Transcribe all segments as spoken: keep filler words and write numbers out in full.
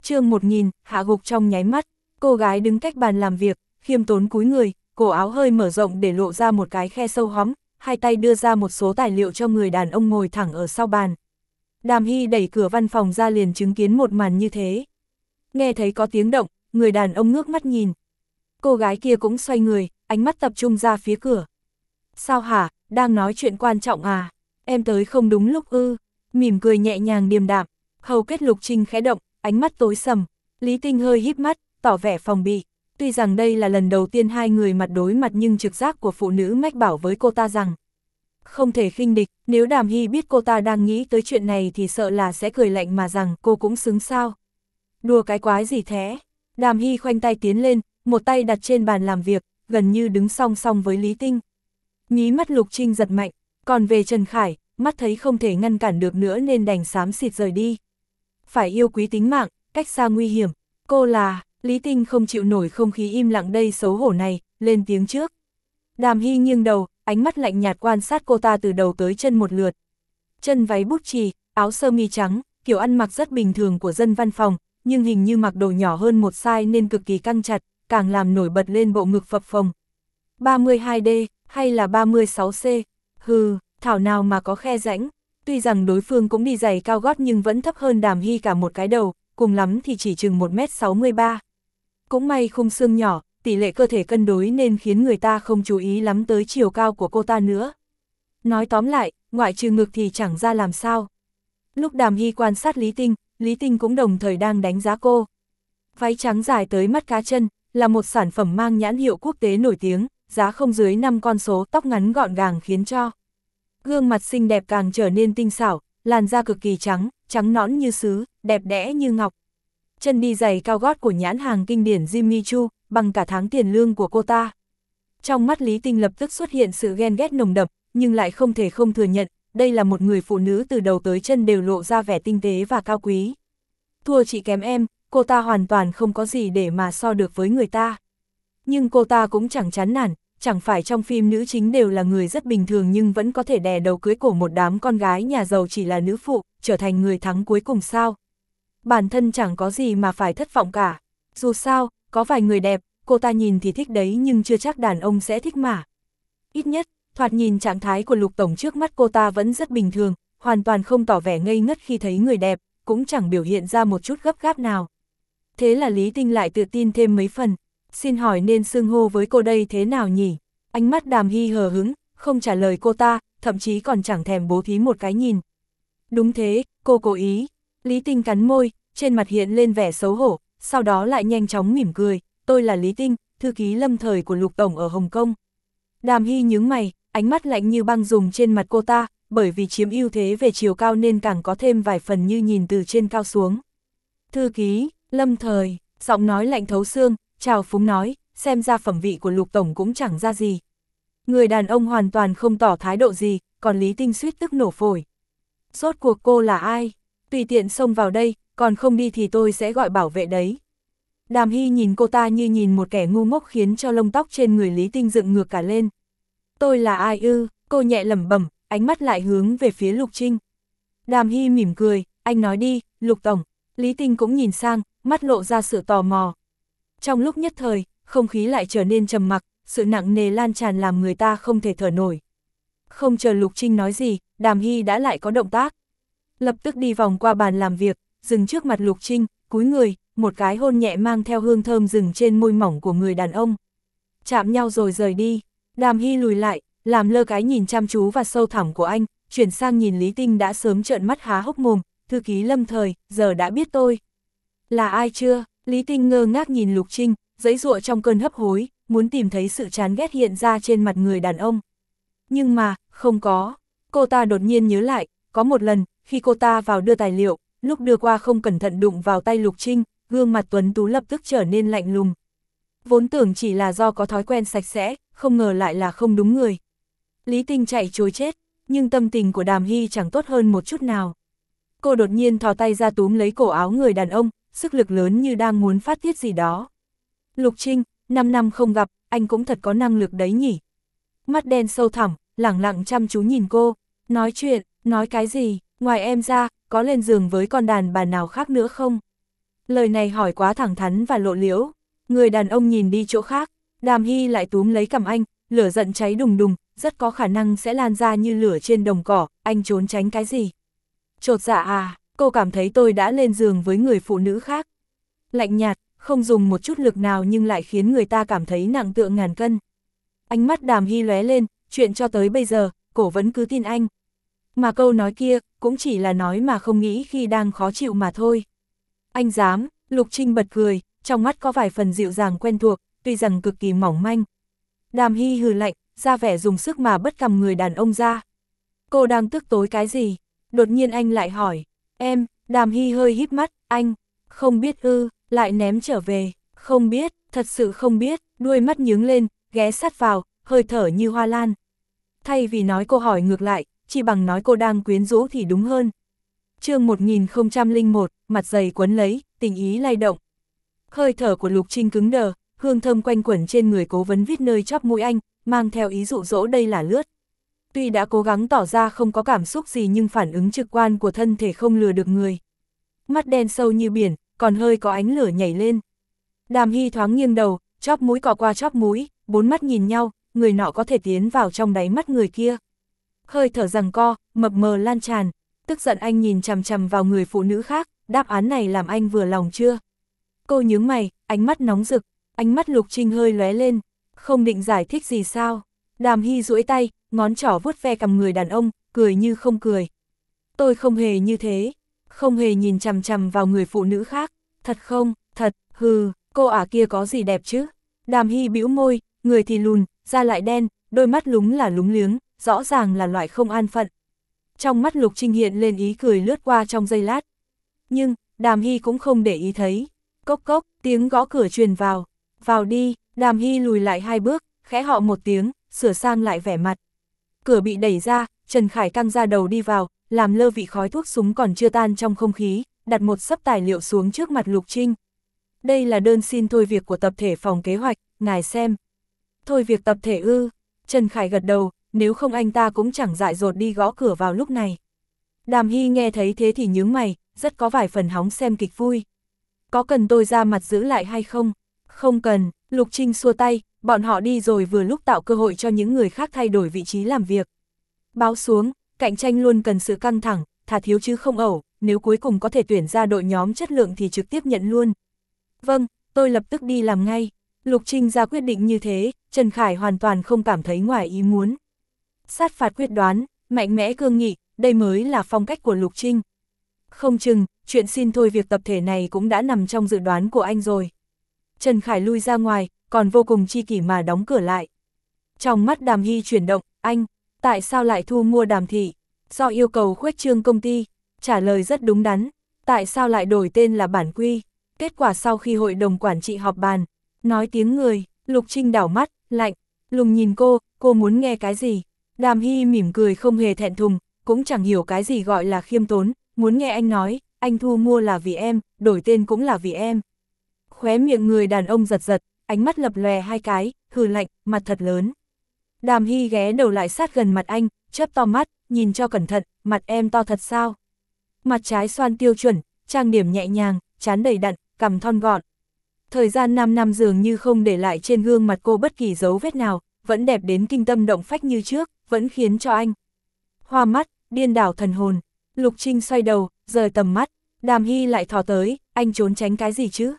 chương một nghìn, hạ gục trong nháy mắt, cô gái đứng cách bàn làm việc, khiêm tốn cúi người, cổ áo hơi mở rộng để lộ ra một cái khe sâu hóm, hai tay đưa ra một số tài liệu cho người đàn ông ngồi thẳng ở sau bàn. Đàm Hy đẩy cửa văn phòng ra liền chứng kiến một màn như thế. Nghe thấy có tiếng động, người đàn ông ngước mắt nhìn. Cô gái kia cũng xoay người, ánh mắt tập trung ra phía cửa. Sao hả, đang nói chuyện quan trọng à? Em tới không đúng lúc ư? Mỉm cười nhẹ nhàng điềm đạm, hầu kết Lục Trinh khẽ động, ánh mắt tối sầm. Lý Tinh hơi híp mắt, tỏ vẻ phòng bị. Tuy rằng đây là lần đầu tiên hai người mặt đối mặt nhưng trực giác của phụ nữ mách bảo với cô ta rằng không thể khinh địch, nếu Đàm Hy biết cô ta đang nghĩ tới chuyện này thì sợ là sẽ cười lạnh mà rằng cô cũng xứng sao. Đùa cái quái gì thế? Đàm Hy khoanh tay tiến lên, một tay đặt trên bàn làm việc, gần như đứng song song với Lý Tinh. Mí mắt Lục Trinh giật mạnh, còn về Trần Khải, mắt thấy không thể ngăn cản được nữa nên đành xám xịt rời đi. Phải yêu quý tính mạng, cách xa nguy hiểm, cô là... Lý Tinh không chịu nổi không khí im lặng đây xấu hổ này, lên tiếng trước. Đàm Hy nghiêng đầu, ánh mắt lạnh nhạt quan sát cô ta từ đầu tới chân một lượt. Chân váy bút chì, áo sơ mi trắng, kiểu ăn mặc rất bình thường của dân văn phòng, nhưng hình như mặc đồ nhỏ hơn một size nên cực kỳ căng chặt, càng làm nổi bật lên bộ ngực phập phồng. ba mươi hai D, hay là ba mươi sáu C? Hừ, thảo nào mà có khe rãnh. Tuy rằng đối phương cũng đi giày cao gót nhưng vẫn thấp hơn Đàm Hy cả một cái đầu, cùng lắm thì chỉ chừng một mét sáu mươi ba. Cũng may khung xương nhỏ, tỷ lệ cơ thể cân đối nên khiến người ta không chú ý lắm tới chiều cao của cô ta nữa. Nói tóm lại, ngoại trừ ngực thì chẳng ra làm sao. Lúc Đàm Hy quan sát Lý Tinh, Lý Tinh cũng đồng thời đang đánh giá cô. Váy trắng dài tới mắt cá chân, là một sản phẩm mang nhãn hiệu quốc tế nổi tiếng, giá không dưới năm con số, tóc ngắn gọn gàng khiến cho gương mặt xinh đẹp càng trở nên tinh xảo, làn da cực kỳ trắng, trắng nõn như sứ, đẹp đẽ như ngọc. Chân đi giày cao gót của nhãn hàng kinh điển Jimmy Choo, bằng cả tháng tiền lương của cô ta. Trong mắt Lý Tinh lập tức xuất hiện sự ghen ghét nồng đậm, nhưng lại không thể không thừa nhận, đây là một người phụ nữ từ đầu tới chân đều lộ ra vẻ tinh tế và cao quý. Thua chị kém em, cô ta hoàn toàn không có gì để mà so được với người ta. Nhưng cô ta cũng chẳng chán nản, chẳng phải trong phim nữ chính đều là người rất bình thường nhưng vẫn có thể đè đầu cưới cổ một đám con gái nhà giàu chỉ là nữ phụ, trở thành người thắng cuối cùng sao. Bản thân chẳng có gì mà phải thất vọng cả. Dù sao, có vài người đẹp, cô ta nhìn thì thích đấy nhưng chưa chắc đàn ông sẽ thích mà. Ít nhất, thoạt nhìn trạng thái của Lục Tổng trước mắt cô ta vẫn rất bình thường, hoàn toàn không tỏ vẻ ngây ngất khi thấy người đẹp, cũng chẳng biểu hiện ra một chút gấp gáp nào. Thế là Lý Tinh lại tự tin thêm mấy phần. Xin hỏi nên xưng hô với cô đây thế nào nhỉ? Ánh mắt Đàm Hy hờ hững, không trả lời cô ta, thậm chí còn chẳng thèm bố thí một cái nhìn. Đúng thế, cô cố ý. Lý Tinh cắn môi, trên mặt hiện lên vẻ xấu hổ, sau đó lại nhanh chóng mỉm cười. Tôi là Lý Tinh, thư ký lâm thời của Lục Tổng ở Hồng Kông. Đàm Hy nhướng mày, ánh mắt lạnh như băng dùng trên mặt cô ta, bởi vì chiếm ưu thế về chiều cao nên càng có thêm vài phần như nhìn từ trên cao xuống. Thư ký, lâm thời, giọng nói lạnh thấu xương, trào phúng nói, xem ra phẩm vị của Lục Tổng cũng chẳng ra gì. Người đàn ông hoàn toàn không tỏ thái độ gì, còn Lý Tinh suýt tức nổ phổi. Rốt cuộc cô là ai? Tùy tiện xông vào đây, còn không đi thì tôi sẽ gọi bảo vệ đấy. Đàm Hy nhìn cô ta như nhìn một kẻ ngu ngốc khiến cho lông tóc trên người Lý Tinh dựng ngược cả lên. Tôi là ai ư? Cô nhẹ lẩm bẩm, ánh mắt lại hướng về phía Lục Trinh. Đàm Hy mỉm cười, anh nói đi, Lục Tổng. Lý Tinh cũng nhìn sang, mắt lộ ra sự tò mò. Trong lúc nhất thời, không khí lại trở nên trầm mặc, sự nặng nề lan tràn làm người ta không thể thở nổi. Không chờ Lục Trinh nói gì, Đàm Hy đã lại có động tác. Lập tức đi vòng qua bàn làm việc, dừng trước mặt Lục Trinh, cúi người, một cái hôn nhẹ mang theo hương thơm dừng trên môi mỏng của người đàn ông. Chạm nhau rồi rời đi, Đàm Hy lùi lại, làm lơ cái nhìn chăm chú và sâu thẳm của anh, chuyển sang nhìn Lý Tinh đã sớm trợn mắt há hốc mồm, thư ký lâm thời, giờ đã biết tôi là ai chưa? Lý Tinh ngơ ngác nhìn Lục Trinh, giãy giụa trong cơn hấp hối, muốn tìm thấy sự chán ghét hiện ra trên mặt người đàn ông. Nhưng mà, không có. Cô ta đột nhiên nhớ lại, có một lần, khi cô ta vào đưa tài liệu, lúc đưa qua không cẩn thận đụng vào tay Lục Trinh, gương mặt tuấn tú lập tức trở nên lạnh lùng. Vốn tưởng chỉ là do có thói quen sạch sẽ, không ngờ lại là không đúng người. Lý Tinh chạy trối chết, nhưng tâm tình của Đàm Hy chẳng tốt hơn một chút nào. Cô đột nhiên thò tay ra túm lấy cổ áo người đàn ông, sức lực lớn như đang muốn phát tiết gì đó. Lục Trinh, năm năm không gặp, anh cũng thật có năng lực đấy nhỉ. Mắt đen sâu thẳm, lẳng lặng chăm chú nhìn cô, nói chuyện, nói cái gì, ngoài em ra, có lên giường với con đàn bà nào khác nữa không? Lời này hỏi quá thẳng thắn và lộ liễu. Người đàn ông nhìn đi chỗ khác, Đàm Hy lại túm lấy cằm anh, lửa giận cháy đùng đùng, rất có khả năng sẽ lan ra như lửa trên đồng cỏ, anh trốn tránh cái gì? Chột dạ à, cô cảm thấy tôi đã lên giường với người phụ nữ khác. Lạnh nhạt, không dùng một chút lực nào nhưng lại khiến người ta cảm thấy nặng tựa ngàn cân. Ánh mắt Đàm Hy lóe lên, chuyện cho tới bây giờ, cổ vẫn cứ tin anh. Mà câu nói kia, cũng chỉ là nói mà không nghĩ khi đang khó chịu mà thôi. Anh dám, Lục Trinh bật cười, trong mắt có vài phần dịu dàng quen thuộc, tuy rằng cực kỳ mỏng manh. Đàm Hy hừ lạnh, ra vẻ dùng sức mà bất cầm người đàn ông ra. Cô đang tức tối cái gì? Đột nhiên anh lại hỏi. Em, Đàm Hy hơi híp mắt, anh, không biết ư, lại ném trở về, không biết, thật sự không biết, đuôi mắt nhướng lên, ghé sát vào, hơi thở như hoa lan. Thay vì nói cô hỏi ngược lại, chỉ bằng nói cô đang quyến rũ thì đúng hơn. Chương một nghìn không trăm lẻ một, mặt dày quấn lấy, tình ý lay động. Hơi thở của Lục Trinh cứng đờ, hương thơm quanh quẩn trên người Cố Vấn Viết nơi chóp mũi anh, mang theo ý dụ dỗ đây là lướt. Tuy đã cố gắng tỏ ra không có cảm xúc gì nhưng phản ứng trực quan của thân thể không lừa được người. Mắt đen sâu như biển, còn hơi có ánh lửa nhảy lên. Đàm Hy thoáng nghiêng đầu, chóp mũi cọ qua chóp mũi, bốn mắt nhìn nhau, người nọ có thể tiến vào trong đáy mắt người kia. Hơi thở giằng co, mập mờ lan tràn, tức giận anh nhìn chằm chằm vào người phụ nữ khác, đáp án này làm anh vừa lòng chưa? Cô nhướng mày, ánh mắt nóng rực, ánh mắt Lục Trinh hơi lóe lên, không định giải thích gì sao? Đàm Hy duỗi tay, ngón trỏ vuốt ve cằm người đàn ông, cười như không cười. Tôi không hề như thế, không hề nhìn chằm chằm vào người phụ nữ khác, thật không, thật, hừ, cô ả kia có gì đẹp chứ? Đàm Hy bĩu môi, người thì lùn, da lại đen, đôi mắt lúng là lúng liếng, rõ ràng là loại không an phận. Trong mắt Lục Trinh hiện lên ý cười lướt qua trong giây lát. Nhưng, Đàm Hy cũng không để ý thấy. Cốc cốc, tiếng gõ cửa truyền vào. Vào đi, Đàm Hy lùi lại hai bước, khẽ họ một tiếng, sửa sang lại vẻ mặt. Cửa bị đẩy ra, Trần Khải căng ra đầu đi vào, làm lơ vị khói thuốc súng còn chưa tan trong không khí, đặt một xấp tài liệu xuống trước mặt Lục Trinh. Đây là đơn xin thôi việc của tập thể phòng kế hoạch, ngài xem. Thôi việc tập thể ư? Trần Khải gật đầu, nếu không anh ta cũng chẳng dại dột đi gõ cửa vào lúc này. Đàm Hy nghe thấy thế thì nhướng mày, rất có vài phần hóng xem kịch vui. Có cần tôi ra mặt giữ lại hay không? Không cần, Lục Trinh xua tay, bọn họ đi rồi vừa lúc tạo cơ hội cho những người khác thay đổi vị trí làm việc. Báo xuống, cạnh tranh luôn cần sự căng thẳng, thà thiếu chứ không ẩu, nếu cuối cùng có thể tuyển ra đội nhóm chất lượng thì trực tiếp nhận luôn. Vâng, tôi lập tức đi làm ngay. Lục Trinh ra quyết định như thế, Trần Khải hoàn toàn không cảm thấy ngoài ý muốn. Sát phạt quyết đoán, mạnh mẽ cương nghị, đây mới là phong cách của Lục Trinh. Không chừng, chuyện xin thôi việc tập thể này cũng đã nằm trong dự đoán của anh rồi. Trần Khải lui ra ngoài, còn vô cùng chi kỷ mà đóng cửa lại. Trong mắt Đàm Hy chuyển động, anh, tại sao lại thu mua Đàm thị? Do yêu cầu khuếch trương công ty, trả lời rất đúng đắn. Tại sao lại đổi tên là Bản Quy? Kết quả sau khi hội đồng quản trị họp bàn, nói tiếng người, Lục Trinh đảo mắt, lạnh, lùng nhìn cô, cô muốn nghe cái gì? Đàm Hy mỉm cười không hề thẹn thùng, cũng chẳng hiểu cái gì gọi là khiêm tốn, muốn nghe anh nói, anh thu mua là vì em, đổi tên cũng là vì em. Khóe miệng người đàn ông giật giật, ánh mắt lập lòe hai cái, hừ lạnh, mặt thật lớn. Đàm Hy ghé đầu lại sát gần mặt anh, chớp to mắt, nhìn cho cẩn thận, mặt em to thật sao? Mặt trái xoan tiêu chuẩn, trang điểm nhẹ nhàng, trán đầy đặn, cằm thon gọn. Thời gian năm năm dường như không để lại trên gương mặt cô bất kỳ dấu vết nào, vẫn đẹp đến kinh tâm động phách như trước, vẫn khiến cho anh hoa mắt, điên đảo thần hồn. Lục Trinh xoay đầu, rời tầm mắt, Đàm Hy lại thò tới, anh trốn tránh cái gì chứ?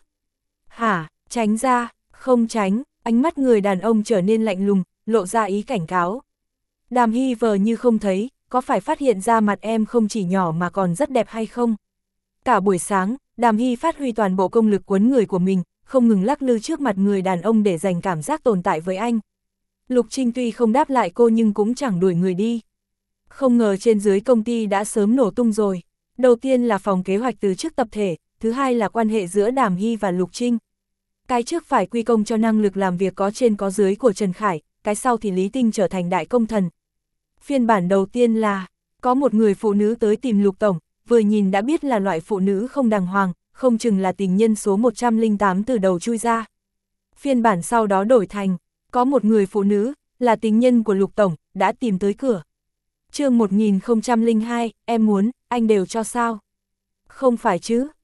Hả, tránh ra, không tránh, ánh mắt người đàn ông trở nên lạnh lùng, lộ ra ý cảnh cáo. Đàm Hy vờ như không thấy, có phải phát hiện ra mặt em không chỉ nhỏ mà còn rất đẹp hay không? Cả buổi sáng, Đàm Hy phát huy toàn bộ công lực quấn người của mình, không ngừng lắc lư trước mặt người đàn ông để giành cảm giác tồn tại với anh. Lục Trinh tuy không đáp lại cô nhưng cũng chẳng đuổi người đi. Không ngờ trên dưới công ty đã sớm nổ tung rồi. Đầu tiên là phòng kế hoạch từ chức tập thể, thứ hai là quan hệ giữa Đàm Hy và Lục Trinh. Cái trước phải quy công cho năng lực làm việc có trên có dưới của Trần Khải, cái sau thì Lý Tinh trở thành đại công thần. Phiên bản đầu tiên là, có một người phụ nữ tới tìm Lục Tổng, vừa nhìn đã biết là loại phụ nữ không đàng hoàng, không chừng là tình nhân số một trăm lẻ tám từ đầu chui ra. Phiên bản sau đó đổi thành, có một người phụ nữ, là tình nhân của Lục Tổng, đã tìm tới cửa. Chương một nghìn không trăm lẻ hai, em muốn, anh đều cho sao? Không phải chứ,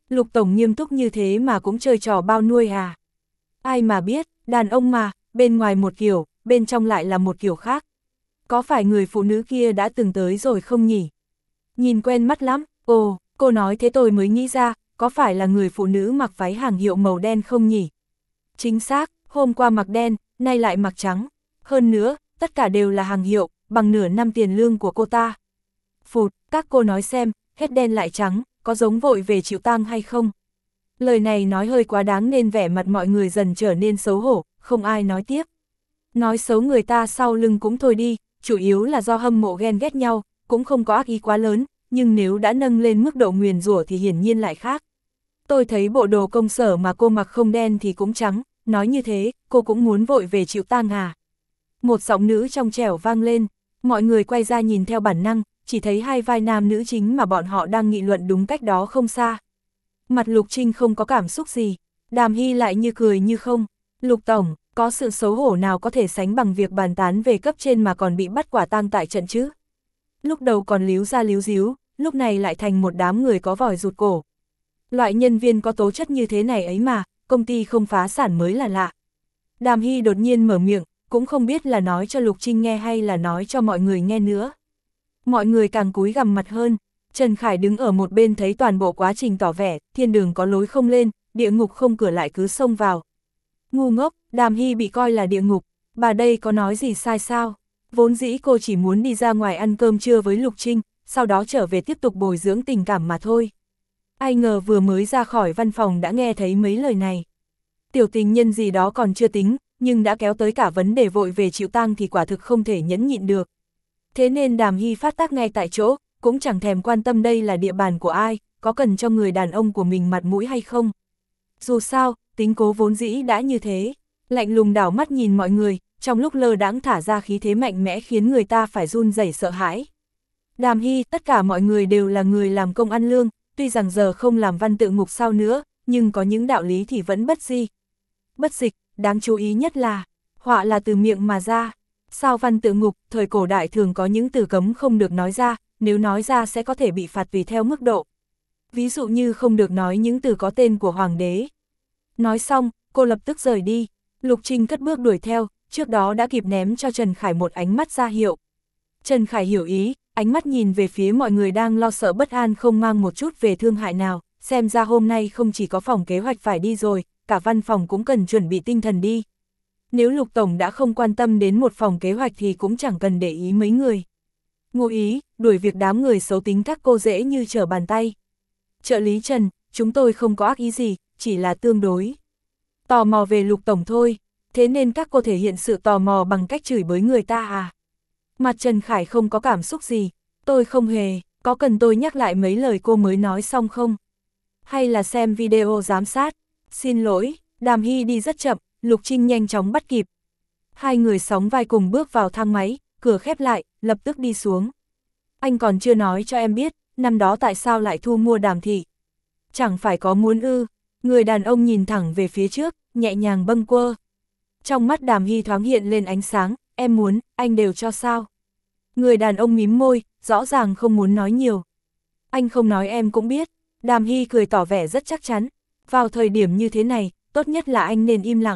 Lục Tổng nghiêm túc như thế mà cũng chơi trò bao nuôi à? Ai mà biết, đàn ông mà, bên ngoài một kiểu, bên trong lại là một kiểu khác. Có phải người phụ nữ kia đã từng tới rồi không nhỉ? Nhìn quen mắt lắm, ồ, cô nói thế tôi mới nghĩ ra, có phải là người phụ nữ mặc váy hàng hiệu màu đen không nhỉ? Chính xác, hôm qua mặc đen, nay lại mặc trắng. Hơn nữa, tất cả đều là hàng hiệu, bằng nửa năm tiền lương của cô ta. Phụt, các cô nói xem, hết đen lại trắng, có giống vội về chịu tang hay không? Lời này nói hơi quá đáng nên vẻ mặt mọi người dần trở nên xấu hổ, không ai nói tiếp. Nói xấu người ta sau lưng cũng thôi đi, chủ yếu là do hâm mộ ghen ghét nhau, cũng không có ác ý quá lớn, nhưng nếu đã nâng lên mức độ nguyền rủa thì hiển nhiên lại khác. Tôi thấy bộ đồ công sở mà cô mặc không đen thì cũng trắng, nói như thế, cô cũng muốn vội về chịu tang à? Một giọng nữ trong trẻo vang lên, mọi người quay ra nhìn theo bản năng, chỉ thấy hai vai nam nữ chính mà bọn họ đang nghị luận đúng cách đó không xa. Mặt Lục Trinh không có cảm xúc gì, Đàm Hy lại như cười như không. Lục Tổng, có sự xấu hổ nào có thể sánh bằng việc bàn tán về cấp trên mà còn bị bắt quả tang tại trận chứ? Lúc đầu còn líu ra líu díu, lúc này lại thành một đám người có vòi rụt cổ. Loại nhân viên có tố chất như thế này ấy mà, công ty không phá sản mới là lạ. Đàm Hy đột nhiên mở miệng, cũng không biết là nói cho Lục Trinh nghe hay là nói cho mọi người nghe nữa. Mọi người càng cúi gằm mặt hơn, Trần Khải đứng ở một bên thấy toàn bộ quá trình tỏ vẻ, thiên đường có lối không lên, địa ngục không cửa lại cứ xông vào. Ngu ngốc, Đàm Hy bị coi là địa ngục, bà đây có nói gì sai sao? Vốn dĩ cô chỉ muốn đi ra ngoài ăn cơm trưa với Lục Trinh, sau đó trở về tiếp tục bồi dưỡng tình cảm mà thôi. Ai ngờ vừa mới ra khỏi văn phòng đã nghe thấy mấy lời này. Tiểu tình nhân gì đó còn chưa tính, nhưng đã kéo tới cả vấn đề vội về chịu tang thì quả thực không thể nhẫn nhịn được. Thế nên Đàm Hy phát tác ngay tại chỗ, cũng chẳng thèm quan tâm đây là địa bàn của ai, có cần cho người đàn ông của mình mặt mũi hay không. Dù sao, tính cố vốn dĩ đã như thế, lạnh lùng đảo mắt nhìn mọi người, trong lúc lơ đãng thả ra khí thế mạnh mẽ khiến người ta phải run rẩy sợ hãi. Đàm Hy, tất cả mọi người đều là người làm công ăn lương, tuy rằng giờ không làm văn tự ngục sao nữa, nhưng có những đạo lý thì vẫn bất di. Bất dịch, đáng chú ý nhất là, họa là từ miệng mà ra. Sao văn tự ngục, thời cổ đại thường có những từ cấm không được nói ra, nếu nói ra sẽ có thể bị phạt tùy theo mức độ. Ví dụ như không được nói những từ có tên của hoàng đế. Nói xong, cô lập tức rời đi. Lục Trinh cất bước đuổi theo, trước đó đã kịp ném cho Trần Khải một ánh mắt ra hiệu. Trần Khải hiểu ý, ánh mắt nhìn về phía mọi người đang lo sợ bất an không mang một chút về thương hại nào, xem ra hôm nay không chỉ có phòng kế hoạch phải đi rồi, cả văn phòng cũng cần chuẩn bị tinh thần đi. Nếu Lục Tổng đã không quan tâm đến một phòng kế hoạch thì cũng chẳng cần để ý mấy người. Ngụ ý, đuổi việc đám người xấu tính các cô dễ như trở bàn tay. Trợ lý Trần, chúng tôi không có ác ý gì, chỉ là tương đối tò mò về Lục Tổng thôi, thế nên các cô thể hiện sự tò mò bằng cách chửi bới người ta à? Mặt Trần Khải không có cảm xúc gì, tôi không hề, có cần tôi nhắc lại mấy lời cô mới nói xong không? Hay là xem video giám sát? Xin lỗi, Đàm Hy đi rất chậm, Lục Trinh nhanh chóng bắt kịp. Hai người sóng vai cùng bước vào thang máy, cửa khép lại, lập tức đi xuống. Anh còn chưa nói cho em biết, năm đó tại sao lại thu mua Đàm thị? Chẳng phải có muốn ư? Người đàn ông nhìn thẳng về phía trước, nhẹ nhàng bâng quơ. Trong mắt Đàm Hy thoáng hiện lên ánh sáng, em muốn, anh đều cho sao? Người đàn ông mím môi, rõ ràng không muốn nói nhiều. Anh không nói em cũng biết. Đàm Hy cười tỏ vẻ rất chắc chắn. Vào thời điểm như thế này, tốt nhất là anh nên im lặng.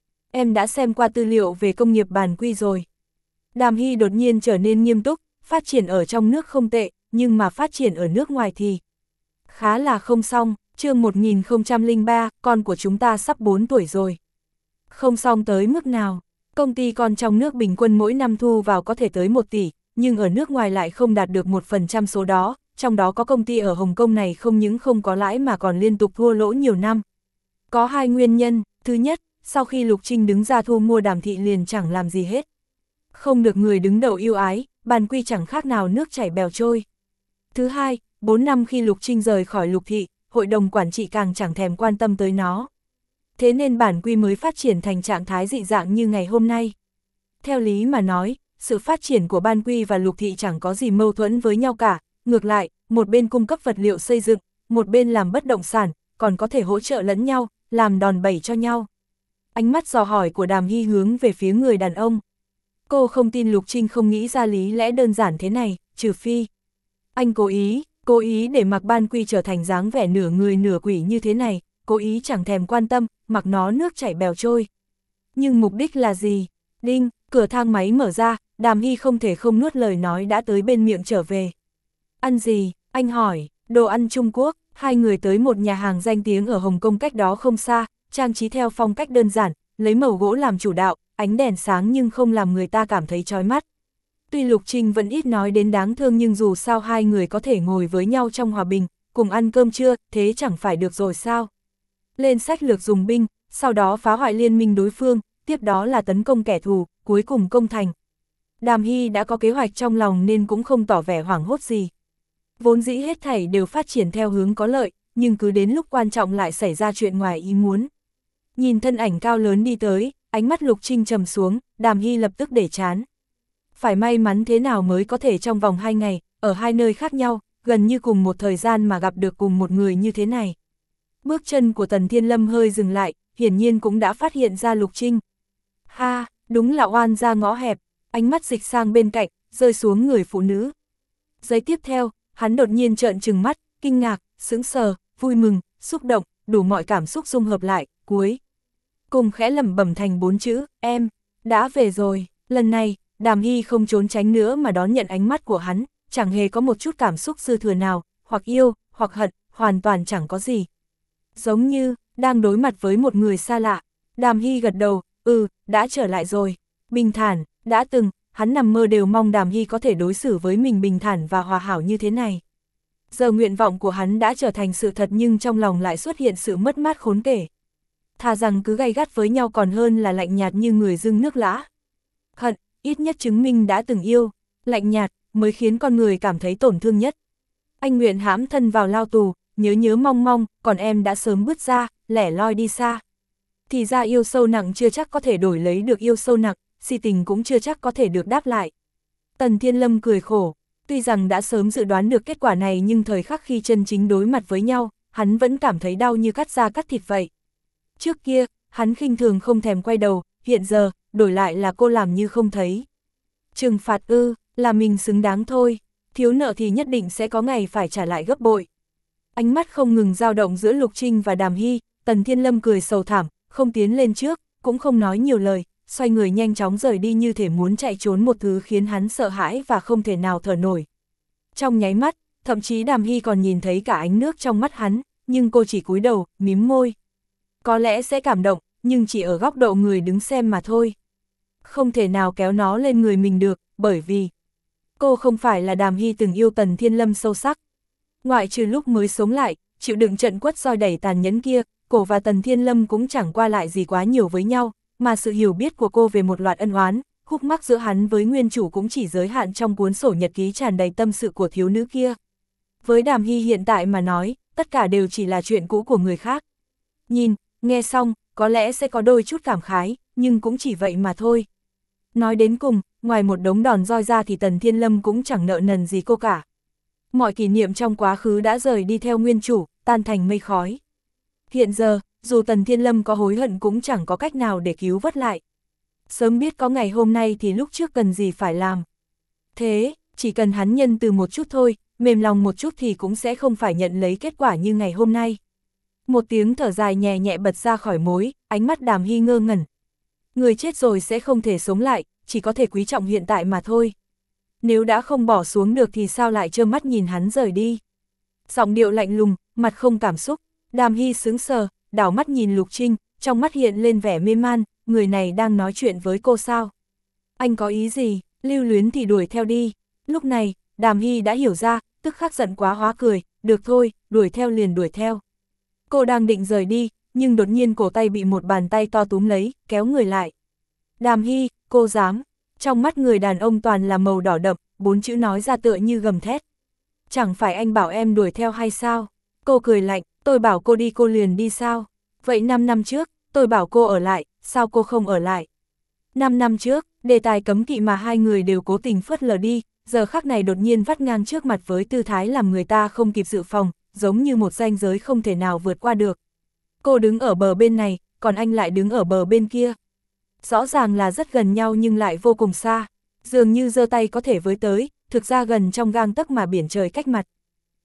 Em đã xem qua tư liệu về công nghiệp bản quy rồi. Đàm Hy đột nhiên trở nên nghiêm túc, phát triển ở trong nước không tệ, nhưng mà phát triển ở nước ngoài thì khá là không xong. Chương một nghìn không trăm lẻ ba, con của chúng ta sắp bốn tuổi rồi. Không xong tới mức nào, công ty con trong nước bình quân mỗi năm thu vào có thể tới một tỷ, nhưng ở nước ngoài lại không đạt được một phần trăm số đó, trong đó có công ty ở Hồng Kông này không những không có lãi mà còn liên tục thua lỗ nhiều năm. Có hai nguyên nhân, thứ nhất, sau khi Lục Trinh đứng ra thu mua Đàm thị liền chẳng làm gì hết. Không được người đứng đầu yêu ái, bản quy chẳng khác nào nước chảy bèo trôi. Thứ hai, bốn năm khi Lục Trinh rời khỏi Lục thị, hội đồng quản trị càng chẳng thèm quan tâm tới nó. Thế nên bản quy mới phát triển thành trạng thái dị dạng như ngày hôm nay. Theo lý mà nói, sự phát triển của ban quy và Lục thị chẳng có gì mâu thuẫn với nhau cả, ngược lại, một bên cung cấp vật liệu xây dựng, một bên làm bất động sản, còn có thể hỗ trợ lẫn nhau, làm đòn bẩy cho nhau. Ánh mắt dò hỏi của Đàm Hy hướng về phía người đàn ông. Cô không tin Lục Trinh không nghĩ ra lý lẽ đơn giản thế này, trừ phi anh cố ý, Cố ý để Mạc Ban Quy trở thành dáng vẻ nửa người nửa quỷ như thế này, cố ý chẳng thèm quan tâm, mặc nó nước chảy bèo trôi. Nhưng mục đích là gì? Đinh, cửa thang máy mở ra, Đàm Hy không thể không nuốt lời nói đã tới bên miệng trở về. Ăn gì? Anh hỏi. Đồ ăn Trung Quốc. Hai người tới một nhà hàng danh tiếng ở Hồng Kông cách đó không xa, trang trí theo phong cách đơn giản, lấy màu gỗ làm chủ đạo, ánh đèn sáng nhưng không làm người ta cảm thấy chói mắt. Tuy Lục Trinh vẫn ít nói đến đáng thương nhưng dù sao hai người có thể ngồi với nhau trong hòa bình, cùng ăn cơm trưa, thế chẳng phải được rồi sao? Lên sách lược dùng binh, sau đó phá hoại liên minh đối phương, tiếp đó là tấn công kẻ thù, cuối cùng công thành. Đàm Hy đã có kế hoạch trong lòng nên cũng không tỏ vẻ hoảng hốt gì. Vốn dĩ hết thảy đều phát triển theo hướng có lợi, nhưng cứ đến lúc quan trọng lại xảy ra chuyện ngoài ý muốn. Nhìn thân ảnh cao lớn đi tới, ánh mắt Lục Trinh trầm xuống, Đàm Hy lập tức để chán. Phải may mắn thế nào mới có thể trong vòng hai ngày, ở hai nơi khác nhau, gần như cùng một thời gian mà gặp được cùng một người như thế này. Bước chân của Tần Thiên Lâm hơi dừng lại, hiển nhiên cũng đã phát hiện ra Lục Trinh. Ha, đúng là oan ra ngõ hẹp, ánh mắt dịch sang bên cạnh, rơi xuống người phụ nữ. Giây tiếp theo, hắn đột nhiên trợn trừng mắt, kinh ngạc, sững sờ, vui mừng, xúc động, đủ mọi cảm xúc dung hợp lại, cuối cùng khẽ lẩm bẩm thành bốn chữ, em, đã về rồi. Lần này, Đàm Hy không trốn tránh nữa mà đón nhận ánh mắt của hắn, chẳng hề có một chút cảm xúc dư thừa nào, hoặc yêu, hoặc hận, hoàn toàn chẳng có gì. Giống như, đang đối mặt với một người xa lạ. Đàm Hy gật đầu, ừ, đã trở lại rồi. Bình thản, đã từng, hắn nằm mơ đều mong Đàm Hy có thể đối xử với mình bình thản và hòa hảo như thế này. Giờ nguyện vọng của hắn đã trở thành sự thật nhưng trong lòng lại xuất hiện sự mất mát khốn kể. Thà rằng cứ gay gắt với nhau còn hơn là lạnh nhạt như người dưng nước lã. Hận, ít nhất chứng minh đã từng yêu, lạnh nhạt mới khiến con người cảm thấy tổn thương nhất. Anh nguyện hãm thân vào lao tù, nhớ nhớ mong mong, còn em đã sớm bước ra, lẻ loi đi xa. Thì ra yêu sâu nặng chưa chắc có thể đổi lấy được yêu sâu nặng, si tình cũng chưa chắc có thể được đáp lại. Tần Thiên Lâm cười khổ, tuy rằng đã sớm dự đoán được kết quả này nhưng thời khắc khi chân chính đối mặt với nhau, hắn vẫn cảm thấy đau như cắt da cắt thịt vậy. Trước kia, hắn khinh thường không thèm quay đầu, hiện giờ, đổi lại là cô làm như không thấy. Trừng phạt ư, là mình xứng đáng thôi, thiếu nợ thì nhất định sẽ có ngày phải trả lại gấp bội. Ánh mắt không ngừng dao động giữa Lục Trinh và Đàm Hy, Tần Thiên Lâm cười sầu thảm, không tiến lên trước, cũng không nói nhiều lời, xoay người nhanh chóng rời đi như thể muốn chạy trốn một thứ khiến hắn sợ hãi và không thể nào thở nổi. Trong nháy mắt, thậm chí Đàm Hy còn nhìn thấy cả ánh nước trong mắt hắn, nhưng cô chỉ cúi đầu, mím môi. Có lẽ sẽ cảm động, nhưng chỉ ở góc độ người đứng xem mà thôi. Không thể nào kéo nó lên người mình được, bởi vì cô không phải là Đàm Hy từng yêu Tần Thiên Lâm sâu sắc. Ngoại trừ lúc mới sống lại, chịu đựng trận quất roi đẩy tàn nhẫn kia, cô và Tần Thiên Lâm cũng chẳng qua lại gì quá nhiều với nhau, mà sự hiểu biết của cô về một loạt ân oán, khúc mắc giữa hắn với nguyên chủ cũng chỉ giới hạn trong cuốn sổ nhật ký tràn đầy tâm sự của thiếu nữ kia. Với Đàm Hy hiện tại mà nói, tất cả đều chỉ là chuyện cũ của người khác. Nhìn, nghe xong, có lẽ sẽ có đôi chút cảm khái, nhưng cũng chỉ vậy mà thôi. Nói đến cùng, ngoài một đống đòn roi ra thì Tần Thiên Lâm cũng chẳng nợ nần gì cô cả. Mọi kỷ niệm trong quá khứ đã rời đi theo nguyên chủ, tan thành mây khói. Hiện giờ, dù Tần Thiên Lâm có hối hận cũng chẳng có cách nào để cứu vớt lại. Sớm biết có ngày hôm nay thì lúc trước cần gì phải làm. Thế, chỉ cần hắn nhân từ một chút thôi, mềm lòng một chút thì cũng sẽ không phải nhận lấy kết quả như ngày hôm nay. Một tiếng thở dài nhẹ nhẹ bật ra khỏi mối, ánh mắt Đàm Hy ngơ ngẩn. Người chết rồi sẽ không thể sống lại, chỉ có thể quý trọng hiện tại mà thôi. Nếu đã không bỏ xuống được thì sao lại trơ mắt nhìn hắn rời đi. Giọng điệu lạnh lùng, mặt không cảm xúc, Đàm Hy sững sờ, đảo mắt nhìn Lục Trinh, trong mắt hiện lên vẻ mê man, người này đang nói chuyện với cô sao? Anh có ý gì, lưu luyến thì đuổi theo đi. Lúc này, Đàm Hy đã hiểu ra, tức khắc giận quá hóa cười, được thôi, đuổi theo liền đuổi theo. Cô đang định rời đi, nhưng đột nhiên cổ tay bị một bàn tay to túm lấy, kéo người lại. Đàm Hy, cô dám. Trong mắt người đàn ông toàn là màu đỏ đậm, bốn chữ nói ra tựa như gầm thét. Chẳng phải anh bảo em đuổi theo hay sao? Cô cười lạnh, tôi bảo cô đi cô liền đi sao? Vậy năm năm trước, tôi bảo cô ở lại, sao cô không ở lại? năm năm trước, đề tài cấm kỵ mà hai người đều cố tình phớt lờ đi, giờ khắc này đột nhiên vắt ngang trước mặt với tư thái làm người ta không kịp dự phòng, giống như một ranh giới không thể nào vượt qua được. Cô đứng ở bờ bên này, còn anh lại đứng ở bờ bên kia. Rõ ràng là rất gần nhau nhưng lại vô cùng xa, dường như giơ tay có thể với tới, thực ra gần trong gang tấc mà biển trời cách mặt.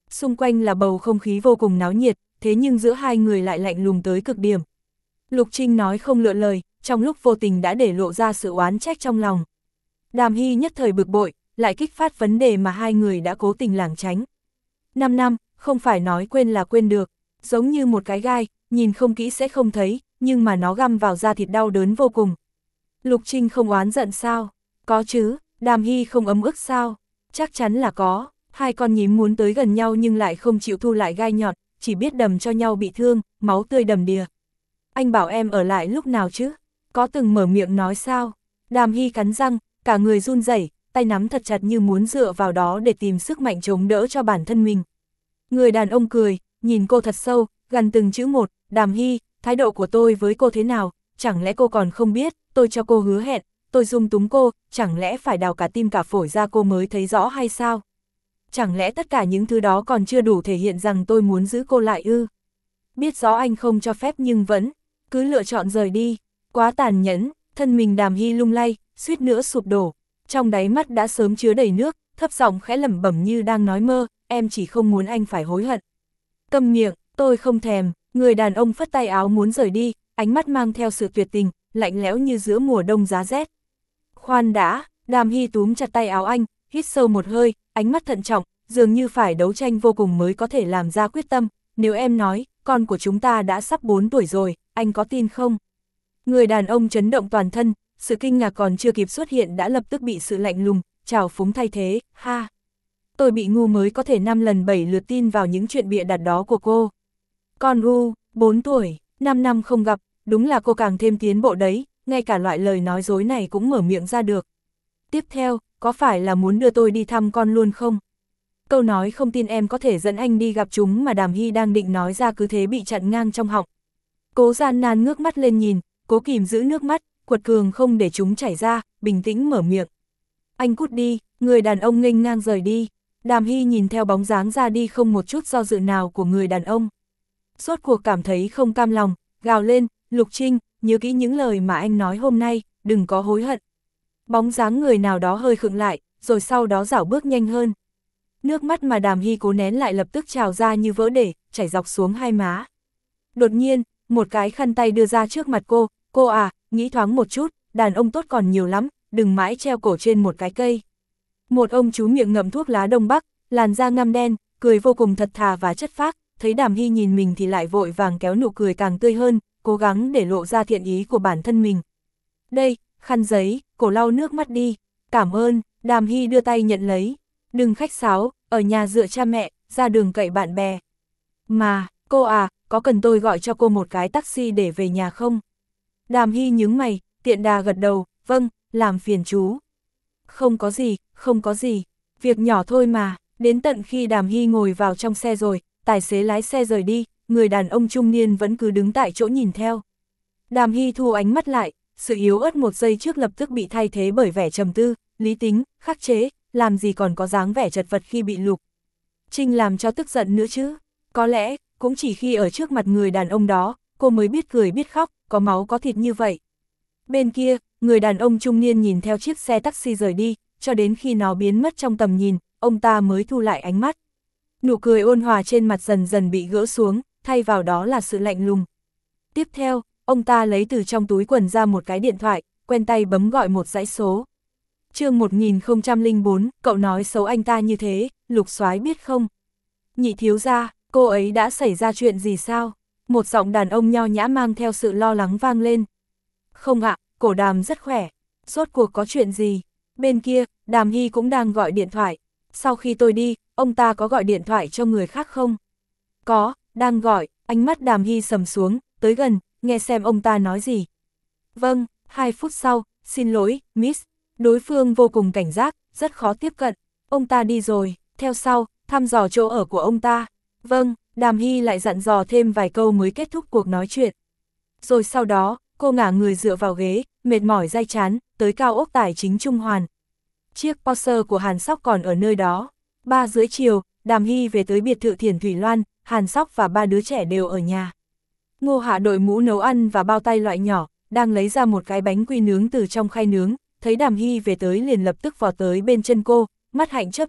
Xung quanh là bầu không khí vô cùng náo nhiệt, thế nhưng giữa hai người lại lạnh lùng tới cực điểm. Lục Trinh nói không lựa lời, trong lúc vô tình đã để lộ ra sự oán trách trong lòng. Đàm Hy nhất thời bực bội, lại kích phát vấn đề mà hai người đã cố tình lảng tránh. Năm năm, không phải nói quên là quên được, giống như một cái gai, nhìn không kỹ sẽ không thấy, nhưng mà nó găm vào da thịt đau đớn vô cùng. Lục Trinh không oán giận sao? Có chứ. Đàm Hy không ấm ức sao? Chắc chắn là có. Hai con nhím muốn tới gần nhau nhưng lại không chịu thu lại gai nhọn, chỉ biết đầm cho nhau bị thương, máu tươi đầm đìa. Anh bảo em ở lại lúc nào chứ? Có từng mở miệng nói sao? Đàm Hy cắn răng, cả người run rẩy, tay nắm thật chặt như muốn dựa vào đó để tìm sức mạnh chống đỡ cho bản thân mình. Người đàn ông cười, nhìn cô thật sâu, gần từng chữ một, Đàm Hy, thái độ của tôi với cô thế nào, chẳng lẽ cô còn không biết, tôi cho cô hứa hẹn, tôi dung túng cô, chẳng lẽ phải đào cả tim cả phổi ra cô mới thấy rõ hay sao? Chẳng lẽ tất cả những thứ đó còn chưa đủ thể hiện rằng tôi muốn giữ cô lại ư? Biết rõ anh không cho phép nhưng vẫn, cứ lựa chọn rời đi, quá tàn nhẫn, thân mình Đàm Hy lung lay, suýt nữa sụp đổ, trong đáy mắt đã sớm chứa đầy nước, thấp giọng khẽ lẩm bẩm như đang nói mơ, em chỉ không muốn anh phải hối hận. Câm miệng, tôi không thèm, người đàn ông phất tay áo muốn rời đi, ánh mắt mang theo sự tuyệt tình, lạnh lẽo như giữa mùa đông giá rét. Khoan đã, Đàm Hy túm chặt tay áo anh, hít sâu một hơi, ánh mắt thận trọng, dường như phải đấu tranh vô cùng mới có thể làm ra quyết tâm, nếu em nói, con của chúng ta đã sắp bốn tuổi rồi, anh có tin không? Người đàn ông chấn động toàn thân, sự kinh ngạc còn chưa kịp xuất hiện đã lập tức bị sự lạnh lùng, trào phúng thay thế, ha. Tôi bị ngu mới có thể năm lần bảy lượt tin vào những chuyện bịa đặt đó của cô. Con u, bốn tuổi, năm năm không gặp, đúng là cô càng thêm tiến bộ đấy, ngay cả loại lời nói dối này cũng mở miệng ra được. Tiếp theo, có phải là muốn đưa tôi đi thăm con luôn không? Câu nói không tin em có thể dẫn anh đi gặp chúng mà Đàm Hy đang định nói ra cứ thế bị chặn ngang trong họng. Cố gian nan ngước mắt lên nhìn, cố kìm giữ nước mắt, quật cường không để chúng chảy ra, bình tĩnh mở miệng. Anh cút đi, người đàn ông nghênh ngang rời đi. Đàm Hy nhìn theo bóng dáng ra đi không một chút do dự nào của người đàn ông. Rốt cuộc cảm thấy không cam lòng, gào lên, Lục Trinh, nhớ kỹ những lời mà anh nói hôm nay, đừng có hối hận. Bóng dáng người nào đó hơi khựng lại, rồi sau đó dảo bước nhanh hơn. Nước mắt mà Đàm Hy cố nén lại lập tức trào ra như vỡ để, chảy dọc xuống hai má. Đột nhiên, một cái khăn tay đưa ra trước mặt cô, cô à, nghĩ thoáng một chút, đàn ông tốt còn nhiều lắm, đừng mãi treo cổ trên một cái cây. Một ông chú miệng ngậm thuốc lá Đông Bắc, làn da ngăm đen, cười vô cùng thật thà và chất phác, thấy Đàm Hy nhìn mình thì lại vội vàng kéo nụ cười càng tươi hơn, cố gắng để lộ ra thiện ý của bản thân mình. Đây, khăn giấy, cổ lau nước mắt đi, cảm ơn, Đàm Hy đưa tay nhận lấy, đừng khách sáo, ở nhà dựa cha mẹ, ra đường cậy bạn bè. Mà, cô à, có cần tôi gọi cho cô một cái taxi để về nhà không? Đàm Hy nhướng mày, tiện đà gật đầu, vâng, làm phiền chú. Không có gì, không có gì, việc nhỏ thôi mà, đến tận khi Đàm Hy ngồi vào trong xe rồi, tài xế lái xe rời đi, người đàn ông trung niên vẫn cứ đứng tại chỗ nhìn theo. Đàm Hy thu ánh mắt lại, sự yếu ớt một giây trước lập tức bị thay thế bởi vẻ trầm tư, lý tính, khắc chế, làm gì còn có dáng vẻ chật vật khi bị Lục Trinh làm cho tức giận nữa chứ. Có lẽ, cũng chỉ khi ở trước mặt người đàn ông đó, cô mới biết cười biết khóc, có máu có thịt như vậy. Bên kia, người đàn ông trung niên nhìn theo chiếc xe taxi rời đi, cho đến khi nó biến mất trong tầm nhìn, ông ta mới thu lại ánh mắt. Nụ cười ôn hòa trên mặt dần dần bị gỡ xuống, thay vào đó là sự lạnh lùng. Tiếp theo, ông ta lấy từ trong túi quần ra một cái điện thoại, quen tay bấm gọi một dãy số. Chương một nghìn không trăm lẻ bốn, cậu nói xấu anh ta như thế, Lục Soái biết không? Nhị thiếu gia, cô ấy đã xảy ra chuyện gì sao? Một giọng đàn ông nho nhã mang theo sự lo lắng vang lên. Không ạ, cổ Đàm rất khỏe. Rốt cuộc có chuyện gì? Bên kia, Đàm Hy cũng đang gọi điện thoại. Sau khi tôi đi, ông ta có gọi điện thoại cho người khác không? Có, đang gọi, ánh mắt Đàm Hy sầm xuống, tới gần, nghe xem ông ta nói gì. Vâng, hai phút sau, xin lỗi, Miss. Đối phương vô cùng cảnh giác, rất khó tiếp cận. Ông ta đi rồi, theo sau, thăm dò chỗ ở của ông ta. Vâng, Đàm Hy lại dặn dò thêm vài câu mới kết thúc cuộc nói chuyện. Rồi sau đó, cô ngả người dựa vào ghế, mệt mỏi day chán, tới cao ốc tài chính Trung Hoàn. Chiếc Porsche của Hàn Sóc còn ở nơi đó. Ba rưỡi chiều, Đàm Hy về tới biệt thự Thiền Thủy Loan, Hàn Sóc và ba đứa trẻ đều ở nhà. Ngô Hạ đội mũ nấu ăn và bao tay loại nhỏ, đang lấy ra một cái bánh quy nướng từ trong khay nướng, thấy Đàm Hy về tới liền lập tức vọt tới bên chân cô, mắt hạnh chớp chớp,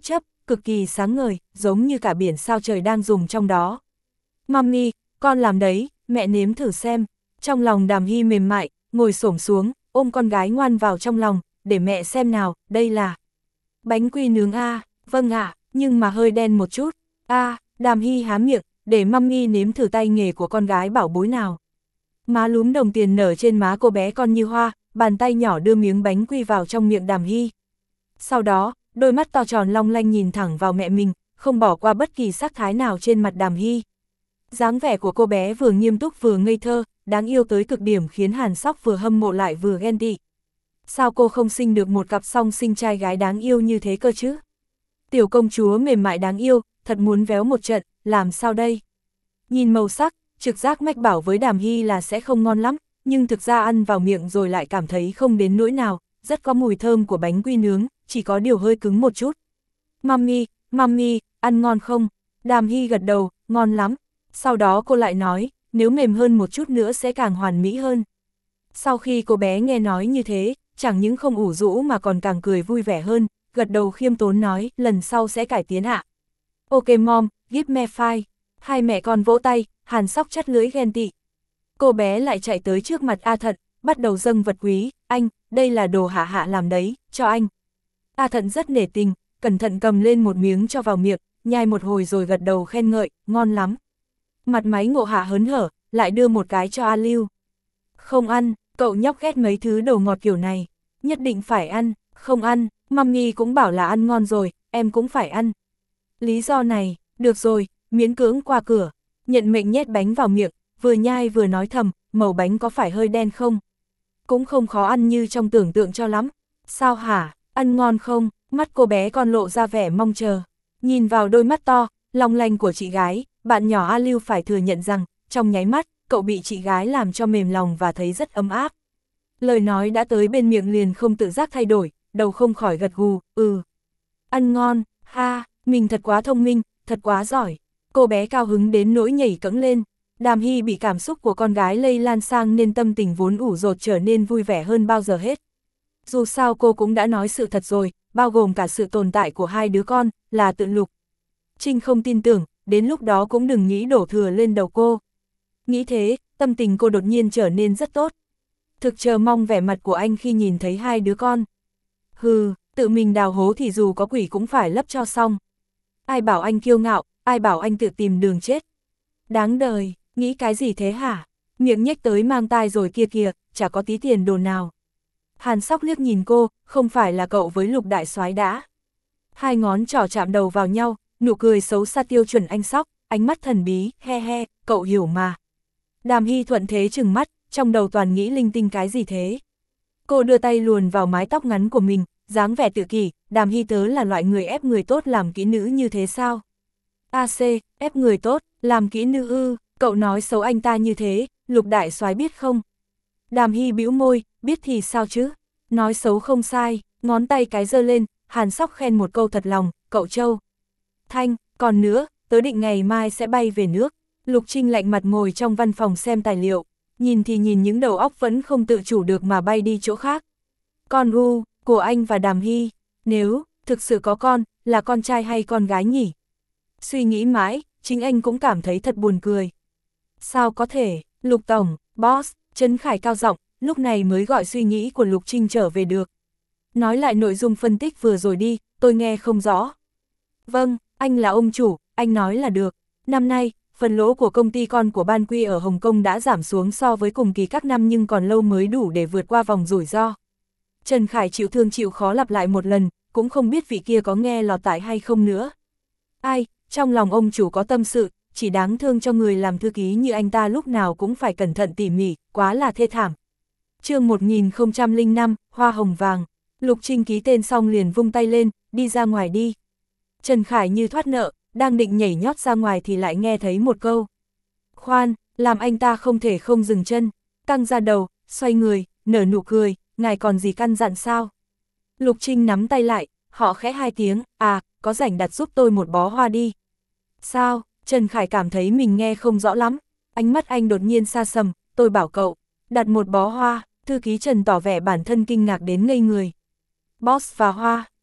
cực kỳ sáng ngời, giống như cả biển sao trời đang dùng trong đó. Mami, con làm đấy, mẹ nếm thử xem. Trong lòng Đàm Hy mềm mại, ngồi xổm xuống, ôm con gái ngoan vào trong lòng, để mẹ xem nào, đây là bánh quy nướng a. À, vâng ạ, nhưng mà hơi đen một chút. A, à, Đàm Hy há miệng, để mami nếm thử tay nghề của con gái bảo bối nào. Má lúm đồng tiền nở trên má cô bé con như hoa, bàn tay nhỏ đưa miếng bánh quy vào trong miệng Đàm Hy. Sau đó, đôi mắt to tròn long lanh nhìn thẳng vào mẹ mình, không bỏ qua bất kỳ sắc thái nào trên mặt Đàm Hy. Dáng vẻ của cô bé vừa nghiêm túc vừa ngây thơ, đáng yêu tới cực điểm khiến Hàn Sóc vừa hâm mộ lại vừa ghen tị. Sao cô không sinh được một cặp song sinh trai gái đáng yêu như thế cơ chứ? Tiểu công chúa mềm mại đáng yêu, thật muốn véo một trận, làm sao đây? Nhìn màu sắc, trực giác mách bảo với Đàm Hy là sẽ không ngon lắm, nhưng thực ra ăn vào miệng rồi lại cảm thấy không đến nỗi nào, rất có mùi thơm của bánh quy nướng, chỉ có điều hơi cứng một chút. Mami, mami, ăn ngon không? Đàm Hy gật đầu, ngon lắm. Sau đó cô lại nói, nếu mềm hơn một chút nữa sẽ càng hoàn mỹ hơn. Sau khi cô bé nghe nói như thế, chẳng những không ủ rũ mà còn càng cười vui vẻ hơn, gật đầu khiêm tốn nói, lần sau sẽ cải tiến ạ. Ok mom, give me five. Hai mẹ con vỗ tay, Hàn Sóc chắt lưỡi ghen tị. Cô bé lại chạy tới trước mặt A Thận, bắt đầu dâng vật quý, anh, đây là đồ hạ hạ làm đấy, cho anh. A Thận rất nể tình, cẩn thận cầm lên một miếng cho vào miệng, nhai một hồi rồi gật đầu khen ngợi, ngon lắm. Mặt máy Ngộ Hạ hớn hở, lại đưa một cái cho A Lưu. Không ăn, cậu nhóc ghét mấy thứ đồ ngọt kiểu này, nhất định phải ăn, không ăn, mami cũng bảo là ăn ngon rồi, em cũng phải ăn. Lý do này, được rồi, miễn cưỡng qua cửa, nhận mệnh nhét bánh vào miệng, vừa nhai vừa nói thầm, màu bánh có phải hơi đen không? Cũng không khó ăn như trong tưởng tượng cho lắm. Sao hả, ăn ngon không? Mắt cô bé còn lộ ra vẻ mong chờ. Nhìn vào đôi mắt to, long lanh của chị gái, bạn nhỏ A Lưu phải thừa nhận rằng, trong nháy mắt, cậu bị chị gái làm cho mềm lòng và thấy rất ấm áp. Lời nói đã tới bên miệng liền không tự giác thay đổi, đầu không khỏi gật gù, ừ. Ăn ngon, ha, mình thật quá thông minh, thật quá giỏi. Cô bé cao hứng đến nỗi nhảy cẫng lên. Đàm Hy bị cảm xúc của con gái lây lan sang nên tâm tình vốn ủ dột trở nên vui vẻ hơn bao giờ hết. Dù sao cô cũng đã nói sự thật rồi, bao gồm cả sự tồn tại của hai đứa con, là Tự Lục. Trinh không tin tưởng, đến lúc đó cũng đừng nghĩ đổ thừa lên đầu cô. Nghĩ thế, tâm tình cô đột nhiên trở nên rất tốt. Thực chờ mong vẻ mặt của anh khi nhìn thấy hai đứa con. Hừ, tự mình đào hố thì dù có quỷ cũng phải lấp cho xong. Ai bảo anh kiêu ngạo, ai bảo anh tự tìm đường chết. Đáng đời, nghĩ cái gì thế hả? Miệng nhếch tới mang tai rồi kia kìa, chả có tí tiền đồ nào. Hàn Sóc liếc nhìn cô, không phải là cậu với Lục đại soái đã. Hai ngón trỏ chạm đầu vào nhau, nụ cười xấu xa tiêu chuẩn anh Sóc, ánh mắt thần bí, he he, cậu hiểu mà. Đàm Hy thuận thế trừng mắt, trong đầu toàn nghĩ linh tinh cái gì thế. Cô đưa tay luồn vào mái tóc ngắn của mình, dáng vẻ tự kỷ, Đàm Hy tớ là loại người ép người tốt làm kỹ nữ như thế sao? a xê, ép người tốt, làm kỹ nữ ư, cậu nói xấu anh ta như thế, Lục đại soái biết không? Đàm Hy bĩu môi, biết thì sao chứ? Nói xấu không sai, ngón tay cái giơ lên, Hàn Sóc khen một câu thật lòng, cậu Châu. Thanh, còn nữa, tớ định ngày mai sẽ bay về nước. Lục Trinh lạnh mặt ngồi trong văn phòng xem tài liệu, nhìn thì nhìn những đầu óc vẫn không tự chủ được mà bay đi chỗ khác. Con u, của anh và Đàm Hy, nếu thực sự có con, là con trai hay con gái nhỉ? Suy nghĩ mãi, chính anh cũng cảm thấy thật buồn cười. Sao có thể, Lục Tổng, boss, Trấn Khải cao giọng, lúc này mới gọi suy nghĩ của Lục Trinh trở về được. Nói lại nội dung phân tích vừa rồi đi, tôi nghe không rõ. Vâng, anh là ông chủ, anh nói là được. Năm nay, phần lỗ của công ty con của Ban Quy ở Hồng Kông đã giảm xuống so với cùng kỳ các năm nhưng còn lâu mới đủ để vượt qua vòng rủi ro. Trần Khải chịu thương chịu khó lặp lại một lần, cũng không biết vị kia có nghe lọt tai hay không nữa. Ai, trong lòng ông chủ có tâm sự, chỉ đáng thương cho người làm thư ký như anh ta lúc nào cũng phải cẩn thận tỉ mỉ, quá là thê thảm. Chương một nghìn không trăm lẻ năm, Hoa Hồng Vàng. Lục Trinh ký tên xong liền vung tay lên, đi ra ngoài đi. Trần Khải như thoát nợ, đang định nhảy nhót ra ngoài thì lại nghe thấy một câu. Khoan, làm anh ta không thể không dừng chân, căng ra đầu, xoay người, nở nụ cười, ngài còn gì căn dặn sao? Lục Trinh nắm tay lại, họ khẽ hai tiếng, à, có rảnh đặt giúp tôi một bó hoa đi. Sao? Trần Khải cảm thấy mình nghe không rõ lắm, ánh mắt anh đột nhiên xa sầm, tôi bảo cậu, đặt một bó hoa, thư ký Trần tỏ vẻ bản thân kinh ngạc đến ngây người. Boss và hoa,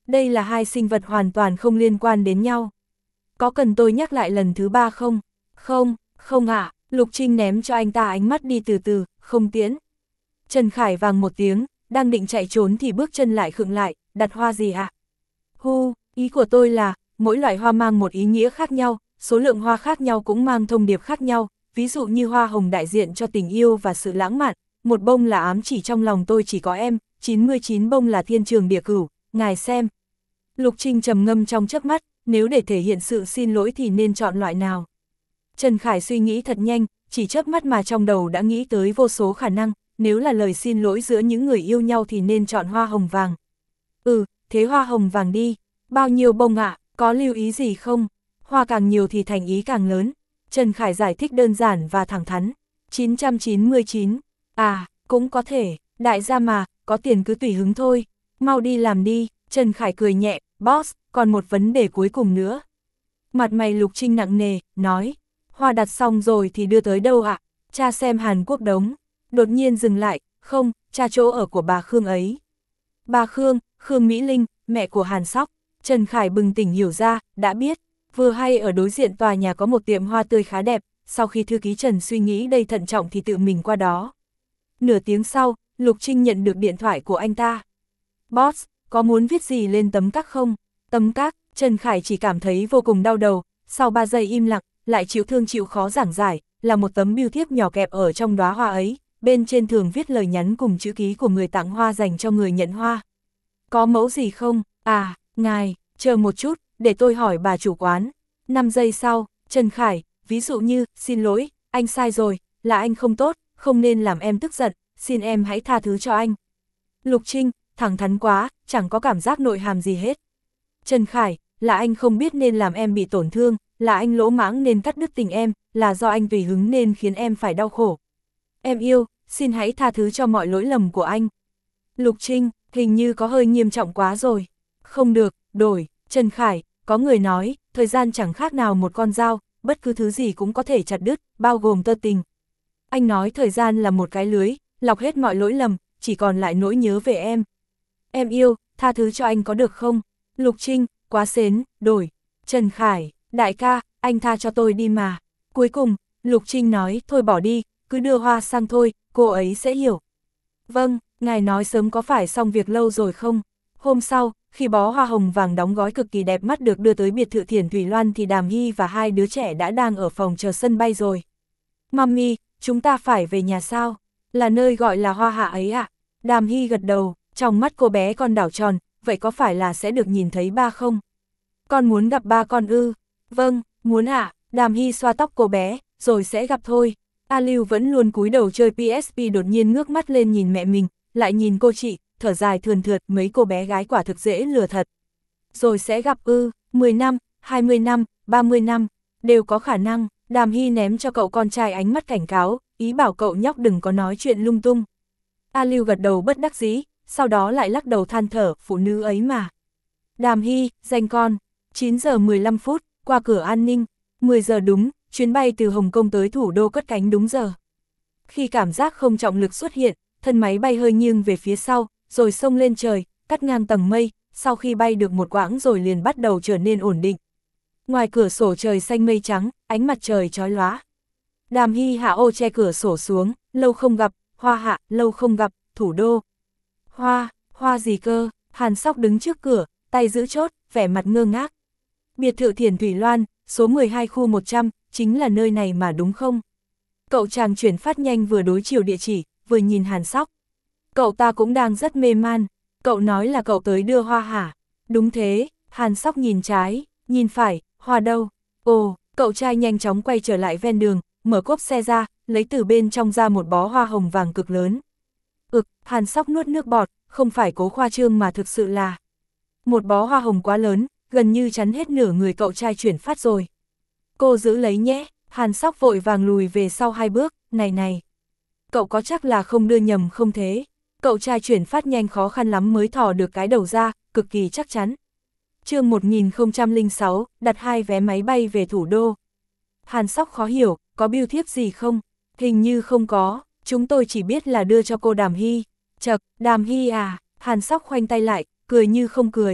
Đây là hai sinh vật hoàn toàn không liên quan đến nhau. Có cần tôi nhắc lại lần thứ ba không? Không, không ạ, Lục Trinh ném cho anh ta ánh mắt đi từ từ, không tiễn. Trần Khải vàng một tiếng, đang định chạy trốn thì bước chân lại khựng lại, đặt hoa gì ạ? Hu, ý của tôi là, mỗi loại hoa mang một ý nghĩa khác nhau, số lượng hoa khác nhau cũng mang thông điệp khác nhau, ví dụ như hoa hồng đại diện cho tình yêu và sự lãng mạn, một bông là ám chỉ trong lòng tôi chỉ có em, chín mươi chín bông là thiên trường địa cửu, ngài xem. Lục Trinh trầm ngâm trong chớp mắt, nếu để thể hiện sự xin lỗi thì nên chọn loại nào? Trần Khải suy nghĩ thật nhanh, chỉ chớp mắt mà trong đầu đã nghĩ tới vô số khả năng, nếu là lời xin lỗi giữa những người yêu nhau thì nên chọn hoa hồng vàng. Ừ, thế hoa hồng vàng đi, bao nhiêu bông ạ, có lưu ý gì không? Hoa càng nhiều thì thành ý càng lớn. Trần Khải giải thích đơn giản và thẳng thắn. chín trăm chín mươi chín, à, cũng có thể, đại gia mà, có tiền cứ tùy hứng thôi, mau đi làm đi. Trần Khải cười nhẹ, boss, còn một vấn đề cuối cùng nữa. Mặt mày Lục Trinh nặng nề, nói, hoa đặt xong rồi thì đưa tới đâu ạ? Cha xem Hàn Quốc đống. Đột nhiên dừng lại, không, cha chỗ ở của bà Khương ấy. Bà Khương, Khương Mỹ Linh, mẹ của Hàn Sóc. Trần Khải bừng tỉnh hiểu ra, đã biết, vừa hay ở đối diện tòa nhà có một tiệm hoa tươi khá đẹp, sau khi thư ký Trần suy nghĩ đây thận trọng thì tự mình qua đó. Nửa tiếng sau, Lục Trinh nhận được điện thoại của anh ta. Boss, có muốn viết gì lên tấm các không? Tấm các, Trần Khải chỉ cảm thấy vô cùng đau đầu, sau ba giây im lặng, lại chịu thương chịu khó giảng giải, là một tấm bưu thiếp nhỏ kẹp ở trong đóa hoa ấy, bên trên thường viết lời nhắn cùng chữ ký của người tặng hoa dành cho người nhận hoa. Có mẫu gì không? À, ngài, chờ một chút, để tôi hỏi bà chủ quán. năm giây sau, Trần Khải, ví dụ như, xin lỗi, anh sai rồi, là anh không tốt, không nên làm em tức giận, xin em hãy tha thứ cho anh. Lục Trinh, thẳng thắn quá, chẳng có cảm giác nội hàm gì hết. Trần Khải, là anh không biết nên làm em bị tổn thương, là anh lỗ mãng nên cắt đứt tình em, là do anh tùy hứng nên khiến em phải đau khổ. Em yêu, xin hãy tha thứ cho mọi lỗi lầm của anh. Lục Trinh, hình như có hơi nghiêm trọng quá rồi. Không được, đổi. Trần Khải, có người nói, thời gian chẳng khác nào một con dao, bất cứ thứ gì cũng có thể chặt đứt, bao gồm tơ tình. Anh nói thời gian là một cái lưới, lọc hết mọi lỗi lầm, chỉ còn lại nỗi nhớ về em. Em yêu, tha thứ cho anh có được không? Lục Trinh, quá xến, đổi. Trần Khải, đại ca, anh tha cho tôi đi mà. Cuối cùng, Lục Trinh nói, thôi bỏ đi, cứ đưa hoa sang thôi, cô ấy sẽ hiểu. Vâng, ngài nói sớm có phải xong việc lâu rồi không? Hôm sau, khi bó hoa hồng vàng đóng gói cực kỳ đẹp mắt được đưa tới biệt thự Thiển Thủy Loan thì Đàm Hy và hai đứa trẻ đã đang ở phòng chờ sân bay rồi. Mami, chúng ta phải về nhà sao? Là nơi gọi là Hoa Hạ ấy ạ? À? Đàm Hy gật đầu, trong mắt cô bé con đảo tròn, vậy có phải là sẽ được nhìn thấy ba không? Con muốn gặp ba con ư? Vâng, muốn ạ. À? Đàm Hy xoa tóc cô bé, rồi sẽ gặp thôi. A Lưu vẫn luôn cúi đầu chơi pê ét pê đột nhiên ngước mắt lên nhìn mẹ mình, lại nhìn cô chị, thở dài thườn thượt, mấy cô bé gái quả thực dễ lừa thật. Rồi sẽ gặp ư, mười năm, hai mươi năm, ba mươi năm, đều có khả năng. Đàm Hy ném cho cậu con trai ánh mắt cảnh cáo, ý bảo cậu nhóc đừng có nói chuyện lung tung. A Lưu gật đầu bất đắc dĩ, sau đó lại lắc đầu than thở, phụ nữ ấy mà. Đàm Hy, danh con, chín giờ mười lăm phút, qua cửa an ninh, mười giờ đúng, chuyến bay từ Hồng Kông tới thủ đô cất cánh đúng giờ. Khi cảm giác không trọng lực xuất hiện, thân máy bay hơi nghiêng về phía sau, rồi xông lên trời, cắt ngang tầng mây, sau khi bay được một quãng rồi liền bắt đầu trở nên ổn định. Ngoài cửa sổ trời xanh mây trắng, ánh mặt trời chói lóa. Đàm Hy hạ ô che cửa sổ xuống, lâu không gặp, Hoa Hạ, lâu không gặp, thủ đô. Hoa, hoa gì cơ? Hàn Sóc đứng trước cửa, tay giữ chốt, vẻ mặt ngơ ngác. Biệt thự Thiển Thủy Loan, số mười hai khu một trăm, chính là nơi này mà đúng không? Cậu chàng chuyển phát nhanh vừa đối chiều địa chỉ, vừa nhìn Hàn Sóc. Cậu ta cũng đang rất mê man, cậu nói là cậu tới đưa hoa hả? Đúng thế, Hàn Sóc nhìn trái, nhìn phải, hoa đâu? Ồ, cậu trai nhanh chóng quay trở lại ven đường, mở cốp xe ra, lấy từ bên trong ra một bó hoa hồng vàng cực lớn. Ực, Hàn Sóc nuốt nước bọt, không phải cố khoa trương mà thực sự là. Một bó hoa hồng quá lớn, gần như chắn hết nửa người cậu trai chuyển phát rồi. Cô giữ lấy nhé, Hàn Sóc vội vàng lùi về sau hai bước, này này. Cậu có chắc là không đưa nhầm không thế? Cậu trai chuyển phát nhanh khó khăn lắm mới thò được cái đầu ra, cực kỳ chắc chắn. Chương một nghìn không trăm lẻ sáu, đặt hai vé máy bay về thủ đô. Hàn Sóc khó hiểu, có bưu thiếp gì không? Hình như không có, chúng tôi chỉ biết là đưa cho cô Đàm Hy. Chậc, Đàm Hy à? Hàn Sóc khoanh tay lại, cười như không cười.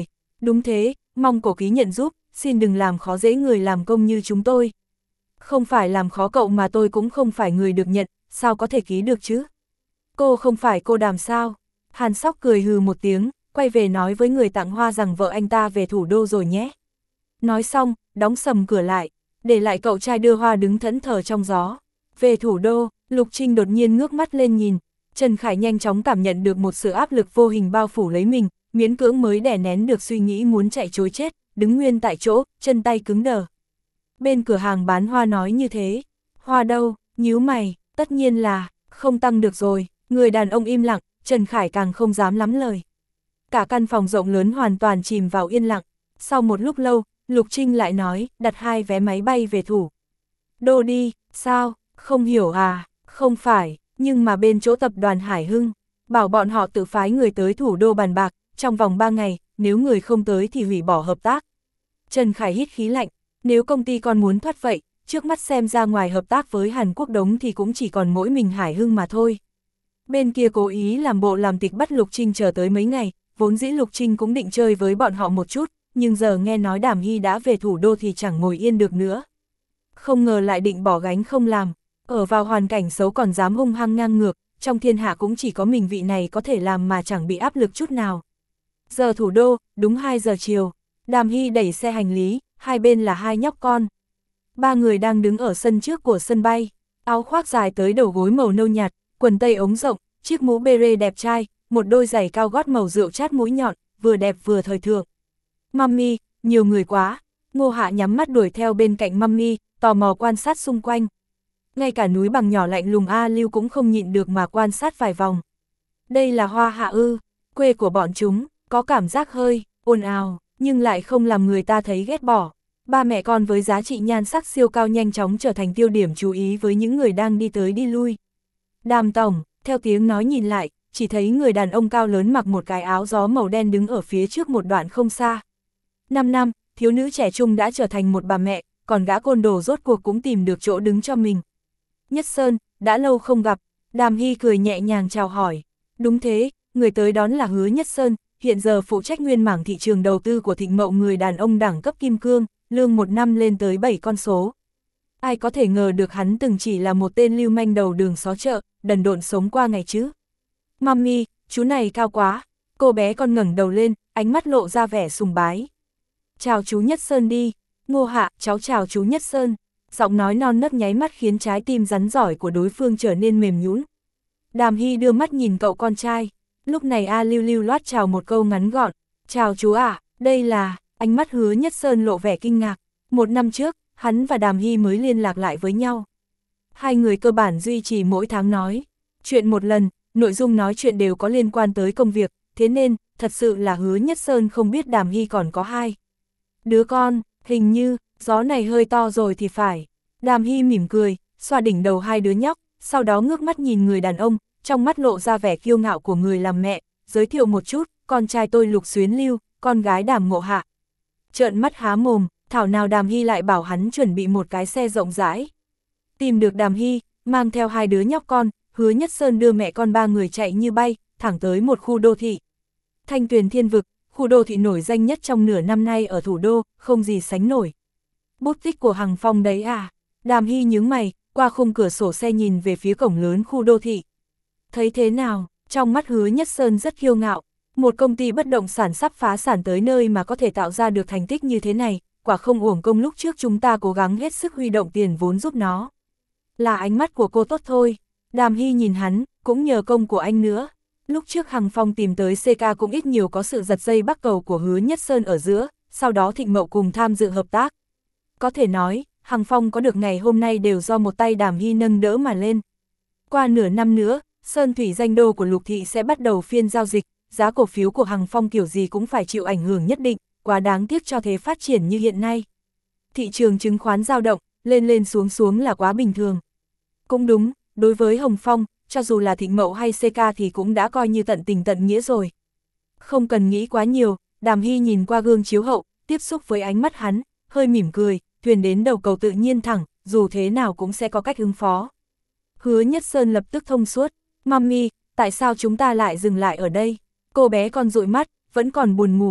Đúng thế, mong cổ ký nhận giúp, xin đừng làm khó dễ người làm công như chúng tôi. Không phải làm khó cậu mà tôi cũng không phải người được nhận, sao có thể ký được chứ? Cô không phải cô Đàm sao? Hàn Sóc cười hừ một tiếng, quay về nói với người tặng hoa rằng vợ anh ta về thủ đô rồi nhé. Nói xong, đóng sầm cửa lại, để lại cậu trai đưa hoa đứng thẫn thờ trong gió. Về thủ đô, Lục Trinh đột nhiên ngước mắt lên nhìn, Trần Khải nhanh chóng cảm nhận được một sự áp lực vô hình bao phủ lấy mình, miễn cưỡng mới đè nén được suy nghĩ muốn chạy trối chết, đứng nguyên tại chỗ, chân tay cứng đờ. Bên cửa hàng bán hoa nói như thế, hoa đâu, nhíu mày, tất nhiên là, không tăng được rồi, người đàn ông im lặng, Trần Khải càng không dám lắm lời. Cả căn phòng rộng lớn hoàn toàn chìm vào yên lặng, sau một lúc lâu, Lục Trinh lại nói, đặt hai vé máy bay về thủ đô đi, sao, không hiểu à, không phải, nhưng mà bên chỗ tập đoàn Hải Hưng, bảo bọn họ tự phái người tới thủ đô bàn bạc, trong vòng ba ngày, nếu người không tới thì hủy bỏ hợp tác. Trần Khải hít khí lạnh, nếu công ty còn muốn thoát vậy, trước mắt xem ra ngoài hợp tác với Hàn Quốc đống thì cũng chỉ còn mỗi mình Hải Hưng mà thôi. Bên kia cố ý làm bộ làm tịch bắt Lục Trinh chờ tới mấy ngày, vốn dĩ Lục Trinh cũng định chơi với bọn họ một chút, nhưng giờ nghe nói Đàm Hy đã về thủ đô thì chẳng ngồi yên được nữa. Không ngờ lại định bỏ gánh không làm, ở vào hoàn cảnh xấu còn dám hung hăng ngang ngược, trong thiên hạ cũng chỉ có mình vị này có thể làm mà chẳng bị áp lực chút nào. Giờ thủ đô, đúng hai giờ chiều, Đàm Hy đẩy xe hành lý, hai bên là hai nhóc con. Ba người đang đứng ở sân trước của sân bay, áo khoác dài tới đầu gối màu nâu nhạt, quần tây ống rộng, chiếc mũ beret đẹp trai, một đôi giày cao gót màu rượu chát mũi nhọn, vừa đẹp vừa thời thượng. Mummy, nhiều người quá, Ngô Hạ nhắm mắt đuổi theo bên cạnh Mummy, tò mò quan sát xung quanh. Ngay cả núi bằng nhỏ lạnh lùng A Lưu cũng không nhịn được mà quan sát vài vòng. Đây là Hoa Hạ ư, quê của bọn chúng, có cảm giác hơi ồn ào, nhưng lại không làm người ta thấy ghét bỏ. Ba mẹ con với giá trị nhan sắc siêu cao nhanh chóng trở thành tiêu điểm chú ý với những người đang đi tới đi lui. Đàm tổng, theo tiếng nói nhìn lại, chỉ thấy người đàn ông cao lớn mặc một cái áo gió màu đen đứng ở phía trước một đoạn không xa. Năm năm, thiếu nữ trẻ trung đã trở thành một bà mẹ, còn gã côn đồ rốt cuộc cũng tìm được chỗ đứng cho mình. Nhất Sơn, đã lâu không gặp, Đàm Hy cười nhẹ nhàng chào hỏi. Đúng thế, người tới đón là Hứa Nhất Sơn, hiện giờ phụ trách nguyên mảng thị trường đầu tư của Thịnh Mậu, người đàn ông đẳng cấp kim cương, lương một năm lên tới bảy con số. Ai có thể ngờ được hắn từng chỉ là một tên lưu manh đầu đường xó chợ, đần độn sống qua ngày chứ. Mami, chú này cao quá, cô bé con ngẩng đầu lên, ánh mắt lộ ra vẻ sùng bái. Chào chú Nhất Sơn đi, Ngô Hạ, cháu chào chú Nhất Sơn. Giọng nói non nớt nháy mắt khiến trái tim rắn giỏi của đối phương trở nên mềm nhũn. Đàm Hy đưa mắt nhìn cậu con trai, lúc này A Lưu lưu loát chào một câu ngắn gọn, chào chú ạ, à, đây là, ánh mắt Hứa Nhất Sơn lộ vẻ kinh ngạc, một năm trước, hắn và Đàm Hy mới liên lạc lại với nhau. Hai người cơ bản duy trì mỗi tháng nói chuyện một lần, nội dung nói chuyện đều có liên quan tới công việc, thế nên, thật sự là Hứa Nhất Sơn không biết Đàm Hy còn có hai đứa con, hình như, gió này hơi to rồi thì phải. Đàm Hy mỉm cười, xoa đỉnh đầu hai đứa nhóc, sau đó ngước mắt nhìn người đàn ông, trong mắt lộ ra vẻ kiêu ngạo của người làm mẹ, giới thiệu một chút, con trai tôi Lục Xuyến Lưu, con gái Đàm Ngộ Hạ. Trợn mắt há mồm, thảo nào Đàm Hy lại bảo hắn chuẩn bị một cái xe rộng rãi. Tìm được Đàm Hy, mang theo hai đứa nhóc con, Hứa Nhất Sơn đưa mẹ con ba người chạy như bay, thẳng tới một khu đô thị. Thanh Tuyền Thiên Vực, khu đô thị nổi danh nhất trong nửa năm nay ở thủ đô, không gì sánh nổi. Bút tích của Hằng Phong đấy à? Đàm Hy nhướng mày, qua khung cửa sổ xe nhìn về phía cổng lớn khu đô thị. Thấy thế nào? Trong mắt Hứa Nhất Sơn rất kiêu ngạo. Một công ty bất động sản sắp phá sản tới nơi mà có thể tạo ra được thành tích như thế này, quả không uổng công lúc trước chúng ta cố gắng hết sức huy động tiền vốn giúp nó. Là ánh mắt của cô tốt thôi. Đàm Hy nhìn hắn, cũng nhờ công của anh nữa. Lúc trước Hằng Phong tìm tới xê ca cũng ít nhiều có sự giật dây bắt cầu của Hứa Nhất Sơn ở giữa, sau đó Thịnh Mậu cùng tham dự hợp tác. Có thể nói, Hằng Phong có được ngày hôm nay đều do một tay Đàm Hy nâng đỡ mà lên. Qua nửa năm nữa, Sơn Thủy danh đô của Lục Thị sẽ bắt đầu phiên giao dịch, giá cổ phiếu của Hằng Phong kiểu gì cũng phải chịu ảnh hưởng nhất định, quá đáng tiếc cho thế phát triển như hiện nay. Thị trường chứng khoán dao động, lên lên xuống xuống là quá bình thường. Cũng đúng, đối với Hồng Phong, cho dù là Thịnh Mậu hay xê ca thì cũng đã coi như tận tình tận nghĩa rồi. Không cần nghĩ quá nhiều, Đàm Hy nhìn qua gương chiếu hậu, tiếp xúc với ánh mắt hắn, hơi mỉm cười, thuyền đến đầu cầu tự nhiên thẳng, dù thế nào cũng sẽ có cách ứng phó. Hứa Nhất Sơn lập tức thông suốt, Mami, tại sao chúng ta lại dừng lại ở đây? Cô bé con dụi mắt, vẫn còn buồn ngủ.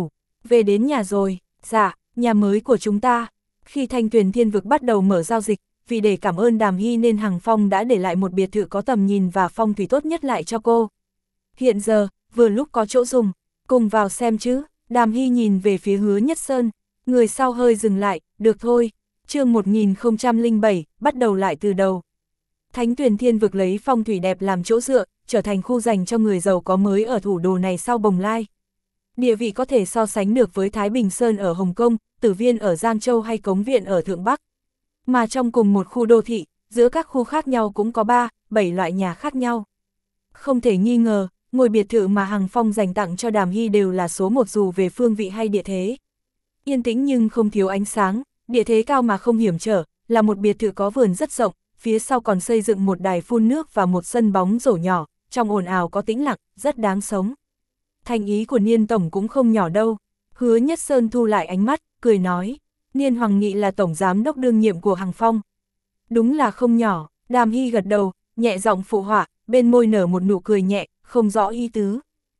Về đến nhà rồi, dạ, nhà mới của chúng ta. Khi Thanh Tuyền Thiên Vực bắt đầu mở giao dịch, vì để cảm ơn Đàm Hy nên Hằng Phong đã để lại một biệt thự có tầm nhìn và phong thủy tốt nhất lại cho cô. Hiện giờ, vừa lúc có chỗ dùng, cùng vào xem chứ. Đàm Hy nhìn về phía Hứa Nhất Sơn, người sau hơi dừng lại, được thôi. Chương một nghìn không trăm lẻ bảy, bắt đầu lại từ đầu. Thánh Tuyền Thiên Vực lấy phong thủy đẹp làm chỗ dựa, trở thành khu dành cho người giàu có mới ở thủ đô này sau Bồng Lai. Địa vị có thể so sánh được với Thái Bình Sơn ở Hồng Kông, Tử Viên ở Giang Châu hay Cống Viện ở Thượng Bắc. Mà trong cùng một khu đô thị, giữa các khu khác nhau cũng có ba, bảy loại nhà khác nhau. Không thể nghi ngờ, ngôi biệt thự mà Hằng Phong dành tặng cho Đàm Hy đều là số một dù về phương vị hay địa thế. Yên tĩnh nhưng không thiếu ánh sáng, địa thế cao mà không hiểm trở, là một biệt thự có vườn rất rộng, phía sau còn xây dựng một đài phun nước và một sân bóng rổ nhỏ, trong ồn ào có tĩnh lặng, rất đáng sống. Thành ý của Niên Tổng cũng không nhỏ đâu. Hứa Nhất Sơn thu lại ánh mắt, cười nói, Niên Hoàng Nghị là tổng giám đốc đương nhiệm của Hằng Phong. Đúng là không nhỏ. Đàm Hy gật đầu, nhẹ giọng phụ họa, bên môi nở một nụ cười nhẹ, không rõ ý tứ.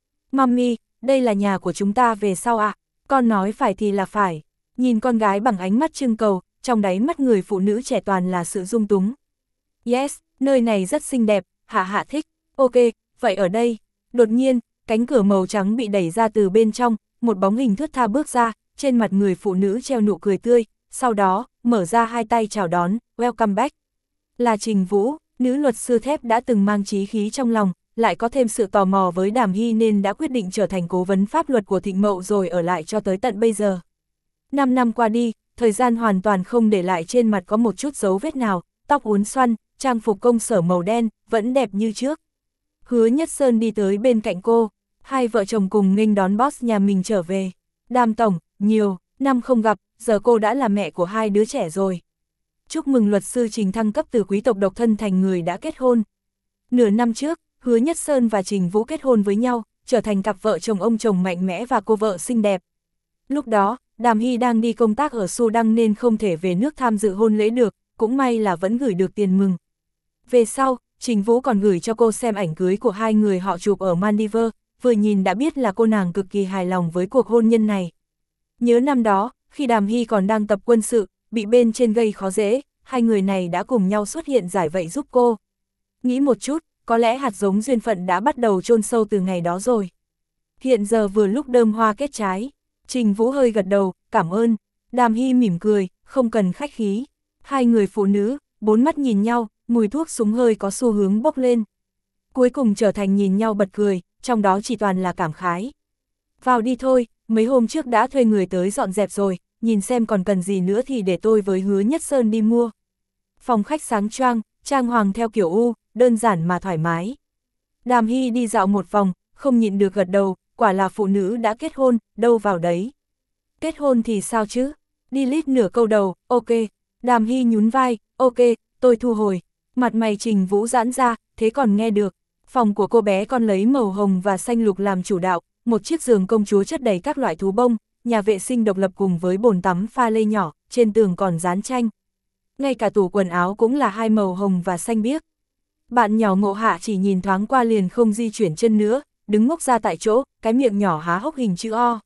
Mami, đây là nhà của chúng ta về sau ạ? À? Con nói phải thì là phải. Nhìn con gái bằng ánh mắt trưng cầu, trong đáy mắt người phụ nữ trẻ toàn là sự dung túng. Yes, nơi này rất xinh đẹp, Hạ Hạ thích. Ok, vậy ở đây. Đột nhiên, cánh cửa màu trắng bị đẩy ra từ bên trong, một bóng hình thướt tha bước ra, trên mặt người phụ nữ treo nụ cười tươi, sau đó, mở ra hai tay chào đón, welcome back. Là Trình Vũ, nữ luật sư thép đã từng mang chí khí trong lòng, lại có thêm sự tò mò với Đàm Hy nên đã quyết định trở thành cố vấn pháp luật của Thịnh Mậu rồi ở lại cho tới tận bây giờ. Năm năm qua đi, thời gian hoàn toàn không để lại trên mặt có một chút dấu vết nào, tóc uốn xoăn, trang phục công sở màu đen, vẫn đẹp như trước. Hứa Nhất Sơn đi tới bên cạnh cô, hai vợ chồng cùng nghênh đón boss nhà mình trở về. Đàm tổng, nhiều năm không gặp, giờ cô đã là mẹ của hai đứa trẻ rồi. Chúc mừng luật sư Trình thăng cấp từ quý tộc độc thân thành người đã kết hôn. Nửa năm trước, Hứa Nhất Sơn và Trình Vũ kết hôn với nhau, trở thành cặp vợ chồng ông chồng mạnh mẽ và cô vợ xinh đẹp. Lúc đó, Đàm Hy đang đi công tác ở Sudan nên không thể về nước tham dự hôn lễ được, cũng may là vẫn gửi được tiền mừng. Về sau, Trình Vũ còn gửi cho cô xem ảnh cưới của hai người họ chụp ở Maldives, vừa nhìn đã biết là cô nàng cực kỳ hài lòng với cuộc hôn nhân này. Nhớ năm đó, khi Đàm Hy còn đang tập quân sự, bị bên trên gây khó dễ, hai người này đã cùng nhau xuất hiện giải vây giúp cô. Nghĩ một chút, có lẽ hạt giống duyên phận đã bắt đầu chôn sâu từ ngày đó rồi. Hiện giờ vừa lúc đơm hoa kết trái. Trình Vũ hơi gật đầu, cảm ơn. Đàm Hy mỉm cười, không cần khách khí. Hai người phụ nữ, bốn mắt nhìn nhau, mùi thuốc súng hơi có xu hướng bốc lên. Cuối cùng trở thành nhìn nhau bật cười, trong đó chỉ toàn là cảm khái. Vào đi thôi, mấy hôm trước đã thuê người tới dọn dẹp rồi, nhìn xem còn cần gì nữa thì để tôi với Hứa Nhất Sơn đi mua. Phòng khách sáng choang, trang hoàng theo kiểu U, đơn giản mà thoải mái. Đàm Hy đi dạo một vòng, không nhịn được gật đầu, quả là phụ nữ đã kết hôn, đâu vào đấy. Kết hôn thì sao chứ? Đi lít nửa câu đầu, ok. Đàm Hy nhún vai, ok, tôi thu hồi. Mặt mày Trình Vũ giãn ra, thế còn nghe được. Phòng của cô bé con lấy màu hồng và xanh lục làm chủ đạo, một chiếc giường công chúa chất đầy các loại thú bông, nhà vệ sinh độc lập cùng với bồn tắm pha lê nhỏ, trên tường còn dán tranh. Ngay cả tủ quần áo cũng là hai màu hồng và xanh biếc. Bạn nhỏ Ngộ Hạ chỉ nhìn thoáng qua liền không di chuyển chân nữa, đứng ngốc ra tại chỗ, cái miệng nhỏ há hốc hình chữ O.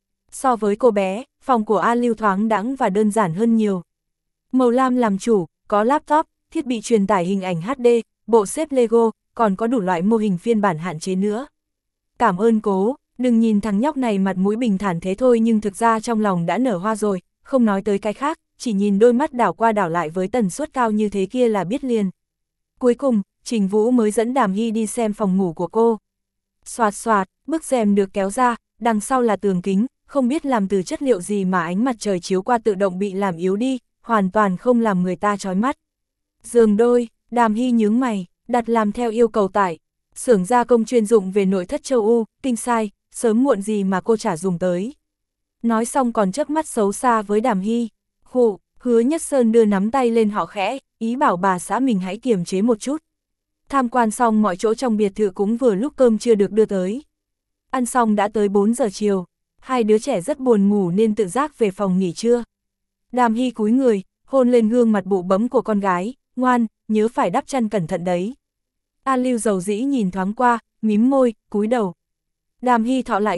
So với cô bé, phòng của A Lưu thoáng đãng và đơn giản hơn nhiều. Màu lam làm chủ, có laptop, thiết bị truyền tải hình ảnh hát đê, bộ xếp Lego, còn có đủ loại mô hình phiên bản hạn chế nữa. Cảm ơn cố, đừng nhìn thằng nhóc này mặt mũi bình thản thế thôi nhưng thực ra trong lòng đã nở hoa rồi, không nói tới cái khác, chỉ nhìn đôi mắt đảo qua đảo lại với tần suất cao như thế kia là biết liền. Cuối cùng, Trình Vũ mới dẫn Đàm Hy đi xem phòng ngủ của cô. Xoạt xoạt, bức rèm được kéo ra, đằng sau là tường kính, không biết làm từ chất liệu gì mà ánh mặt trời chiếu qua tự động bị làm yếu đi, hoàn toàn không làm người ta chói mắt. Giường đôi, Đàm Hy nhướng mày, đặt làm theo yêu cầu tải. Xưởng gia công chuyên dụng về nội thất châu U, kinh sai, sớm muộn gì mà cô chả dùng tới. Nói xong còn chớp mắt xấu xa với Đàm Hy. Khụ, Hứa Nhất Sơn đưa nắm tay lên họ khẽ, ý bảo bà xã mình hãy kiềm chế một chút. Tham quan xong mọi chỗ trong biệt thự cũng vừa lúc cơm chưa được đưa tới. Ăn xong đã tới bốn giờ chiều, hai đứa trẻ rất buồn ngủ nên tự giác về phòng nghỉ trưa. Đàm Hy cúi người, hôn lên gương mặt bụ bấm của con gái, ngoan, nhớ phải đắp chăn cẩn thận đấy. A Lưu dầu dĩ nhìn thoáng qua, mím môi, cúi đầu. Đàm Hy thọ lại gần,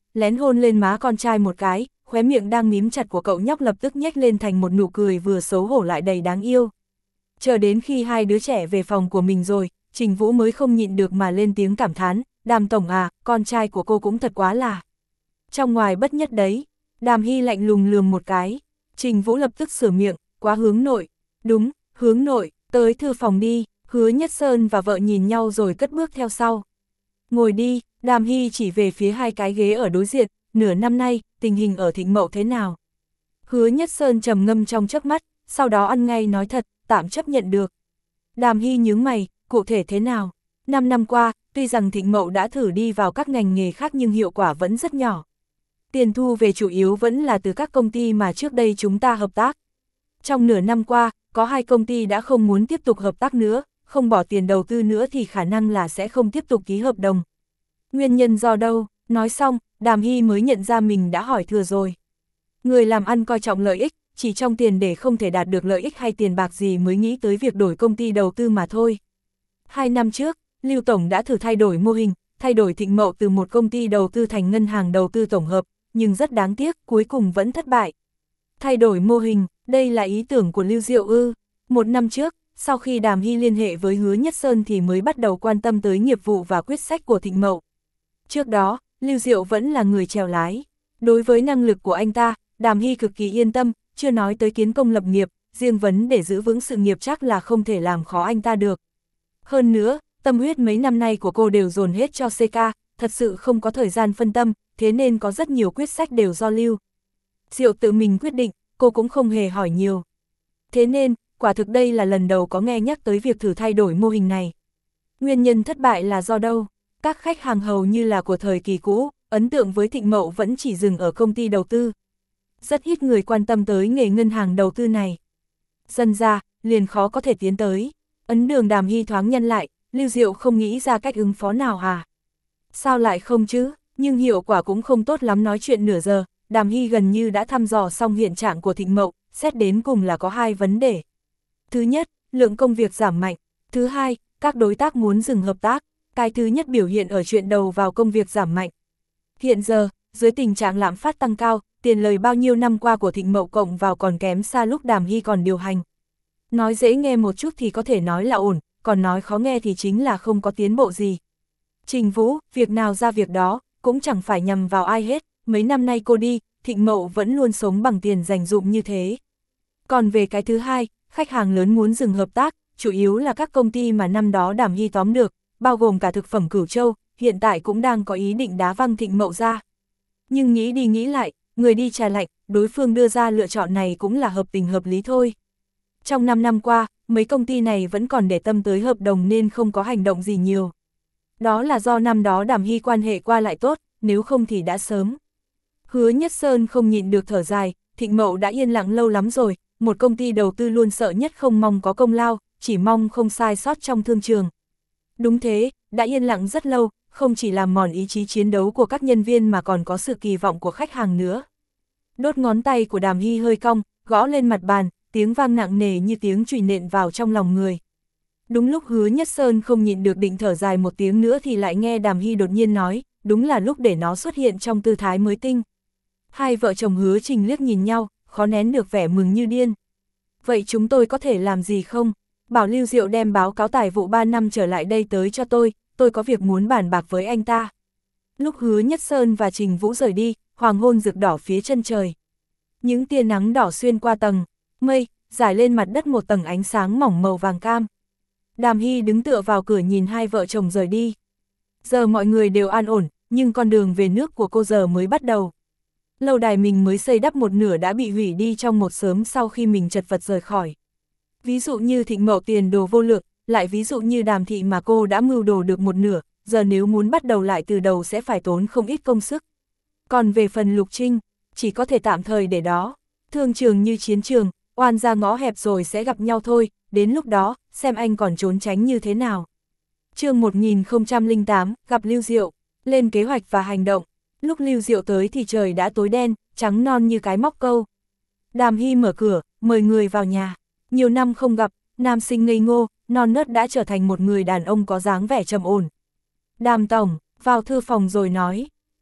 lén hôn lên má con trai một cái, khóe miệng đang mím chặt của cậu nhóc lập tức nhếch lên thành một nụ cười vừa xấu hổ lại đầy đáng yêu. Chờ đến khi hai đứa trẻ về phòng của mình rồi, Trình Vũ mới không nhịn được mà lên tiếng cảm thán, Đàm tổng à, con trai của cô cũng thật quá là trong ngoài bất nhất đấy. Đàm Hy lạnh lùng lườm một cái. Trình Vũ lập tức sửa miệng, quá hướng nội. Đúng, hướng nội, tới thư phòng đi. Hứa Nhất Sơn và vợ nhìn nhau rồi cất bước theo sau. Ngồi đi, Đàm Hy chỉ về phía hai cái ghế ở đối diện, nửa năm nay, tình hình ở Thịnh Mậu thế nào? Hứa Nhất Sơn trầm ngâm trong chớp mắt, sau đó ăn ngay nói thật, tạm chấp nhận được. Đàm Hy nhướng mày, cụ thể thế nào? Năm năm qua, tuy rằng Thịnh Mậu đã thử đi vào các ngành nghề khác nhưng hiệu quả vẫn rất nhỏ. Tiền thu về chủ yếu vẫn là từ các công ty mà trước đây chúng ta hợp tác. Trong nửa năm qua, có hai công ty đã không muốn tiếp tục hợp tác nữa, không bỏ tiền đầu tư nữa thì khả năng là sẽ không tiếp tục ký hợp đồng. Nguyên nhân do đâu? Nói xong, Đàm Hy mới nhận ra mình đã hỏi thừa rồi. Người làm ăn coi trọng lợi ích, chỉ trong tiền để không thể đạt được lợi ích hay tiền bạc gì mới nghĩ tới việc đổi công ty đầu tư mà thôi. Hai năm trước, Lưu Tổng đã thử thay đổi mô hình, thay đổi Thịnh Mậu từ một công ty đầu tư thành ngân hàng đầu tư tổng hợp, nhưng rất đáng tiếc, cuối cùng vẫn thất bại. Thay đổi mô hình, đây là ý tưởng của Lưu Diệu ư? Một năm trước, sau khi Đàm Hy liên hệ với Hứa Nhất Sơn thì mới bắt đầu quan tâm tới nghiệp vụ và quyết sách của Thịnh Mậu. Trước đó, Lưu Diệu vẫn là người chèo lái. Đối với năng lực của anh ta, Đàm Hy cực kỳ yên tâm, chưa nói tới kiến công lập nghiệp, riêng vấn để giữ vững sự nghiệp chắc là không thể làm khó anh ta được. Hơn nữa, tâm huyết mấy năm nay của cô đều dồn hết cho xê ca, thật sự không có thời gian phân tâm, thế nên có rất nhiều quyết sách đều do Lưu Diệu tự mình quyết định, cô cũng không hề hỏi nhiều. Thế nên, quả thực đây là lần đầu có nghe nhắc tới việc thử thay đổi mô hình này. Nguyên nhân thất bại là do đâu? Các khách hàng hầu như là của thời kỳ cũ, ấn tượng với Thịnh Mậu vẫn chỉ dừng ở công ty đầu tư. Rất ít người quan tâm tới nghề ngân hàng đầu tư này. Dần ra, liền khó có thể tiến tới. Ấn đường Đàm Hy thoáng nhân lại, Lưu Diệu không nghĩ ra cách ứng phó nào hả? Sao lại không chứ? Nhưng hiệu quả cũng không tốt lắm. Nói chuyện nửa giờ, Đàm Hy gần như đã thăm dò xong hiện trạng của Thịnh Mậu, xét đến cùng là có hai vấn đề. Thứ nhất, lượng công việc giảm mạnh. Thứ hai, các đối tác muốn dừng hợp tác. Cái thứ nhất biểu hiện ở chuyện đầu vào công việc giảm mạnh. Hiện giờ, dưới tình trạng lạm phát tăng cao, tiền lời bao nhiêu năm qua của Thịnh Mậu cộng vào còn kém xa lúc Đàm Hy còn điều hành. Nói dễ nghe một chút thì có thể nói là ổn, còn nói khó nghe thì chính là không có tiến bộ gì. Trình Vũ, việc nào ra việc đó, cũng chẳng phải nhằm vào ai hết, mấy năm nay cô đi, Thịnh Mậu vẫn luôn sống bằng tiền dành dụm như thế. Còn về cái thứ hai, khách hàng lớn muốn dừng hợp tác, chủ yếu là các công ty mà năm đó Đàm Hy tóm được, bao gồm cả thực phẩm Cửu Châu, hiện tại cũng đang có ý định đá văng Thịnh Mậu ra. Nhưng nghĩ đi nghĩ lại, người đi trà lạnh, đối phương đưa ra lựa chọn này cũng là hợp tình hợp lý thôi. Trong năm năm qua, mấy công ty này vẫn còn để tâm tới hợp đồng nên không có hành động gì nhiều. Đó là do năm đó Đàm Hy quan hệ qua lại tốt, nếu không thì đã sớm. Hứa Nhất Sơn không nhịn được thở dài, Thịnh Mậu đã yên lặng lâu lắm rồi, một công ty đầu tư luôn sợ nhất không mong có công lao, chỉ mong không sai sót trong thương trường. Đúng thế, đã yên lặng rất lâu, không chỉ làm mòn ý chí chiến đấu của các nhân viên mà còn có sự kỳ vọng của khách hàng nữa. Đốt ngón tay của Đàm Hy hơi cong, gõ lên mặt bàn, tiếng vang nặng nề như tiếng chùy nện vào trong lòng người. Đúng lúc Hứa Nhất Sơn không nhịn được định thở dài một tiếng nữa thì lại nghe Đàm Hy đột nhiên nói, đúng là lúc để nó xuất hiện trong tư thái mới tinh. Hai vợ chồng Hứa Trình liếc nhìn nhau, khó nén được vẻ mừng như điên. Vậy chúng tôi có thể làm gì không? Bảo Lưu Diệu đem báo cáo tài vụ ba năm trở lại đây tới cho tôi, tôi có việc muốn bàn bạc với anh ta. Lúc Hứa Nhất Sơn và Trình Vũ rời đi, hoàng hôn rực đỏ phía chân trời. Những tia nắng đỏ xuyên qua tầng mây, rải lên mặt đất một tầng ánh sáng mỏng màu vàng cam. Đàm Hy đứng tựa vào cửa nhìn hai vợ chồng rời đi. Giờ mọi người đều an ổn, nhưng con đường về nước của cô giờ mới bắt đầu. Lâu đài mình mới xây đắp một nửa đã bị hủy đi trong một sớm sau khi mình chật vật rời khỏi. Ví dụ như Thịnh Mậu tiền đồ vô lượng, lại ví dụ như Đàm thị mà cô đã mưu đồ được một nửa, giờ nếu muốn bắt đầu lại từ đầu sẽ phải tốn không ít công sức. Còn về phần Lục Trinh, chỉ có thể tạm thời để đó. Thương trường như chiến trường, oan ra ngõ hẹp rồi sẽ gặp nhau thôi, đến lúc đó, xem anh còn trốn tránh như thế nào. Chương một nghìn không trăm lẻ tám, gặp Lưu Diệu, lên kế hoạch và hành động. Lúc Lưu Diệu tới thì trời đã tối đen, trắng non như cái móc câu. Đàm Hy mở cửa, mời người vào nhà. Nhiều năm không gặp, nam sinh ngây ngô, non nớt đã trở thành một người đàn ông có dáng vẻ trầm ổn. Đàm tổng, vào thư phòng rồi nói.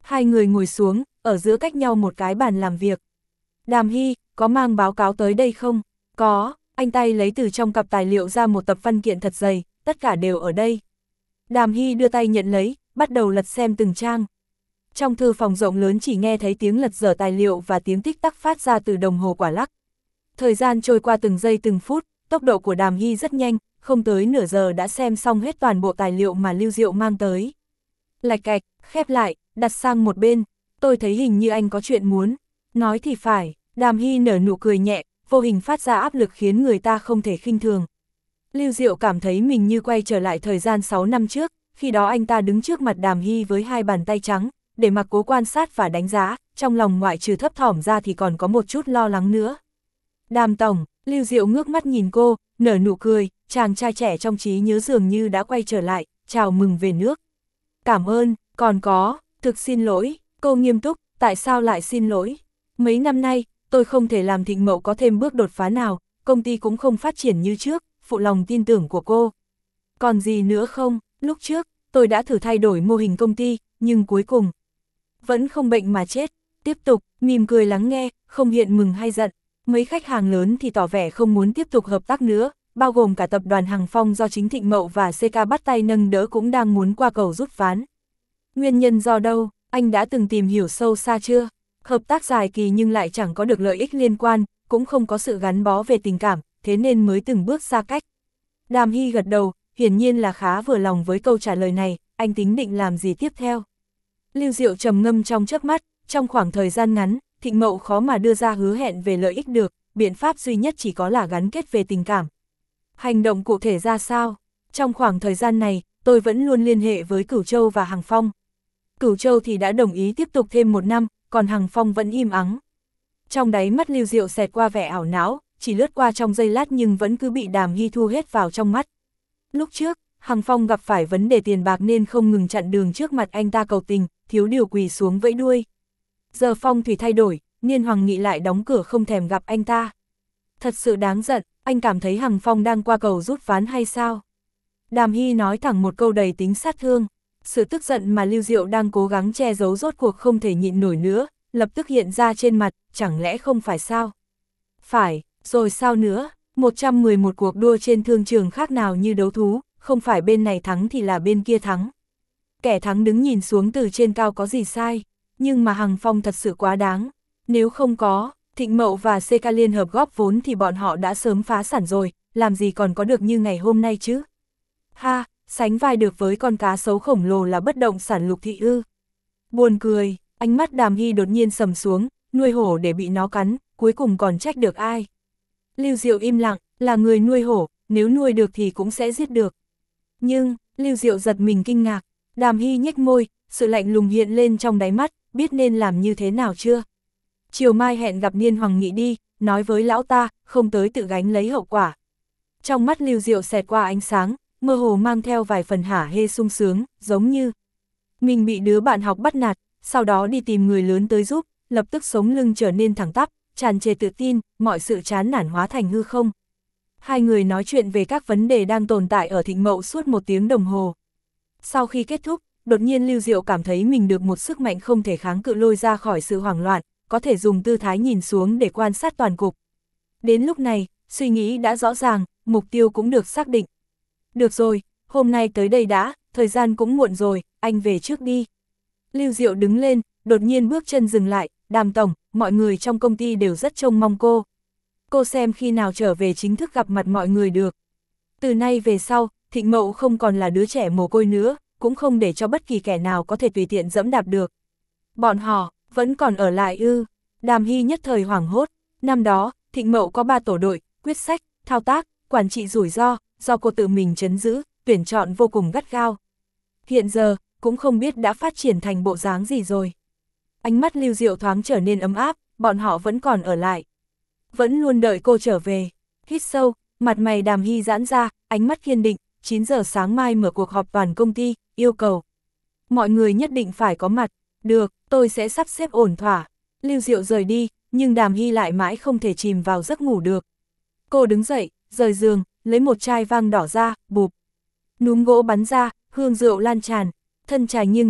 Hai người ngồi xuống, ở giữa cách nhau một cái bàn làm việc. Đàm Hy, có mang báo cáo tới đây không? Có, anh tay lấy từ trong cặp tài liệu ra một tập văn kiện thật dày, tất cả đều ở đây. Đàm Hy đưa tay nhận lấy, bắt đầu lật xem từng trang. Trong thư phòng rộng lớn chỉ nghe thấy tiếng lật dở tài liệu và tiếng tích tắc phát ra từ đồng hồ quả lắc. Thời gian trôi qua từng giây từng phút, tốc độ của Đàm Hy rất nhanh, không tới nửa giờ đã xem xong hết toàn bộ tài liệu mà Lưu Diệu mang tới. Lạch cạch, khép lại, đặt sang một bên, tôi thấy hình như anh có chuyện muốn. Nói thì phải, Đàm Hy nở nụ cười nhẹ, vô hình phát ra áp lực khiến người ta không thể khinh thường. Lưu Diệu cảm thấy mình như quay trở lại thời gian sáu năm trước, khi đó anh ta đứng trước mặt Đàm Hy với hai bàn tay trắng, để mặc cố quan sát và đánh giá, trong lòng ngoại trừ thấp thỏm ra thì còn có một chút lo lắng nữa. Đàm tổng, Lưu Diệu ngước mắt nhìn cô, nở nụ cười, chàng trai trẻ trong trí nhớ dường như đã quay trở lại, chào mừng về nước. Cảm ơn, còn có, thực xin lỗi, cô nghiêm túc, tại sao lại xin lỗi? Mấy năm nay, tôi không thể làm Thịnh Mậu có thêm bước đột phá nào, công ty cũng không phát triển như trước, phụ lòng tin tưởng của cô. Còn gì nữa không, lúc trước, tôi đã thử thay đổi mô hình công ty, nhưng cuối cùng, vẫn không bệnh mà chết. Tiếp tục, mỉm cười lắng nghe, không hiện mừng hay giận. Mấy khách hàng lớn thì tỏ vẻ không muốn tiếp tục hợp tác nữa, bao gồm cả tập đoàn Hằng Phong do chính Thịnh Mậu và xê ca bắt tay nâng đỡ cũng đang muốn qua cầu rút ván. Nguyên nhân do đâu, anh đã từng tìm hiểu sâu xa chưa? Hợp tác dài kỳ nhưng lại chẳng có được lợi ích liên quan, cũng không có sự gắn bó về tình cảm, thế nên mới từng bước xa cách. Đàm Hy gật đầu, hiển nhiên là khá vừa lòng với câu trả lời này, anh tính định làm gì tiếp theo? Lưu Diệu trầm ngâm trong chớp mắt, trong khoảng thời gian ngắn, Thịnh Mậu khó mà đưa ra hứa hẹn về lợi ích được, biện pháp duy nhất chỉ có là gắn kết về tình cảm. Hành động cụ thể ra sao? Trong khoảng thời gian này, tôi vẫn luôn liên hệ với Cửu Châu và Hằng Phong. Cửu Châu thì đã đồng ý tiếp tục thêm một năm, còn Hằng Phong vẫn im ắng. Trong đáy mắt Lưu Diệu xẹt qua vẻ ảo não, chỉ lướt qua trong giây lát nhưng vẫn cứ bị Đàm Hy thu hết vào trong mắt. Lúc trước, Hằng Phong gặp phải vấn đề tiền bạc nên không ngừng chặn đường trước mặt anh ta cầu tình, thiếu điều quỳ xuống vẫy đuôi. Giờ phong thủy thay đổi, Niên Hoàng Nghị lại đóng cửa không thèm gặp anh ta. Thật sự đáng giận, anh cảm thấy Hằng Phong đang qua cầu rút ván hay sao? Đàm Hy nói thẳng một câu đầy tính sát thương. Sự tức giận mà Lưu Diệu đang cố gắng che giấu rốt cuộc không thể nhịn nổi nữa, lập tức hiện ra trên mặt, chẳng lẽ không phải sao? Phải, rồi sao nữa? một trăm mười một cuộc đua trên thương trường khác nào như đấu thú, không phải bên này thắng thì là bên kia thắng. Kẻ thắng đứng nhìn xuống từ trên cao có gì sai, nhưng mà Hằng Phong thật sự quá đáng. Nếu không có, Thịnh Mậu và xê ca liên hợp góp vốn thì bọn họ đã sớm phá sản rồi, làm gì còn có được như ngày hôm nay chứ? Ha, sánh vai được với con cá sấu khổng lồ là bất động sản Lục Thị ư. Buồn cười, ánh mắt Đàm Hy đột nhiên sầm xuống, nuôi hổ để bị nó cắn, cuối cùng còn trách được ai? Lưu Diệu im lặng, là người nuôi hổ, nếu nuôi được thì cũng sẽ giết được. Nhưng, Lưu Diệu giật mình kinh ngạc, Đàm Hy nhếch môi, sự lạnh lùng hiện lên trong đáy mắt, biết nên làm như thế nào chưa? Chiều mai hẹn gặp Niên Hoàng Nghị đi, nói với lão ta, không tới tự gánh lấy hậu quả. Trong mắt Lưu Diệu xẹt qua ánh sáng, mơ hồ mang theo vài phần hả hê sung sướng, giống như mình bị đứa bạn học bắt nạt, sau đó đi tìm người lớn tới giúp, lập tức sống lưng trở nên thẳng tắp, tràn trề tự tin, mọi sự chán nản hóa thành hư không. Hai người nói chuyện về các vấn đề đang tồn tại ở Thịnh Mậu suốt một tiếng đồng hồ. Sau khi kết thúc, đột nhiên Lưu Diệu cảm thấy mình được một sức mạnh không thể kháng cự lôi ra khỏi sự hoảng loạn, có thể dùng tư thái nhìn xuống để quan sát toàn cục. Đến lúc này, suy nghĩ đã rõ ràng, mục tiêu cũng được xác định. Được rồi, hôm nay tới đây đã, thời gian cũng muộn rồi, anh về trước đi. Lưu Diệu đứng lên, đột nhiên bước chân dừng lại, Đàm tổng, mọi người trong công ty đều rất trông mong cô. Cô xem khi nào trở về chính thức gặp mặt mọi người được. Từ nay về sau, Thịnh Mậu không còn là đứa trẻ mồ côi nữa, cũng không để cho bất kỳ kẻ nào có thể tùy tiện dẫm đạp được. Bọn họ, vẫn còn ở lại ư? Đàm Hy nhất thời hoảng hốt. Năm đó, Thịnh Mậu có ba tổ đội, quyết sách, thao tác, quản trị rủi ro, do cô tự mình trấn giữ, tuyển chọn vô cùng gắt gao. Hiện giờ, cũng không biết đã phát triển thành bộ dáng gì rồi. Ánh mắt Lưu Diệu thoáng trở nên ấm áp, bọn họ vẫn còn ở lại. Vẫn luôn đợi cô trở về. Hít sâu, mặt mày Đàm Hy giãn ra, ánh mắt kiên định, chín giờ sáng mai mở cuộc họp toàn công ty, yêu cầu. Mọi người nhất định phải có mặt. Được, tôi sẽ sắp xếp ổn thỏa. Lưu Diệu rời đi, nhưng Đàm Hy lại mãi không thể chìm vào giấc ngủ được. Cô đứng dậy, rời giường, lấy một chai vang đỏ ra, bụp. Núm gỗ bắn ra, hương rượu lan tràn, thân chài nghiêng đi,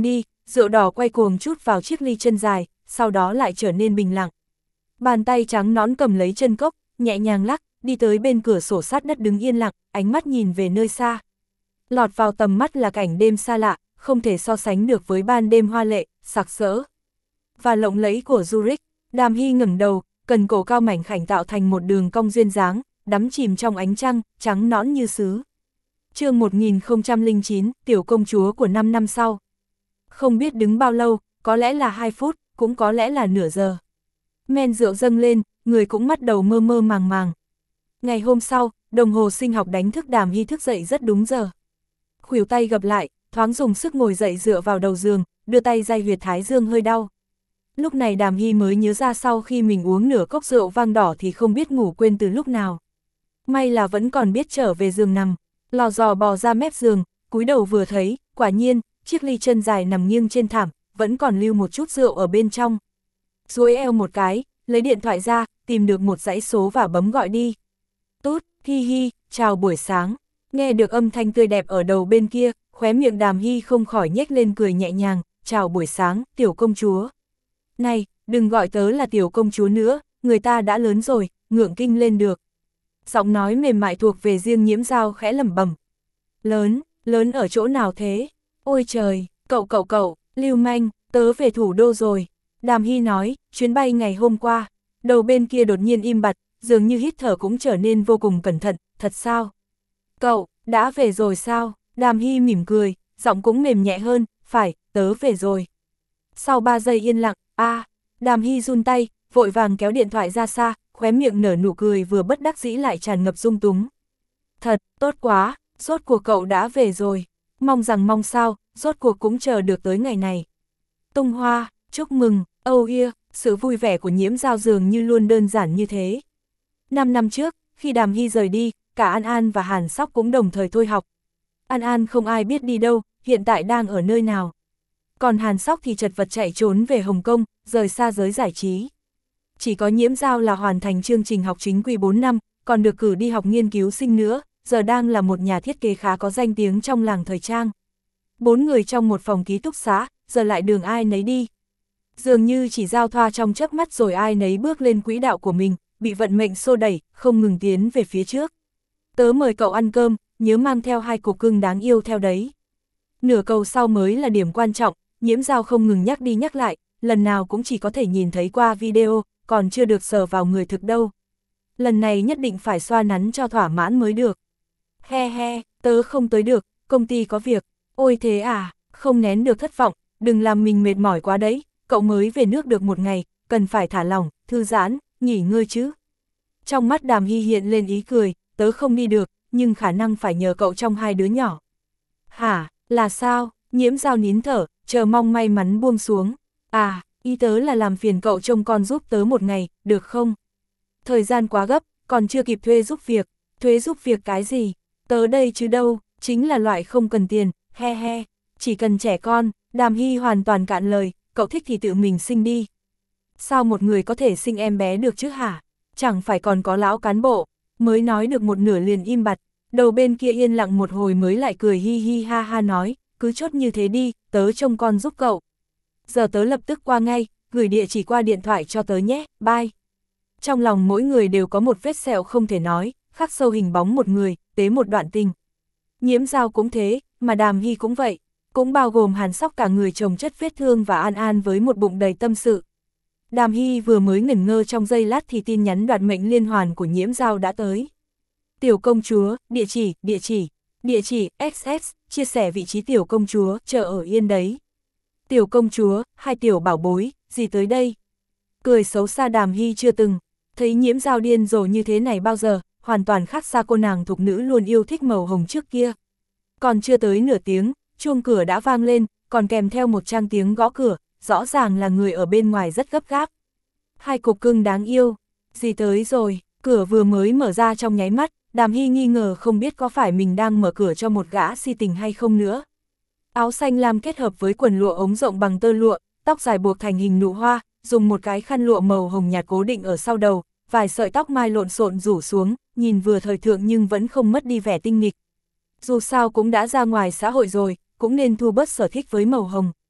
rượu đỏ quay cuồng chút vào chiếc ly chân dài, sau đó lại trở nên bình lặng. Bàn tay trắng nõn cầm lấy chân cốc, nhẹ nhàng lắc, đi tới bên cửa sổ sát đất đứng yên lặng, ánh mắt nhìn về nơi xa. Lọt vào tầm mắt là cảnh đêm xa lạ, không thể so sánh được với ban đêm hoa lệ, sặc sỡ và lộng lẫy của Zurich. Đàm Hy ngẩng đầu, cần cổ cao mảnh khảnh tạo thành một đường cong duyên dáng, đắm chìm trong ánh trăng, trắng nõn như sứ. Chương một nghìn không trăm lẻ chín, tiểu công chúa của năm năm sau. Không biết đứng bao lâu, có lẽ là hai phút, cũng có lẽ là nửa giờ. Men rượu dâng lên, người cũng bắt đầu mơ mơ màng màng. Ngày hôm sau, đồng hồ sinh học đánh thức Đàm Hy thức dậy rất đúng giờ. Khuỷu tay gập lại, thoáng dùng sức ngồi dậy dựa vào đầu giường, đưa tay day huyệt thái dương hơi đau. Lúc này Đàm Hy mới nhớ ra sau khi mình uống nửa cốc rượu vang đỏ thì không biết ngủ quên từ lúc nào. May là vẫn còn biết trở về giường nằm, lò dò bò ra mép giường, cúi đầu vừa thấy, quả nhiên, chiếc ly chân dài nằm nghiêng trên thảm, vẫn còn lưu một chút rượu ở bên trong. Duỗi eo một cái, lấy điện thoại ra, tìm được một dãy số và bấm gọi đi. Tốt, hi hi, chào buổi sáng. Nghe được âm thanh tươi đẹp ở đầu bên kia, khóe miệng Đàm Hy không khỏi nhếch lên cười nhẹ nhàng, chào buổi sáng, tiểu công chúa. Này, đừng gọi tớ là tiểu công chúa nữa, người ta đã lớn rồi, ngượng kinh lên được. Giọng nói mềm mại thuộc về riêng Nhiễm Dao khẽ lẩm bẩm. Lớn, lớn ở chỗ nào thế? Ôi trời, cậu cậu cậu, lưu manh, tớ về thủ đô rồi. Đàm Hy nói, chuyến bay ngày hôm qua. Đầu bên kia đột nhiên im bặt, dường như hít thở cũng trở nên vô cùng cẩn thận, thật sao? Cậu, đã về rồi sao? Đàm Hy mỉm cười, giọng cũng mềm nhẹ hơn, phải, tớ về rồi. Sau ba giây yên lặng, a, à, Đàm Hy run tay, vội vàng kéo điện thoại ra xa, khóe miệng nở nụ cười vừa bất đắc dĩ lại tràn ngập dung túng. Thật, tốt quá, rốt cuộc cậu đã về rồi. Mong rằng mong sao, rốt cuộc cũng chờ được tới ngày này. Tung hoa, chúc mừng, oh yeah, sự vui vẻ của Nhiễm Dao dường như luôn đơn giản như thế. Năm năm trước, khi Đàm Hy rời đi, cả An An và Hàn Sóc cũng đồng thời thôi học. An An không ai biết đi đâu, hiện tại đang ở nơi nào. Còn Hàn Sóc thì chật vật chạy trốn về Hồng Kông, rời xa giới giải trí. Chỉ có Nhiễm Dao là hoàn thành chương trình học chính quy bốn năm, còn được cử đi học nghiên cứu sinh nữa, giờ đang là một nhà thiết kế khá có danh tiếng trong làng thời trang. Bốn người trong một phòng ký túc xá, giờ lại đường ai nấy đi. Dường như chỉ giao thoa trong chớp mắt rồi ai nấy bước lên quỹ đạo của mình, bị vận mệnh xô đẩy, không ngừng tiến về phía trước. Tớ mời cậu ăn cơm, nhớ mang theo hai cục cưng đáng yêu theo đấy. Nửa câu sau mới là điểm quan trọng, Nhiễm Dao không ngừng nhắc đi nhắc lại, lần nào cũng chỉ có thể nhìn thấy qua video, còn chưa được sờ vào người thực đâu. Lần này nhất định phải xoa nắn cho thỏa mãn mới được. He he, tớ không tới được, công ty có việc. Ôi thế à, không nén được thất vọng, đừng làm mình mệt mỏi quá đấy, cậu mới về nước được một ngày, cần phải thả lỏng, thư giãn, nghỉ ngơi chứ. Trong mắt Đàm Hy hiện lên ý cười, tớ không đi được, nhưng khả năng phải nhờ cậu trong hai đứa nhỏ. Hả, là sao? Nhiễm Dao nín thở, chờ mong may mắn buông xuống. À, ý tớ là làm phiền cậu trông con giúp tớ một ngày, được không? Thời gian quá gấp, còn chưa kịp thuê giúp việc. Thuê giúp việc cái gì? Tớ đây chứ đâu, chính là loại không cần tiền, he he. Chỉ cần trẻ con, Đàm Hy hoàn toàn cạn lời, cậu thích thì tự mình sinh đi. Sao một người có thể sinh em bé được chứ hả? Chẳng phải còn có lão cán bộ, mới nói được một nửa liền im bặt. Đầu bên kia yên lặng một hồi mới lại cười hi hi ha ha nói, cứ chốt như thế đi, tớ trông con giúp cậu. Giờ tớ lập tức qua ngay, gửi địa chỉ qua điện thoại cho tớ nhé, bye. Trong lòng mỗi người đều có một vết sẹo không thể nói, khắc sâu hình bóng một người, tế một đoạn tình. Nhiễm Dao cũng thế, mà Đàm Hy cũng vậy, cũng bao gồm Hàn Sóc cả người chồng chất vết thương và An An với một bụng đầy tâm sự. Đàm Hy vừa mới ngẩn ngơ trong giây lát thì tin nhắn đoạt mệnh liên hoàn của Nhiễm Dao đã tới. Tiểu công chúa, địa chỉ, địa chỉ, địa chỉ, ích ích, chia sẻ vị trí tiểu công chúa, chờ ở yên đấy. Tiểu công chúa, hai tiểu bảo bối, gì tới đây? Cười xấu xa Đàm Hy chưa từng, thấy Nhiễm Dao điên rồ như thế này bao giờ, hoàn toàn khác xa cô nàng thục nữ luôn yêu thích màu hồng trước kia. Còn chưa tới nửa tiếng, chuông cửa đã vang lên, còn kèm theo một trang tiếng gõ cửa, rõ ràng là người ở bên ngoài rất gấp gáp. Hai cục cưng đáng yêu, gì tới rồi, cửa vừa mới mở ra trong nháy mắt, Đàm Hy nghi ngờ không biết có phải mình đang mở cửa cho một gã si tình hay không nữa. Áo xanh lam kết hợp với quần lụa ống rộng bằng tơ lụa, tóc dài buộc thành hình nụ hoa, dùng một cái khăn lụa màu hồng nhạt cố định ở sau đầu, vài sợi tóc mai lộn xộn rủ xuống, nhìn vừa thời thượng nhưng vẫn không mất đi vẻ tinh nghịch. Dù sao cũng đã ra ngoài xã hội rồi, cũng nên thu bớt sở thích với màu hồng.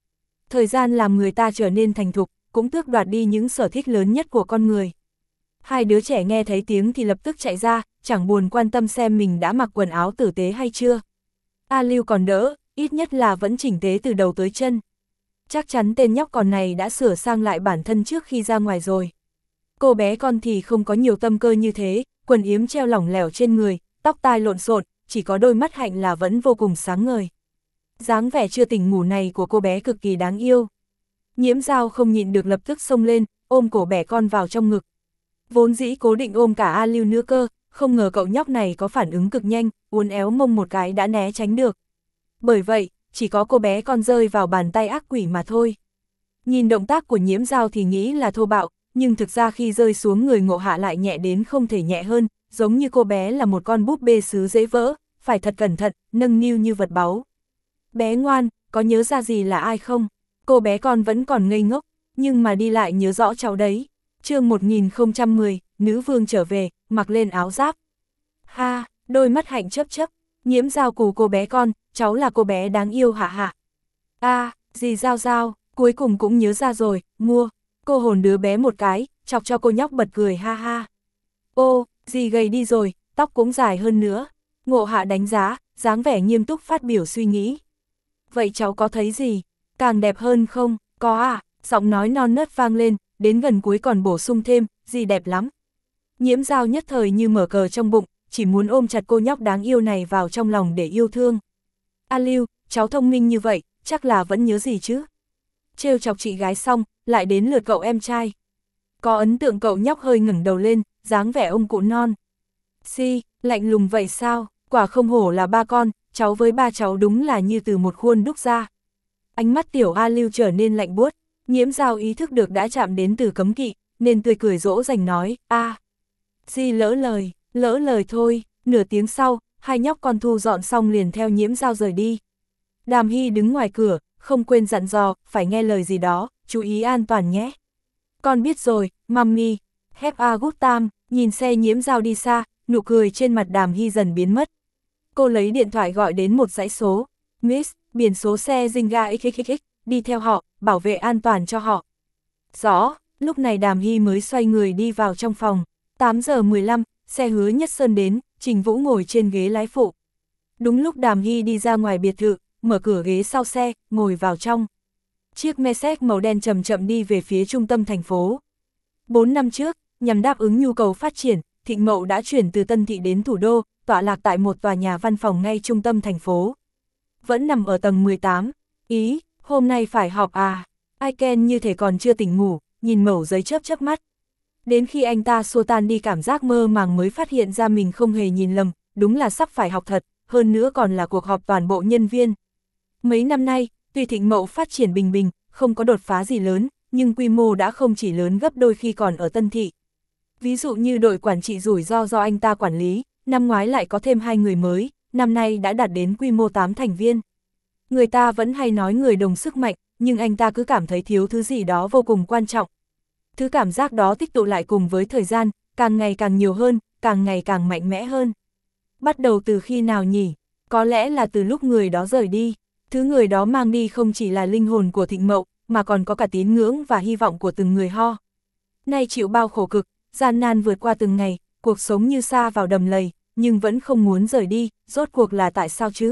Thời gian làm người ta trở nên thành thục, cũng tước đoạt đi những sở thích lớn nhất của con người. Hai đứa trẻ nghe thấy tiếng thì lập tức chạy ra, chẳng buồn quan tâm xem mình đã mặc quần áo tử tế hay chưa. A Lưu còn đỡ, ít nhất là vẫn chỉnh tề từ đầu tới chân. Chắc chắn tên nhóc con này đã sửa sang lại bản thân trước khi ra ngoài rồi. Cô bé con thì không có nhiều tâm cơ như thế, quần yếm treo lỏng lẻo trên người, tóc tai lộn xộn, chỉ có đôi mắt hạnh là vẫn vô cùng sáng ngời. Dáng vẻ chưa tỉnh ngủ này của cô bé cực kỳ đáng yêu. Nhiễm Dao không nhịn được lập tức xông lên, ôm cổ bé con vào trong ngực. Vốn dĩ cố định ôm cả A Lưu nữa cơ, không ngờ cậu nhóc này có phản ứng cực nhanh, uốn éo mông một cái đã né tránh được. Bởi vậy, chỉ có cô bé con rơi vào bàn tay ác quỷ mà thôi. Nhìn động tác của Nhiễm Dao thì nghĩ là thô bạo, nhưng thực ra khi rơi xuống người Ngộ Hạ lại nhẹ đến không thể nhẹ hơn, giống như cô bé là một con búp bê sứ dễ vỡ, phải thật cẩn thận, nâng niu như vật báu. Bé ngoan, có nhớ ra gì là ai không? Cô bé con vẫn còn ngây ngốc, nhưng mà đi lại nhớ rõ cháu đấy. Chương một nghìn không trăm mười, nữ vương trở về, mặc lên áo giáp. Ha, đôi mắt hạnh chớp chớp, Nhiễm Dao cù cô bé con, cháu là cô bé đáng yêu hả hả? A, dì Dao Dao, cuối cùng cũng nhớ ra rồi, mua. Cô hồn đứa bé một cái, chọc cho cô nhóc bật cười ha ha. Ô, dì gầy đi rồi, tóc cũng dài hơn nữa. Ngộ Hạ đánh giá, dáng vẻ nghiêm túc phát biểu suy nghĩ. Vậy cháu có thấy gì? Càng đẹp hơn không? Có à? Giọng nói non nớt vang lên, đến gần cuối còn bổ sung thêm, dì đẹp lắm. Nhiễm Dao nhất thời như mở cờ trong bụng, chỉ muốn ôm chặt cô nhóc đáng yêu này vào trong lòng để yêu thương. A Lưu, cháu thông minh như vậy, chắc là vẫn nhớ gì chứ? Trêu chọc chị gái xong, lại đến lượt cậu em trai. Có ấn tượng cậu nhóc hơi ngẩng đầu lên, dáng vẻ ông cụ non. Si, lạnh lùng vậy sao? Quả không hổ là ba con, cháu với ba cháu đúng là như từ một khuôn đúc ra. Ánh mắt tiểu A Lưu trở nên lạnh buốt, Nhiễm Dao ý thức được đã chạm đến từ cấm kỵ, nên tươi cười dỗ dành nói, a, Si lỡ lời, lỡ lời thôi. Nửa tiếng sau, hai nhóc con thu dọn xong liền theo Nhiễm Dao rời đi. Đàm Hy đứng ngoài cửa, không quên dặn dò, phải nghe lời gì đó, chú ý an toàn nhé. Con biết rồi, mummy. Have a good time. Nhìn xe Nhiễm Dao đi xa, nụ cười trên mặt Đàm Hy dần biến mất. Cô lấy điện thoại gọi đến một dãy số. Miss, biển số xe Zinga ích ích ích, đi theo họ, bảo vệ an toàn cho họ. Rõ, lúc này Đàm Hy mới xoay người đi vào trong phòng. tám giờ mười lăm, xe Hứa Nhất Sơn đến, Trình Vũ ngồi trên ghế lái phụ. Đúng lúc Đàm Hy đi ra ngoài biệt thự, mở cửa ghế sau xe, ngồi vào trong. Chiếc Mercedes màu đen chậm chậm đi về phía trung tâm thành phố. Bốn năm trước, nhằm đáp ứng nhu cầu phát triển, Thịnh Mậu đã chuyển từ Tân Thị đến thủ đô, tọa lạc tại một tòa nhà văn phòng ngay trung tâm thành phố. Vẫn nằm ở tầng mười tám. Ý, hôm nay phải họp à? Aiken như thể còn chưa tỉnh ngủ, nhìn mẩu giấy chớp chớp mắt. Đến khi anh ta xua tan đi cảm giác mơ màng mới phát hiện ra mình không hề nhìn lầm, đúng là sắp phải học thật, hơn nữa còn là cuộc họp toàn bộ nhân viên. Mấy năm nay, tuy Thịnh Mậu phát triển bình bình, không có đột phá gì lớn, nhưng quy mô đã không chỉ lớn gấp đôi khi còn ở Tân Thị. Ví dụ như đội quản trị rủi ro do anh ta quản lý, năm ngoái lại có thêm hai người mới, năm nay đã đạt đến quy mô tám thành viên. Người ta vẫn hay nói người đồng sức mạnh, nhưng anh ta cứ cảm thấy thiếu thứ gì đó vô cùng quan trọng. Thứ cảm giác đó tích tụ lại cùng với thời gian, càng ngày càng nhiều hơn, càng ngày càng mạnh mẽ hơn. Bắt đầu từ khi nào nhỉ? Có lẽ là từ lúc người đó rời đi. Thứ người đó mang đi không chỉ là linh hồn của Thịnh Mậu, mà còn có cả tín ngưỡng và hy vọng của từng người Ho. Nay chịu bao khổ cực, gian nan vượt qua từng ngày, cuộc sống như sa vào đầm lầy, nhưng vẫn không muốn rời đi, rốt cuộc là tại sao chứ?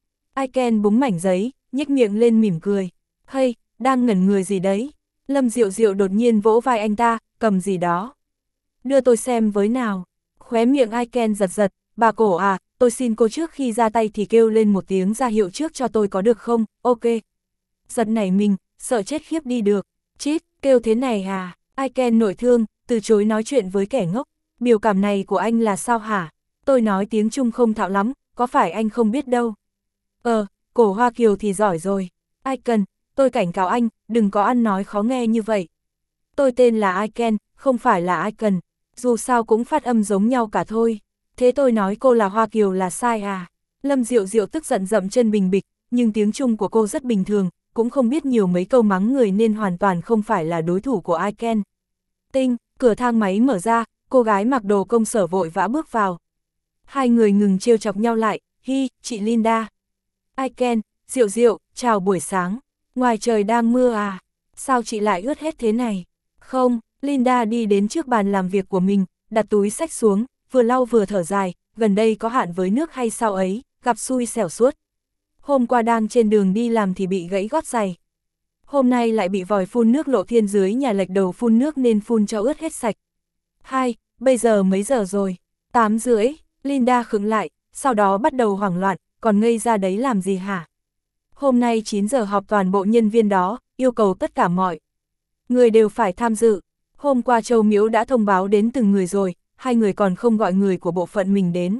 Aiken búng mảnh giấy, nhếch miệng lên mỉm cười. Hey, đang ngẩn người gì đấy? Lâm Diệu Diệu đột nhiên vỗ vai anh ta, cầm gì đó. Đưa tôi xem với nào. Khóe miệng Aiken giật giật, bà cổ à, tôi xin cô trước khi ra tay thì kêu lên một tiếng ra hiệu trước cho tôi có được không, ok. Giật nảy mình, sợ chết khiếp đi được. Chít, kêu thế này à? Aiken nội thương, từ chối nói chuyện với kẻ ngốc. Biểu cảm này của anh là sao hả? Tôi nói tiếng Trung không thạo lắm, có phải anh không biết đâu. Ờ, cổ Hoa Kiều thì giỏi rồi. Aiken, tôi cảnh cáo anh, đừng có ăn nói khó nghe như vậy. Tôi tên là Aiken, không phải là Aiken, dù sao cũng phát âm giống nhau cả thôi. Thế tôi nói cô là Hoa Kiều là sai à? Lâm Diệu Diệu tức giận dậm chân bình bịch, nhưng tiếng Trung của cô rất bình thường, cũng không biết nhiều mấy câu mắng người nên hoàn toàn không phải là đối thủ của Aiken. Tinh, cửa thang máy mở ra, cô gái mặc đồ công sở vội vã bước vào. Hai người ngừng trêu chọc nhau lại, hi, chị Linda. Aiken, Diệu Diệu, chào buổi sáng. Ngoài trời đang mưa à? Sao chị lại ướt hết thế này? Không, Linda đi đến trước bàn làm việc của mình, đặt túi xách xuống, vừa lau vừa thở dài, gần đây có hạn với nước hay sao ấy, gặp xui xẻo suốt. Hôm qua đang trên đường đi làm thì bị gãy gót giày. Hôm nay lại bị vòi phun nước lộ thiên dưới nhà lệch đầu phun nước nên phun cho ướt hết sạch. Hai, bây giờ mấy giờ rồi? Tám rưỡi, Linda khựng lại, sau đó bắt đầu hoảng loạn, còn ngây ra đấy làm gì hả? Hôm nay chín giờ họp toàn bộ nhân viên đó, yêu cầu tất cả mọi người đều phải tham dự. Hôm qua Châu Miễu đã thông báo đến từng người rồi, hai người còn không gọi người của bộ phận mình đến.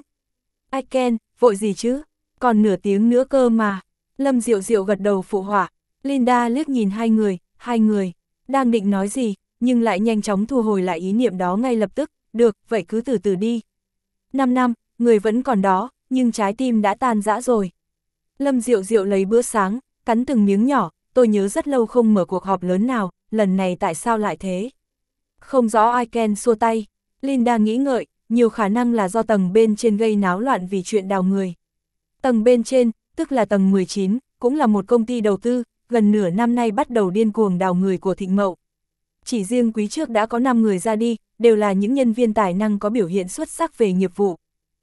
I can, vội gì chứ? Còn nửa tiếng nữa cơ mà. Lâm Diệu Diệu gật đầu phụ họa. Linda liếc nhìn hai người, hai người, đang định nói gì, nhưng lại nhanh chóng thu hồi lại ý niệm đó ngay lập tức. Được, vậy cứ từ từ đi. Năm năm, người vẫn còn đó, nhưng trái tim đã tan rã rồi. Lâm Diệu Diệu lấy bữa sáng, cắn từng miếng nhỏ, tôi nhớ rất lâu không mở cuộc họp lớn nào, lần này tại sao lại thế? Không rõ. I can xua tay. Linda nghĩ ngợi, nhiều khả năng là do tầng bên trên gây náo loạn vì chuyện đào người. Tầng bên trên, tức là tầng mười chín, cũng là một công ty đầu tư, gần nửa năm nay bắt đầu điên cuồng đào người của Thịnh Mậu. Chỉ riêng quý trước đã có năm người ra đi, đều là những nhân viên tài năng có biểu hiện xuất sắc về nghiệp vụ.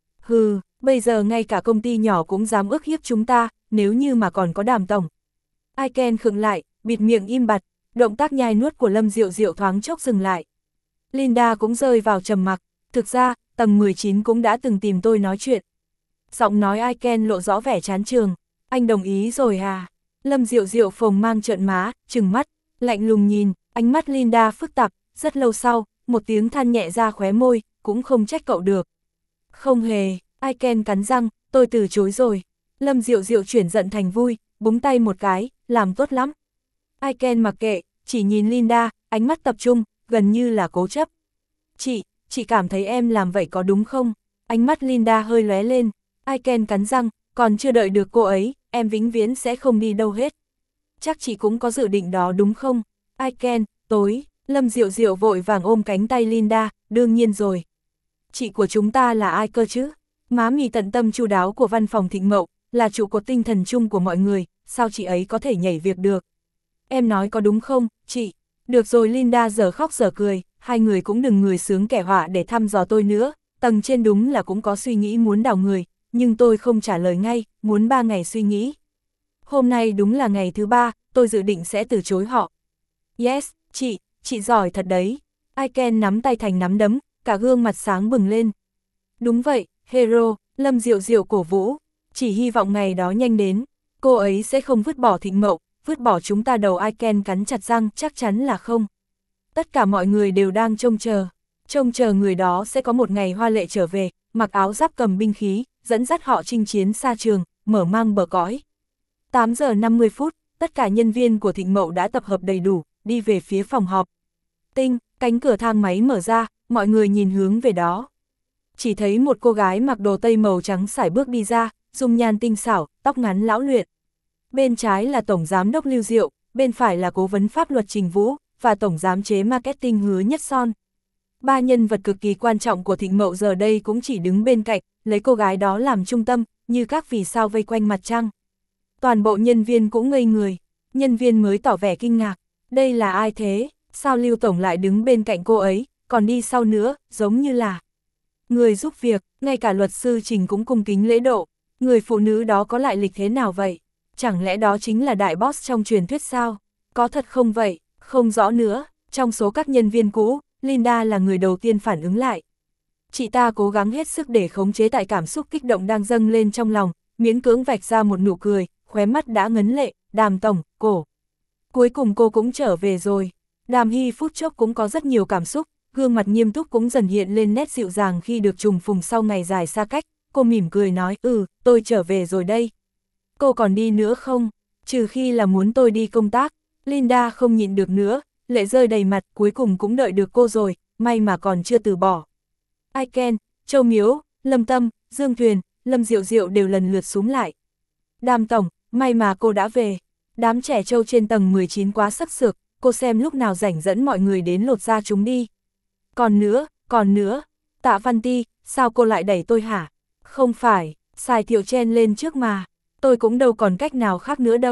Hừ, bây giờ ngay cả công ty nhỏ cũng dám ức hiếp chúng ta, nếu như mà còn có Đàm tổng. I can khựng lại, bịt miệng im bặt, động tác nhai nuốt của Lâm Diệu Diệu thoáng chốc dừng lại. Linda cũng rơi vào trầm mặc, thực ra, tầng mười chín cũng đã từng tìm tôi nói chuyện. Giọng nói I can lộ rõ vẻ chán chường, anh đồng ý rồi à? Lâm Diệu Diệu phồng mang trợn má, trừng mắt, lạnh lùng nhìn, ánh mắt Linda phức tạp, rất lâu sau, một tiếng than nhẹ ra khóe môi, cũng không trách cậu được. Không hề, I can cắn răng, tôi từ chối rồi. Lâm Diệu Diệu chuyển giận thành vui, búng tay một cái, làm tốt lắm. I can mặc kệ, chỉ nhìn Linda, ánh mắt tập trung, gần như là cố chấp. Chị, chị cảm thấy em làm vậy có đúng không? Ánh mắt Linda hơi lóe lên, I can cắn răng, còn chưa đợi được cô ấy, em vĩnh viễn sẽ không đi đâu hết. Chắc chị cũng có dự định đó đúng không? I can, tối, Lâm Diệu Diệu vội vàng ôm cánh tay Linda, đương nhiên rồi. Chị của chúng ta là ai cơ chứ? Má mì tận tâm chu đáo của văn phòng Thịnh Mậu, là trụ cột tinh thần chung của mọi người, sao chị ấy có thể nhảy việc được? Em nói có đúng không, chị? Được rồi. Linda giờ khóc giờ cười, hai người cũng đừng người sướng kẻ họa để thăm dò tôi nữa, tầng trên đúng là cũng có suy nghĩ muốn đào người, nhưng tôi không trả lời ngay, muốn ba ngày suy nghĩ. Hôm nay đúng là ngày thứ ba, tôi dự định sẽ từ chối họ. Yes, chị, chị giỏi thật đấy. I can nắm tay thành nắm đấm, cả gương mặt sáng bừng lên. Đúng vậy, hero, Lâm Diệu Diệu cổ vũ, chỉ hy vọng ngày đó nhanh đến, cô ấy sẽ không vứt bỏ Thịnh Mậu, vứt bỏ chúng ta đầu. I can cắn chặt răng, chắc chắn là không. Tất cả mọi người đều đang trông chờ, trông chờ người đó sẽ có một ngày hoa lệ trở về, mặc áo giáp cầm binh khí, dẫn dắt họ chinh chiến xa trường, mở mang bờ cõi. tám giờ năm mươi phút, tất cả nhân viên của Thịnh Mậu đã tập hợp đầy đủ, đi về phía phòng họp. Tinh, cánh cửa thang máy mở ra, mọi người nhìn hướng về đó. Chỉ thấy một cô gái mặc đồ tây màu trắng sải bước đi ra, dung nhan tinh xảo, tóc ngắn lão luyện. Bên trái là Tổng Giám đốc Lưu Diệu, bên phải là Cố vấn pháp luật Trình Vũ, và Tổng Giám chế Marketing Hứa Nhất Son. Ba nhân vật cực kỳ quan trọng của Thịnh Mậu giờ đây cũng chỉ đứng bên cạnh, lấy cô gái đó làm trung tâm, như các vì sao vây quanh mặt trăng. Toàn bộ nhân viên cũng ngây người, nhân viên mới tỏ vẻ kinh ngạc. Đây là ai thế? Sao Lưu Tổng lại đứng bên cạnh cô ấy, còn đi sau nữa, giống như là người giúp việc, ngay cả luật sư Trình cũng cung kính lễ độ. Người phụ nữ đó có lại lịch thế nào vậy? Chẳng lẽ đó chính là đại boss trong truyền thuyết sao? Có thật không vậy? Không rõ nữa. Trong số các nhân viên cũ, Linda là người đầu tiên phản ứng lại. Chị ta cố gắng hết sức để khống chế tại cảm xúc kích động đang dâng lên trong lòng, miễn cưỡng vạch ra một nụ cười, khóe mắt đã ngấn lệ. Đàm tổng, cổ. Cuối cùng cô cũng trở về rồi. Đàm Hy phút chốc cũng có rất nhiều cảm xúc, gương mặt nghiêm túc cũng dần hiện lên nét dịu dàng khi được trùng phùng sau ngày dài xa cách. Cô mỉm cười nói, ừ, tôi trở về rồi đây. Cô còn đi nữa không? Trừ khi là muốn tôi đi công tác. Linda không nhịn được nữa, lệ rơi đầy mặt, cuối cùng cũng đợi được cô rồi, may mà còn chưa từ bỏ. I can, Châu Miếu, Lâm Tâm, Dương Thuyền, Lâm Diệu Diệu đều lần lượt xúm lại. Đàm tổng, may mà cô đã về. Đám trẻ trâu trên tầng mười chín quá sắc sược, cô xem lúc nào rảnh dẫn mọi người đến lột da chúng đi. Còn nữa, còn nữa, Tạ Văn Ti, sao cô lại đẩy tôi hả? Không phải, Sài Thiệu chen lên trước mà, tôi cũng đâu còn cách nào khác nữa đâu.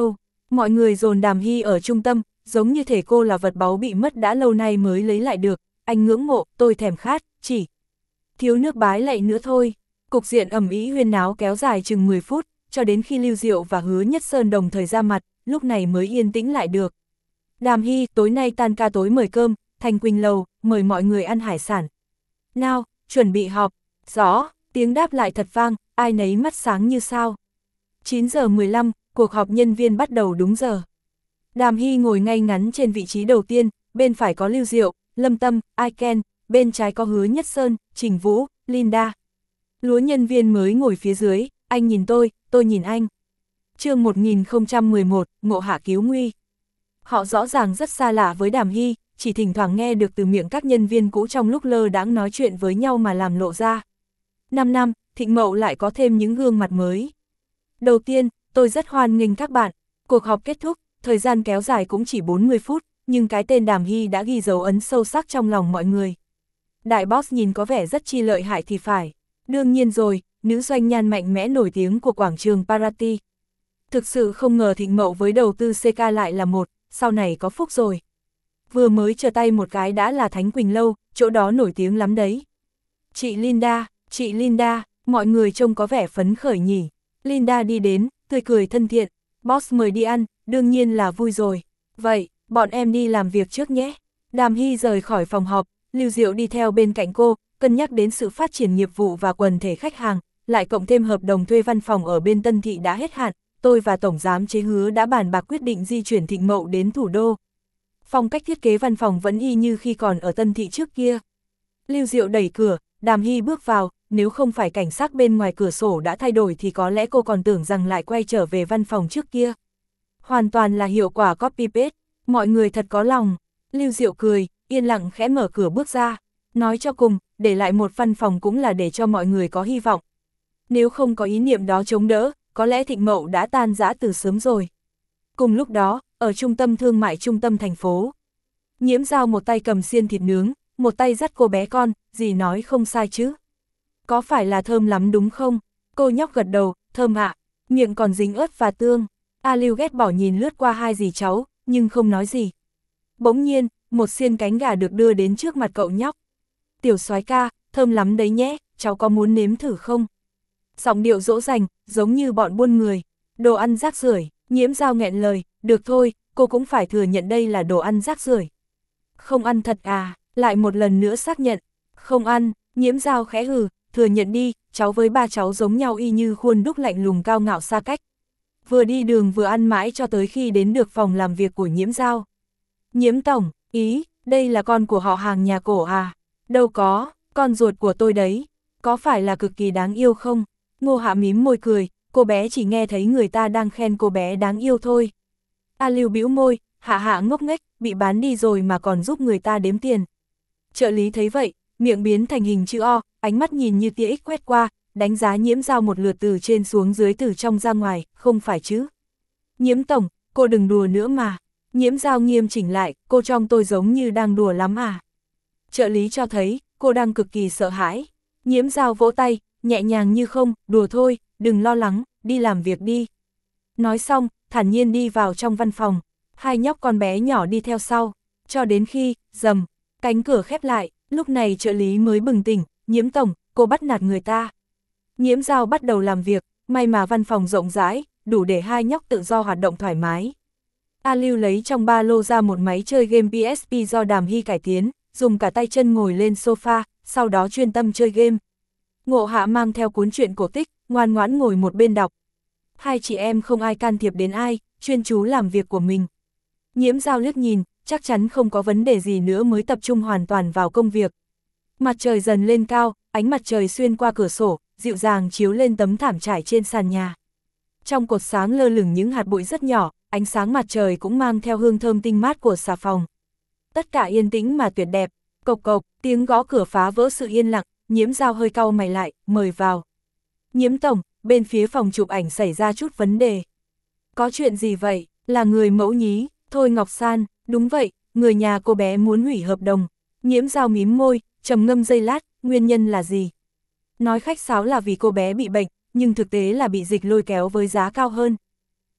Mọi người dồn Đàm Hy ở trung tâm, giống như thể cô là vật báu bị mất đã lâu nay mới lấy lại được, anh ngưỡng mộ, tôi thèm khát, chỉ thiếu nước bái lạy nữa thôi. Cục diện ầm ĩ huyên náo kéo dài chừng mười phút, cho đến khi Lưu Diệu và Hứa Nhất Sơn đồng thời ra mặt, lúc này mới yên tĩnh lại được. Đàm Hy, tối nay tan ca tối mời cơm, Thành Quỳnh Lầu, mời mọi người ăn hải sản. Nào, chuẩn bị họp. Rõ, tiếng đáp lại thật vang, ai nấy mắt sáng như sao. chín giờ mười lăm, cuộc họp nhân viên bắt đầu đúng giờ. Đàm Hy ngồi ngay ngắn trên vị trí đầu tiên, bên phải có Lưu Diệu, Lâm Tâm, Iken, bên trái có Hứa Nhất Sơn, Trình Vũ, Linda. Lúa nhân viên mới ngồi phía dưới, anh nhìn tôi, tôi nhìn anh. Chương một nghìn không trăm mười một, ngộ hạ cứu nguy. Họ rõ ràng rất xa lạ với Đàm Hy, chỉ thỉnh thoảng nghe được từ miệng các nhân viên cũ trong lúc lơ đãng nói chuyện với nhau mà làm lộ ra. Năm năm, Thịnh Mậu lại có thêm những gương mặt mới. Đầu tiên, tôi rất hoan nghênh các bạn. Cuộc họp kết thúc, thời gian kéo dài cũng chỉ bốn mươi phút, nhưng cái tên Đàm Hy đã ghi dấu ấn sâu sắc trong lòng mọi người. Đại boss nhìn có vẻ rất chi lợi hại thì phải. Đương nhiên rồi, nữ doanh nhân mạnh mẽ nổi tiếng của quảng trường Parati. Thực sự không ngờ Thịnh Mậu với đầu tư xê ca lại là một, sau này có phúc rồi. Vừa mới trở tay một cái đã là Thánh Quỳnh Lâu, chỗ đó nổi tiếng lắm đấy. Chị Linda, chị Linda, mọi người trông có vẻ phấn khởi nhỉ. Linda đi đến, tươi cười thân thiện. Boss mời đi ăn, đương nhiên là vui rồi. Vậy, bọn em đi làm việc trước nhé. Đàm Hy rời khỏi phòng họp, Lưu Diệu đi theo bên cạnh cô, cân nhắc đến sự phát triển nghiệp vụ và quần thể khách hàng, lại cộng thêm hợp đồng thuê văn phòng ở bên Tân Thị đã hết hạn, tôi và Tổng Giám chế Hứa đã bàn bạc quyết định di chuyển Thịnh Mậu đến thủ đô. Phong cách thiết kế văn phòng vẫn y như khi còn ở Tân Thị trước kia. Lưu Diệu đẩy cửa, Đàm Hy bước vào, nếu không phải cảnh sắc bên ngoài cửa sổ đã thay đổi thì có lẽ cô còn tưởng rằng lại quay trở về văn phòng trước kia. Hoàn toàn là hiệu quả copy-paste, mọi người thật có lòng. Lưu Diệu cười, yên lặng khẽ mở cửa bước ra. Nói cho cùng, để lại một văn phòng cũng là để cho mọi người có hy vọng. Nếu không có ý niệm đó chống đỡ, có lẽ Thịnh Mậu đã tan rã từ sớm rồi. Cùng lúc đó, ở trung tâm thương mại trung tâm thành phố, Nhiễm Dao một tay cầm xiên thịt nướng, một tay dắt cô bé con, dì nói không sai chứ. Có phải là thơm lắm đúng không? Cô nhóc gật đầu, thơm ạ, miệng còn dính ớt và tương. A Lưu ghét bỏ nhìn lướt qua hai dì cháu, nhưng không nói gì. Bỗng nhiên, một xiên cánh gà được đưa đến trước mặt cậu nhóc. Tiểu soái ca, thơm lắm đấy nhé, cháu có muốn nếm thử không? Giọng điệu dỗ dành, giống như bọn buôn người. Đồ ăn rác rưởi. Nhiễm Dao nghẹn lời, được thôi, cô cũng phải thừa nhận đây là đồ ăn rác rưởi. Không ăn thật à? Lại một lần nữa xác nhận. Không ăn. Nhiễm Dao khẽ hừ, thừa nhận đi, cháu với ba cháu giống nhau y như khuôn đúc lạnh lùng cao ngạo xa cách. Vừa đi đường vừa ăn mãi cho tới khi đến được phòng làm việc của Nhiễm Dao. Nhiễm tổng, ý, đây là con của họ hàng nhà cổ à? Đâu có, con ruột của tôi đấy. Có phải là cực kỳ đáng yêu không? Ngô Hạ mím môi cười, cô bé chỉ nghe thấy người ta đang khen cô bé đáng yêu thôi. A Lưu bĩu môi, Hạ Hạ ngốc nghếch, bị bán đi rồi mà còn giúp người ta đếm tiền. Trợ lý thấy vậy, miệng biến thành hình chữ O, ánh mắt nhìn như tia X quét qua, đánh giá Nhiễm Dao một lượt từ trên xuống dưới từ trong ra ngoài, không phải chứ. Nhiễm tổng, cô đừng đùa nữa mà. Nhiễm Dao nghiêm chỉnh lại, cô trong tôi giống như đang đùa lắm à. Trợ lý cho thấy, cô đang cực kỳ sợ hãi. Nhiễm Dao vỗ tay, nhẹ nhàng như không, đùa thôi, đừng lo lắng, đi làm việc đi. Nói xong, thản nhiên đi vào trong văn phòng, hai nhóc con bé nhỏ đi theo sau, cho đến khi, rầm, cánh cửa khép lại, lúc này trợ lý mới bừng tỉnh, Nhiễm tổng, cô bắt nạt người ta. Nhiễm Dao bắt đầu làm việc, may mà văn phòng rộng rãi, đủ để hai nhóc tự do hoạt động thoải mái. A Lưu lấy trong ba lô ra một máy chơi game pê ét pê do Đàm Hy cải tiến, dùng cả tay chân ngồi lên sofa, sau đó chuyên tâm chơi game. Ngộ Hạ mang theo cuốn truyện cổ tích, ngoan ngoãn ngồi một bên đọc. Hai chị em không ai can thiệp đến ai, chuyên chú làm việc của mình. Nhiễm Dao liếc nhìn, chắc chắn không có vấn đề gì nữa mới tập trung hoàn toàn vào công việc. Mặt trời dần lên cao, ánh mặt trời xuyên qua cửa sổ, dịu dàng chiếu lên tấm thảm trải trên sàn nhà. Trong cột sáng lơ lửng những hạt bụi rất nhỏ, ánh sáng mặt trời cũng mang theo hương thơm tinh mát của xà phòng. Tất cả yên tĩnh mà tuyệt đẹp, cộc cộc, tiếng gõ cửa phá vỡ sự yên lặng, Nhiễm Dao hơi cau mày lại, mời vào. Nhiễm tổng, bên phía phòng chụp ảnh xảy ra chút vấn đề. Có chuyện gì vậy, là người mẫu nhí, Thôi Ngọc San, đúng vậy, người nhà cô bé muốn hủy hợp đồng. Nhiễm Dao mím môi, trầm ngâm giây lát, nguyên nhân là gì? Nói khách sáo là vì cô bé bị bệnh, nhưng thực tế là bị dịch lôi kéo với giá cao hơn.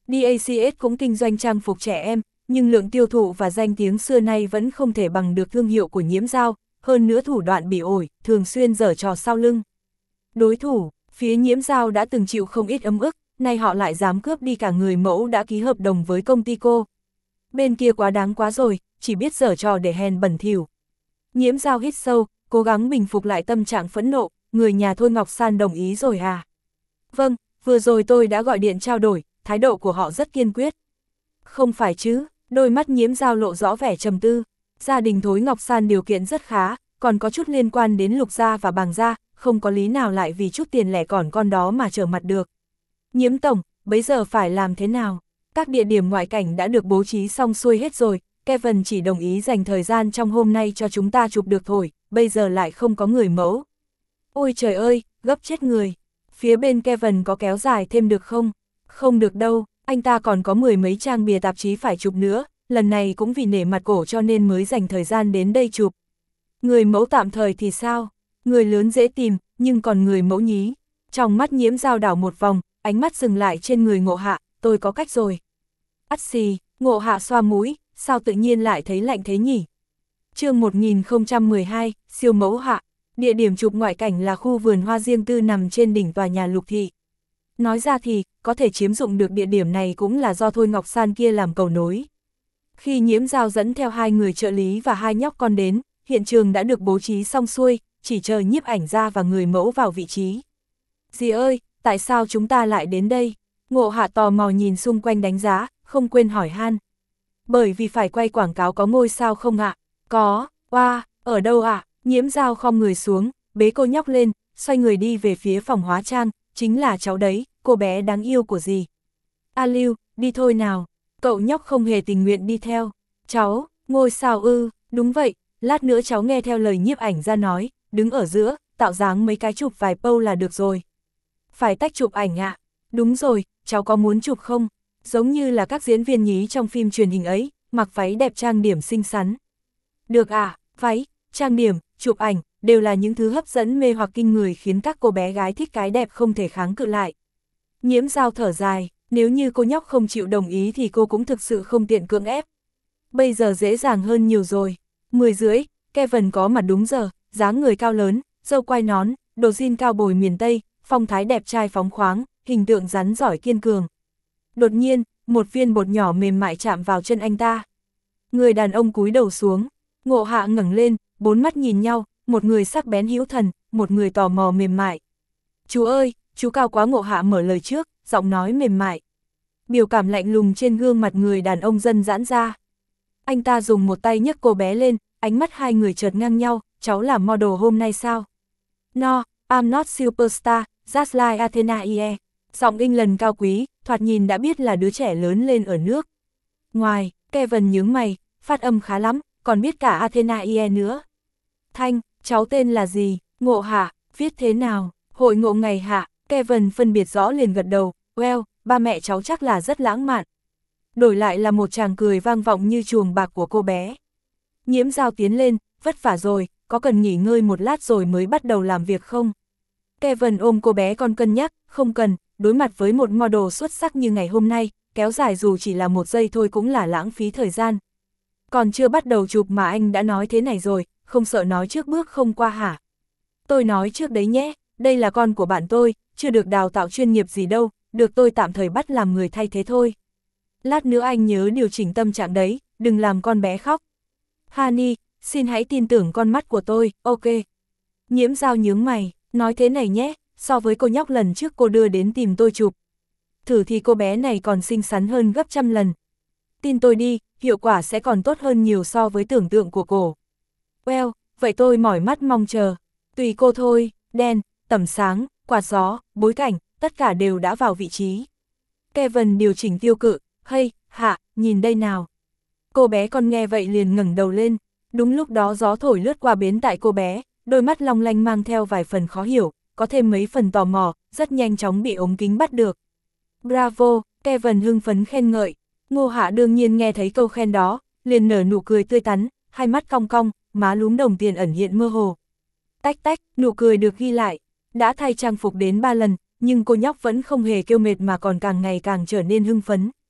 đê a xê ét cũng kinh doanh trang phục trẻ em, nhưng lượng tiêu thụ và danh tiếng xưa nay vẫn không thể bằng được thương hiệu của Nhiễm Dao, hơn nữa thủ đoạn bỉ ổi, thường xuyên giở trò sau lưng. Đối thủ, phía Nhiễm Dao đã từng chịu không ít ấm ức, nay họ lại dám cướp đi cả người mẫu đã ký hợp đồng với công ty cô. Bên kia quá đáng quá rồi, chỉ biết giở trò để hèn bẩn thỉu. Nhiễm Dao hít sâu, cố gắng bình phục lại tâm trạng phẫn nộ, người nhà Thôi Ngọc San đồng ý rồi à? Vâng, vừa rồi tôi đã gọi điện trao đổi, thái độ của họ rất kiên quyết. Không phải chứ, đôi mắt Nhiễm Dao lộ rõ vẻ trầm tư. Gia đình Thôi Ngọc San điều kiện rất khá, còn có chút liên quan đến Lục gia và Bàng gia, không có lý nào lại vì chút tiền lẻ còn con đó mà trở mặt được. Nhiễm tổng, bây giờ phải làm thế nào? Các địa điểm ngoại cảnh đã được bố trí xong xuôi hết rồi, Kevin chỉ đồng ý dành thời gian trong hôm nay cho chúng ta chụp được thôi, bây giờ lại không có người mẫu. Ôi trời ơi, gấp chết người. Phía bên Kevin có kéo dài thêm được không? Không được đâu, anh ta còn có mười mấy trang bìa tạp chí phải chụp nữa, lần này cũng vì nể mặt cổ cho nên mới dành thời gian đến đây chụp. Người mẫu tạm thời thì sao? Người lớn dễ tìm, nhưng còn người mẫu nhí. Trong mắt Nhiễm Dao đảo một vòng, ánh mắt dừng lại trên người Ngộ Hạ, tôi có cách rồi. Ắt xì, Ngộ Hạ xoa mũi, sao tự nhiên lại thấy lạnh thế nhỉ? Chương một nghìn không trăm mười hai, siêu mẫu hạ. Địa điểm chụp ngoại cảnh là khu vườn hoa riêng tư nằm trên đỉnh tòa nhà Lục thị. Nói ra thì, có thể chiếm dụng được địa điểm này cũng là do Thôi Ngọc San kia làm cầu nối. Khi Nhiễm Dao dẫn theo hai người trợ lý và hai nhóc con đến, hiện trường đã được bố trí xong xuôi, chỉ chờ nhiếp ảnh gia và người mẫu vào vị trí. Dì ơi, tại sao chúng ta lại đến đây? Ngộ Hạ tò mò nhìn xung quanh đánh giá, không quên hỏi han. Bởi vì phải quay quảng cáo có ngôi sao không ạ? Có, oa, ở đâu ạ? Nhiễm Dao khom người xuống, bế cô nhóc lên, xoay người đi về phía phòng hóa trang, chính là cháu đấy, cô bé đáng yêu của dì. A Lưu, đi thôi nào. Cậu nhóc không hề tình nguyện đi theo. Cháu, ngôi sao ư, đúng vậy, lát nữa cháu nghe theo lời nhiếp ảnh ra nói, đứng ở giữa, tạo dáng mấy cái chụp vài pâu là được rồi. Phải tách chụp ảnh ạ. Đúng rồi, cháu có muốn chụp không? Giống như là các diễn viên nhí trong phim truyền hình ấy, mặc váy đẹp trang điểm xinh xắn. Được à, váy, trang điểm, chụp ảnh, đều là những thứ hấp dẫn mê hoặc kinh người khiến các cô bé gái thích cái đẹp không thể kháng cự lại. Nhiễm Dao thở dài, nếu như cô nhóc không chịu đồng ý thì cô cũng thực sự không tiện cưỡng ép. Bây giờ dễ dàng hơn nhiều rồi. Mười rưỡi, Kevin có mặt đúng giờ, dáng người cao lớn, râu quai nón, đồ jean cao bồi miền Tây, phong thái đẹp trai phóng khoáng, hình tượng rắn giỏi kiên cường. Đột nhiên, một viên bột nhỏ mềm mại chạm vào chân anh ta. Người đàn ông cúi đầu xuống, Ngộ Hạ ngẩng lên, bốn mắt nhìn nhau, một người sắc bén hữu thần, một người tò mò mềm mại. Chú ơi, chú cao quá. Ngộ Hạ mở lời trước, giọng nói mềm mại. Biểu cảm lạnh lùng trên gương mặt người đàn ông dần giãn ra. Anh ta dùng một tay nhấc cô bé lên, ánh mắt hai người chợt ngang nhau, cháu là model hôm nay sao? No, I'm not superstar, just like Athena ie. Giọng England cao quý, thoạt nhìn đã biết là đứa trẻ lớn lên ở nước. Ngoài, Kevin nhướng mày, phát âm khá lắm, còn biết cả Athena ie nữa. Thanh, cháu tên là gì? Ngộ Hạ, viết thế nào? Hội ngộ ngày hạ, Kevin phân biệt rõ liền gật đầu, well, ba mẹ cháu chắc là rất lãng mạn. Đổi lại là một tràng cười vang vọng như chuồng bạc của cô bé. Nhiễm Dao tiến lên, vất vả rồi, có cần nghỉ ngơi một lát rồi mới bắt đầu làm việc không? Kevin ôm cô bé con cân nhắc, không cần, đối mặt với một model xuất sắc như ngày hôm nay, kéo dài dù chỉ là một giây thôi cũng là lãng phí thời gian. Còn chưa bắt đầu chụp mà anh đã nói thế này rồi, không sợ nói trước bước không qua hả? Tôi nói trước đấy nhé, đây là con của bạn tôi, chưa được đào tạo chuyên nghiệp gì đâu, được tôi tạm thời bắt làm người thay thế thôi. Lát nữa anh nhớ điều chỉnh tâm trạng đấy, đừng làm con bé khóc. Honey, xin hãy tin tưởng con mắt của tôi, ok. Nhiễm Dao nhướng mày, nói thế này nhé, so với cô nhóc lần trước cô đưa đến tìm tôi chụp. Thử thì cô bé này còn xinh xắn hơn gấp trăm lần. Tin tôi đi, hiệu quả sẽ còn tốt hơn nhiều so với tưởng tượng của cô. Well, vậy tôi mỏi mắt mong chờ. Tùy cô thôi, đèn, tầm sáng, quạt gió, bối cảnh, tất cả đều đã vào vị trí. Kevin điều chỉnh tiêu cự, hey, hạ, nhìn đây nào. Cô bé con nghe vậy liền ngẩng đầu lên, đúng lúc đó gió thổi lướt qua bến tại cô bé, đôi mắt long lanh mang theo vài phần khó hiểu, có thêm mấy phần tò mò, rất nhanh chóng bị ống kính bắt được. Bravo, Kevin hưng phấn khen ngợi. Ngô Hạ đương nhiên nghe thấy câu khen đó, liền nở nụ cười tươi tắn, hai mắt cong cong, má lúm đồng tiền ẩn hiện mơ hồ. Tách tách, nụ cười được ghi lại, đã thay trang phục đến ba lần, nhưng cô nhóc vẫn không hề kêu mệt mà còn càng ngày càng trở nên hưng phấn.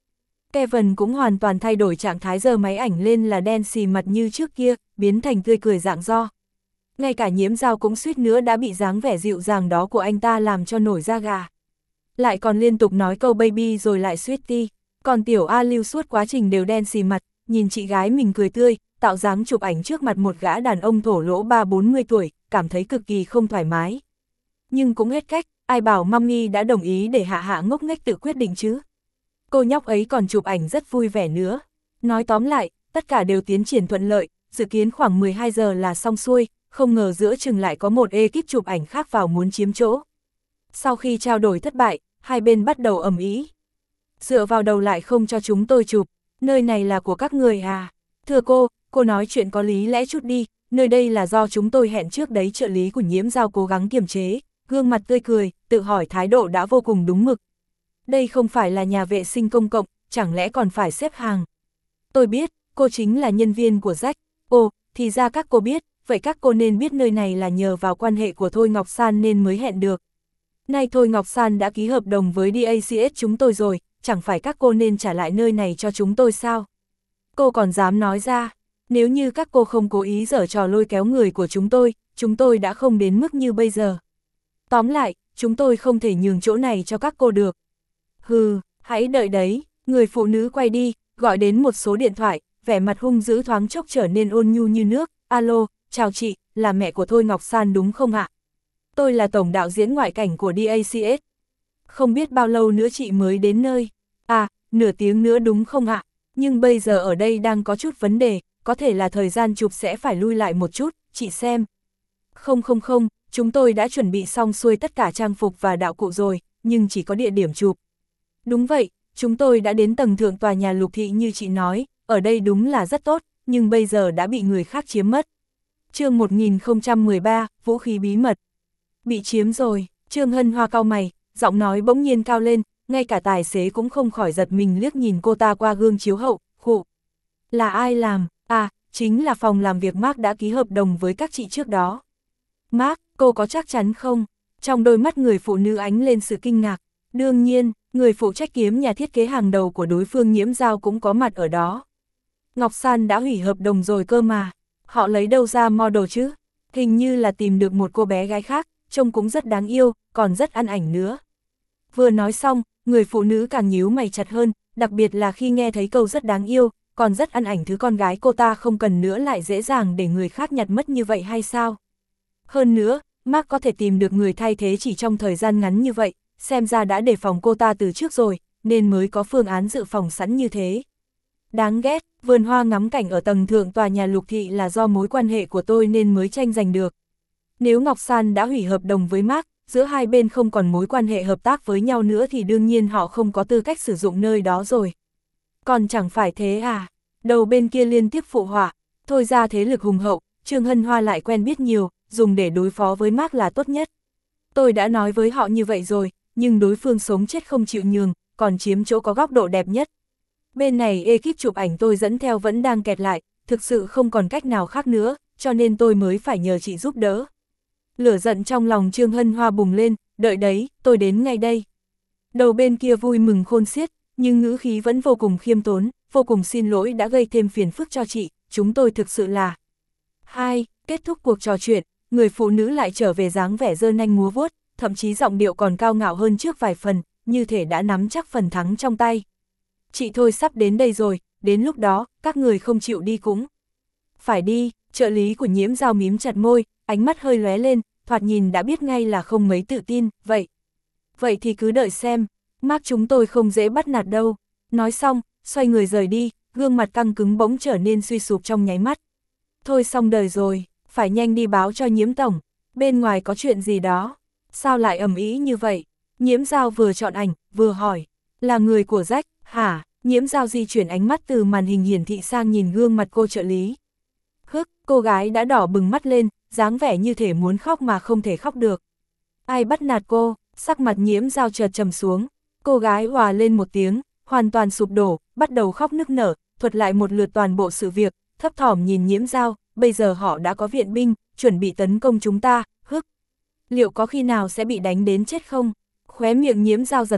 Kevin cũng hoàn toàn thay đổi trạng thái, giờ máy ảnh lên là đen xì mặt như trước kia, biến thành tươi cười rạng ro. Ngay cả Nhiễm Dao cũng suýt nữa đã bị dáng vẻ dịu dàng đó của anh ta làm cho nổi da gà. Lại còn liên tục nói câu baby rồi lại sweetie. Còn tiểu A Lưu suốt quá trình đều đen xì mặt, nhìn chị gái mình cười tươi, tạo dáng chụp ảnh trước mặt một gã đàn ông thổ lỗ ba bốn mươi tuổi, cảm thấy cực kỳ không thoải mái. Nhưng cũng hết cách, ai bảo mami đã đồng ý để Hạ Hạ ngốc nghếch tự quyết định chứ. Cô nhóc ấy còn chụp ảnh rất vui vẻ nữa. Nói tóm lại, tất cả đều tiến triển thuận lợi, dự kiến khoảng mười hai giờ là xong xuôi, không ngờ giữa chừng lại có một ekip chụp ảnh khác vào muốn chiếm chỗ. Sau khi trao đổi thất bại, hai bên bắt đầu ầm ĩ. Dựa vào đầu lại không cho chúng tôi chụp, nơi này là của các người à? Thưa cô, cô nói chuyện có lý lẽ chút đi, nơi đây là do chúng tôi hẹn trước đấy. Trợ lý của Nhiễm Dao cố gắng kiềm chế, gương mặt tươi cười, tự hỏi thái độ đã vô cùng đúng mực. Đây không phải là nhà vệ sinh công cộng, chẳng lẽ còn phải xếp hàng? Tôi biết, cô chính là nhân viên của Jack. Ồ, thì ra các cô biết, vậy các cô nên biết nơi này là nhờ vào quan hệ của Thôi Ngọc San nên mới hẹn được. Nay Thôi Ngọc San đã ký hợp đồng với đê a xê ét chúng tôi rồi, chẳng phải các cô nên trả lại nơi này cho chúng tôi sao? Cô còn dám nói ra, nếu như các cô không cố ý giở trò lôi kéo người của chúng tôi, chúng tôi đã không đến mức như bây giờ. Tóm lại, chúng tôi không thể nhường chỗ này cho các cô được. Hừ, hãy đợi đấy. Người phụ nữ quay đi, gọi đến một số điện thoại, vẻ mặt hung dữ thoáng chốc trở nên ôn nhu như nước. Alo, chào chị, là mẹ của Thôi Ngọc San đúng không ạ? Tôi là tổng đạo diễn ngoại cảnh của đê a xê ét. Không biết bao lâu nữa chị mới đến nơi. À, nửa tiếng nữa đúng không ạ? Nhưng bây giờ ở đây đang có chút vấn đề, có thể là thời gian chụp sẽ phải lui lại một chút, chị xem. Không không không, chúng tôi đã chuẩn bị xong xuôi tất cả trang phục và đạo cụ rồi, nhưng chỉ có địa điểm chụp. Đúng vậy, chúng tôi đã đến tầng thượng tòa nhà Lục Thị như chị nói, ở đây đúng là rất tốt, nhưng bây giờ đã bị người khác chiếm mất. Chương một nghìn không trăm mười ba, vũ khí bí mật. Bị chiếm rồi, Trương Hân Hoa cau mày, giọng nói bỗng nhiên cao lên, ngay cả tài xế cũng không khỏi giật mình liếc nhìn cô ta qua gương chiếu hậu, khụ. Là ai làm? À, chính là phòng làm việc Mark đã ký hợp đồng với các chị trước đó. Mark, cô có chắc chắn không? Trong đôi mắt người phụ nữ ánh lên sự kinh ngạc. Đương nhiên, người phụ trách kiếm nhà thiết kế hàng đầu của đối phương Nhiễm Dao cũng có mặt ở đó. Ngọc San đã hủy hợp đồng rồi cơ mà. Họ lấy đâu ra model chứ? Hình như là tìm được một cô bé gái khác, trông cũng rất đáng yêu, còn rất ăn ảnh nữa. Vừa nói xong, người phụ nữ càng nhíu mày chặt hơn, đặc biệt là khi nghe thấy câu rất đáng yêu, còn rất ăn ảnh thứ con gái cô ta không cần nữa lại dễ dàng để người khác nhặt mất như vậy hay sao? Hơn nữa, Mark có thể tìm được người thay thế chỉ trong thời gian ngắn như vậy, xem ra đã đề phòng cô ta từ trước rồi, nên mới có phương án dự phòng sẵn như thế. Đáng ghét, vườn hoa ngắm cảnh ở tầng thượng tòa nhà Lục Thị là do mối quan hệ của tôi nên mới tranh giành được. Nếu Ngọc San đã hủy hợp đồng với Mark, giữa hai bên không còn mối quan hệ hợp tác với nhau nữa thì đương nhiên họ không có tư cách sử dụng nơi đó rồi. Còn chẳng phải thế à? Đầu bên kia liên tiếp phụ họa, thôi ra thế lực hùng hậu, Trương Hân Hoa lại quen biết nhiều, dùng để đối phó với Mark là tốt nhất. Tôi đã nói với họ như vậy rồi, nhưng đối phương sống chết không chịu nhường, còn chiếm chỗ có góc độ đẹp nhất. Bên này ekip chụp ảnh tôi dẫn theo vẫn đang kẹt lại, thực sự không còn cách nào khác nữa, cho nên tôi mới phải nhờ chị giúp đỡ. Lửa giận trong lòng Trương Hân Hoa bùng lên, đợi đấy, tôi đến ngay đây. Đầu bên kia vui mừng khôn xiết, nhưng ngữ khí vẫn vô cùng khiêm tốn, vô cùng xin lỗi đã gây thêm phiền phức cho chị, chúng tôi thực sự là... Hai, kết thúc cuộc trò chuyện, người phụ nữ lại trở về dáng vẻ giơ nanh múa vuốt, thậm chí giọng điệu còn cao ngạo hơn trước vài phần, như thể đã nắm chắc phần thắng trong tay. Chị thôi sắp đến đây rồi, đến lúc đó, các người không chịu đi cũng. Phải đi, trợ lý của Nhiễm Dao mím chặt môi, ánh mắt hơi lóe lên, thoạt nhìn đã biết ngay là không mấy tự tin, vậy. Vậy thì cứ đợi xem, Mark chúng tôi không dễ bắt nạt đâu. Nói xong, xoay người rời đi, gương mặt căng cứng bỗng trở nên suy sụp trong nháy mắt. Thôi xong đời rồi, phải nhanh đi báo cho Nhiễm tổng, bên ngoài có chuyện gì đó. Sao lại ầm ĩ như vậy? Nhiễm Dao vừa chọn ảnh, vừa hỏi, là người của Jack, hả? Nhiễm Dao di chuyển ánh mắt từ màn hình hiển thị sang nhìn gương mặt cô trợ lý. Hức, cô gái đã đỏ bừng mắt lên, dáng vẻ như thể muốn khóc mà không thể khóc được. Ai bắt nạt cô? Sắc mặt Nhiễm Dao chợt trầm xuống. Cô gái òa lên một tiếng, hoàn toàn sụp đổ, bắt đầu khóc nức nở, thuật lại một lượt toàn bộ sự việc, thấp thỏm nhìn Nhiễm Dao, bây giờ họ đã có viện binh, chuẩn bị tấn công chúng ta, hức. Liệu có khi nào sẽ bị đánh đến chết không? Khóe miệng Nhiễm Dao giật giật,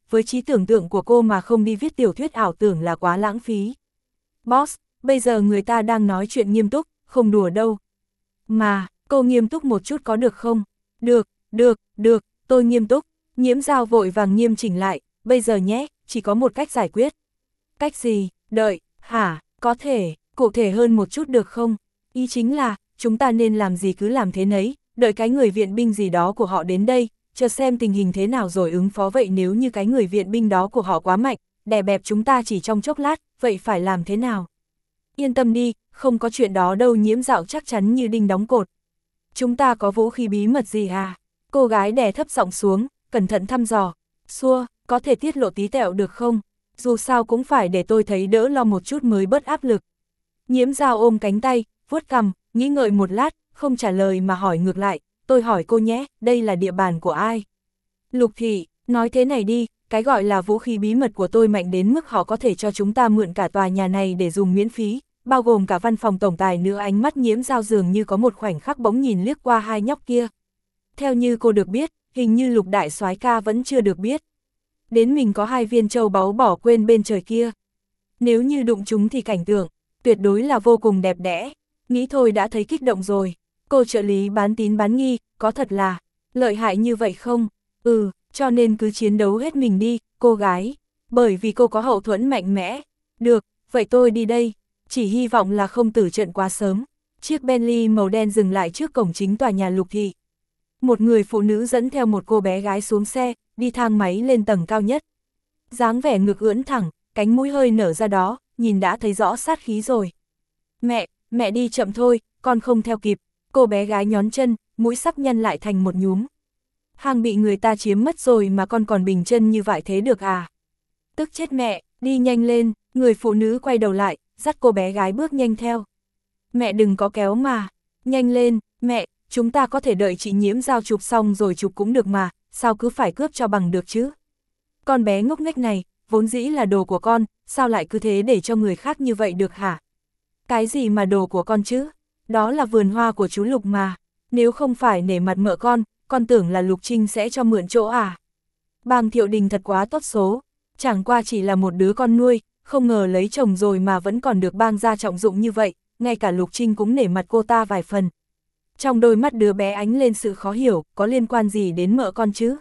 với trí tưởng tượng của cô mà không đi viết tiểu thuyết ảo tưởng là quá lãng phí. Boss, bây giờ người ta đang nói chuyện nghiêm túc, không đùa đâu. Mà, cô nghiêm túc một chút có được không? Được, được, được, tôi nghiêm túc. Nhiễm Dao vội vàng nghiêm chỉnh lại, bây giờ nhé, chỉ có một cách giải quyết. Cách gì? Đợi, hả, có thể, cụ thể hơn một chút được không? Ý chính là, chúng ta nên làm gì cứ làm thế nấy, đợi cái người viện binh gì đó của họ đến đây, chờ xem tình hình thế nào rồi ứng phó. Vậy nếu như cái người viện binh đó của họ quá mạnh, đè bẹp chúng ta chỉ trong chốc lát, vậy phải làm thế nào? Yên tâm đi, không có chuyện đó đâu. Nhiễm Dạo chắc chắn như đinh đóng cột. Chúng ta có vũ khí bí mật gì à? Cô gái đè thấp giọng xuống, cẩn thận thăm dò. Xua, có thể tiết lộ tí tẹo được không? Dù sao cũng phải để tôi thấy đỡ lo một chút mới bớt áp lực. Nhiễm Dao ôm cánh tay, vuốt cằm, nghĩ ngợi một lát, không trả lời mà hỏi ngược lại. Tôi hỏi cô nhé, đây là địa bàn của ai? Lục Thị, nói thế này đi, cái gọi là vũ khí bí mật của tôi mạnh đến mức họ có thể cho chúng ta mượn cả tòa nhà này để dùng miễn phí, bao gồm cả văn phòng tổng tài nữa. Ánh mắt Nhiễm Dao dường như có một khoảnh khắc bỗng nhìn liếc qua hai nhóc kia. Theo như cô được biết, hình như Lục đại soái ca vẫn chưa được biết. Đến mình có hai viên châu báu bỏ quên bên trời kia. Nếu như đụng chúng thì cảnh tượng, tuyệt đối là vô cùng đẹp đẽ. Nghĩ thôi đã thấy kích động rồi. Cô trợ lý bán tín bán nghi, có thật là lợi hại như vậy không? Ừ, cho nên cứ chiến đấu hết mình đi, cô gái. Bởi vì cô có hậu thuẫn mạnh mẽ. Được, vậy tôi đi đây. Chỉ hy vọng là không tử trận quá sớm. Chiếc Bentley màu đen dừng lại trước cổng chính tòa nhà Lục Thị. Một người phụ nữ dẫn theo một cô bé gái xuống xe, đi thang máy lên tầng cao nhất. Dáng vẻ ngực ưỡn thẳng, cánh mũi hơi nở ra đó, nhìn đã thấy rõ sát khí rồi. Mẹ, mẹ đi chậm thôi, con không theo kịp. Cô bé gái nhón chân, mũi sắp nhăn lại thành một nhúm. Hàng bị người ta chiếm mất rồi mà con còn bình chân như vậy thế được à? Tức chết mẹ, đi nhanh lên. Người phụ nữ quay đầu lại, dắt cô bé gái bước nhanh theo. Mẹ đừng có kéo mà, nhanh lên, mẹ, chúng ta có thể đợi chị Nhiễm Dao chụp xong rồi chụp cũng được mà, sao cứ phải cướp cho bằng được chứ? Con bé ngốc nghếch này, vốn dĩ là đồ của con, sao lại cứ thế để cho người khác như vậy được hả? Cái gì mà đồ của con chứ? Đó là vườn hoa của chú Lục mà, nếu không phải nể mặt mợ con, con tưởng là Lục Trinh sẽ cho mượn chỗ à? Bang Thiệu Đình thật quá tốt số, chẳng qua chỉ là một đứa con nuôi, không ngờ lấy chồng rồi mà vẫn còn được bang gia trọng dụng như vậy, ngay cả Lục Trinh cũng nể mặt cô ta vài phần. Trong đôi mắt đứa bé ánh lên sự khó hiểu, có liên quan gì đến mợ con chứ?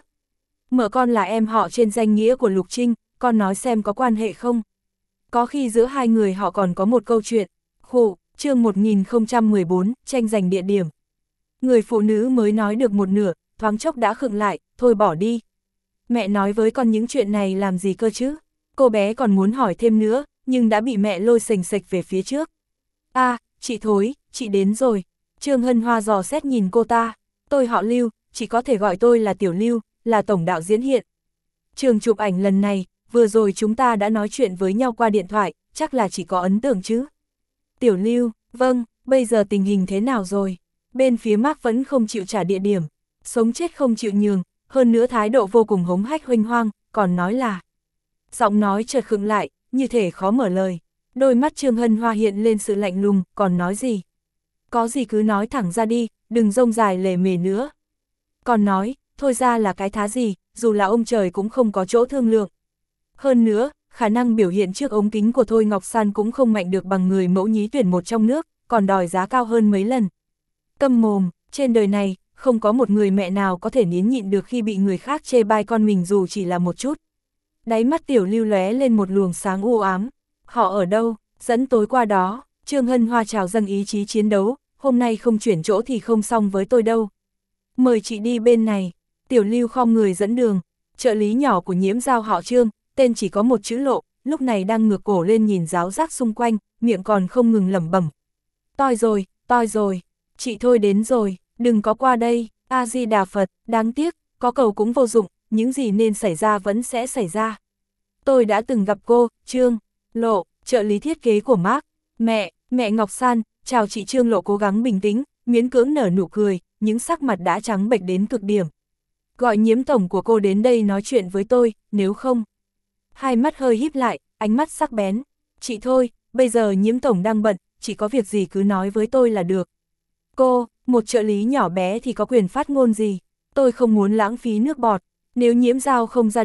Mợ con là em họ trên danh nghĩa của Lục Trinh, con nói xem có quan hệ không? Có khi giữa hai người họ còn có một câu chuyện. Khổ, chương một nghìn không trăm mười bốn, tranh giành địa điểm. Người phụ nữ mới nói được một nửa, thoáng chốc đã khựng lại, thôi bỏ đi. Mẹ nói với con những chuyện này làm gì cơ chứ? Cô bé còn muốn hỏi thêm nữa, nhưng đã bị mẹ lôi sềnh sệch về phía trước. À, chị Thối, chị đến rồi. Trương Hân Hoa dò xét nhìn cô ta. Tôi họ Lưu, chỉ có thể gọi tôi là Tiểu Lưu, là tổng đạo diễn hiện. Trường chụp ảnh lần này, vừa rồi chúng ta đã nói chuyện với nhau qua điện thoại, chắc là chỉ có ấn tượng chứ. Tiểu Lưu, vâng, bây giờ tình hình thế nào rồi? Bên phía Mark vẫn không chịu trả địa điểm, sống chết không chịu nhường, hơn nữa thái độ vô cùng hống hách huênh hoang, còn nói là... Giọng nói chợt khựng lại, như thể khó mở lời. Đôi mắt Trương Hân Hoa hiện lên sự lạnh lùng, còn nói gì? Có gì cứ nói thẳng ra đi, đừng rông dài lề mề nữa. Còn nói, thôi ra là cái thá gì, dù là ông trời cũng không có chỗ thương lượng. Hơn nữa, khả năng biểu hiện trước ống kính của Thôi Ngọc San cũng không mạnh được bằng người mẫu nhí tuyển một trong nước, còn đòi giá cao hơn mấy lần. Câm mồm, trên đời này, không có một người mẹ nào có thể nín nhịn được khi bị người khác chê bai con mình dù chỉ là một chút. Đáy mắt Tiểu Lưu lóe lên một luồng sáng u ám. Họ ở đâu? Dẫn tối qua đó. Trương Hân Hoa trào dâng ý chí chiến đấu, hôm nay không chuyển chỗ thì không xong với tôi đâu. Mời chị đi bên này. Tiểu Lưu khom người dẫn đường. Trợ lý nhỏ của Nhiễm Dao họ Trương, tên chỉ có một chữ Lộ, lúc này đang ngược cổ lên nhìn giáo giác xung quanh, miệng còn không ngừng lẩm bẩm. Toi rồi, toi rồi, chị Thôi đến rồi, đừng có qua đây, A-di-đà Phật, đáng tiếc, có cầu cũng vô dụng, những gì nên xảy ra vẫn sẽ xảy ra. Tôi đã từng gặp cô, Trương Lộ, trợ lý thiết kế của Mark. Mẹ, mẹ Ngọc San, chào chị. Trương Lộ cố gắng bình tĩnh, miễn cưỡng nở nụ cười, những sắc mặt đã trắng bệch đến cực điểm. Gọi Nhiễm tổng của cô đến đây nói chuyện với tôi, nếu không. Hai mắt hơi híp lại, ánh mắt sắc bén. Chị Thôi, bây giờ Nhiễm tổng đang bận, chỉ có việc gì cứ nói với tôi là được. Cô, một trợ lý nhỏ bé thì có quyền phát ngôn gì? Tôi không muốn lãng phí nước bọt. Nếu Nhiễm Dao không ra đây,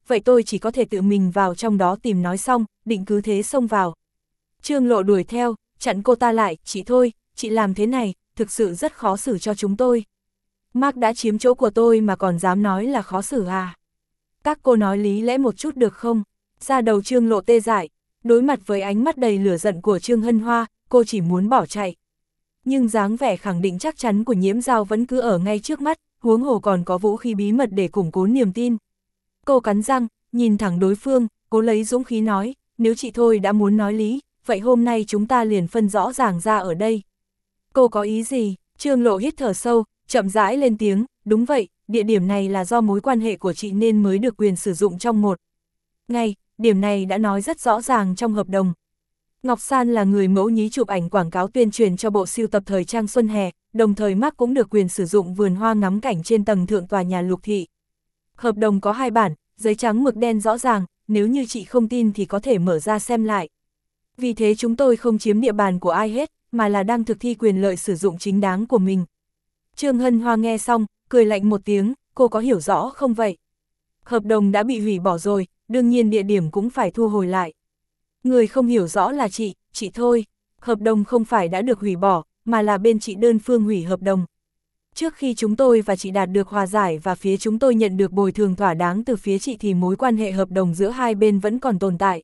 vậy tôi chỉ có thể tự mình vào trong đó tìm nói xong, định cứ thế xông vào. Trương Lộ đuổi theo, chặn cô ta lại, chị thôi, chị làm thế này, thực sự rất khó xử cho chúng tôi. Mark đã chiếm chỗ của tôi mà còn dám nói là khó xử à? Các cô nói lý lẽ một chút được không? Da đầu Trương Lộ tê dại, đối mặt với ánh mắt đầy lửa giận của Trương Hân Hoa, cô chỉ muốn bỏ chạy. Nhưng dáng vẻ khẳng định chắc chắn của Nhiễm Giao vẫn cứ ở ngay trước mắt, huống hồ còn có vũ khí bí mật để củng cố niềm tin. Cô cắn răng, nhìn thẳng đối phương, cố lấy dũng khí nói, nếu chị thôi đã muốn nói lý, vậy hôm nay chúng ta liền phân rõ ràng ra ở đây. Cô có ý gì? Trương Lộ hít thở sâu, chậm rãi lên tiếng, đúng vậy, địa điểm này là do mối quan hệ của chị nên mới được quyền sử dụng trong một ngày, điểm này đã nói rất rõ ràng trong hợp đồng. Ngọc San là người mẫu nhí chụp ảnh quảng cáo tuyên truyền cho bộ sưu tập thời trang xuân hè, đồng thời Mark cũng được quyền sử dụng vườn hoa ngắm cảnh trên tầng thượng tòa nhà Lục Thị. Hợp đồng có hai bản, giấy trắng mực đen rõ ràng, nếu như chị không tin thì có thể mở ra xem lại. Vì thế chúng tôi không chiếm địa bàn của ai hết, mà là đang thực thi quyền lợi sử dụng chính đáng của mình. Trương Hân Hoa nghe xong, cười lạnh một tiếng, cô có hiểu rõ không vậy? Hợp đồng đã bị hủy bỏ rồi, đương nhiên địa điểm cũng phải thu hồi lại. Người không hiểu rõ là chị, chị thôi. Hợp đồng không phải đã được hủy bỏ, mà là bên chị đơn phương hủy hợp đồng. Trước khi chúng tôi và chị đạt được hòa giải và phía chúng tôi nhận được bồi thường thỏa đáng từ phía chị thì mối quan hệ hợp đồng giữa hai bên vẫn còn tồn tại.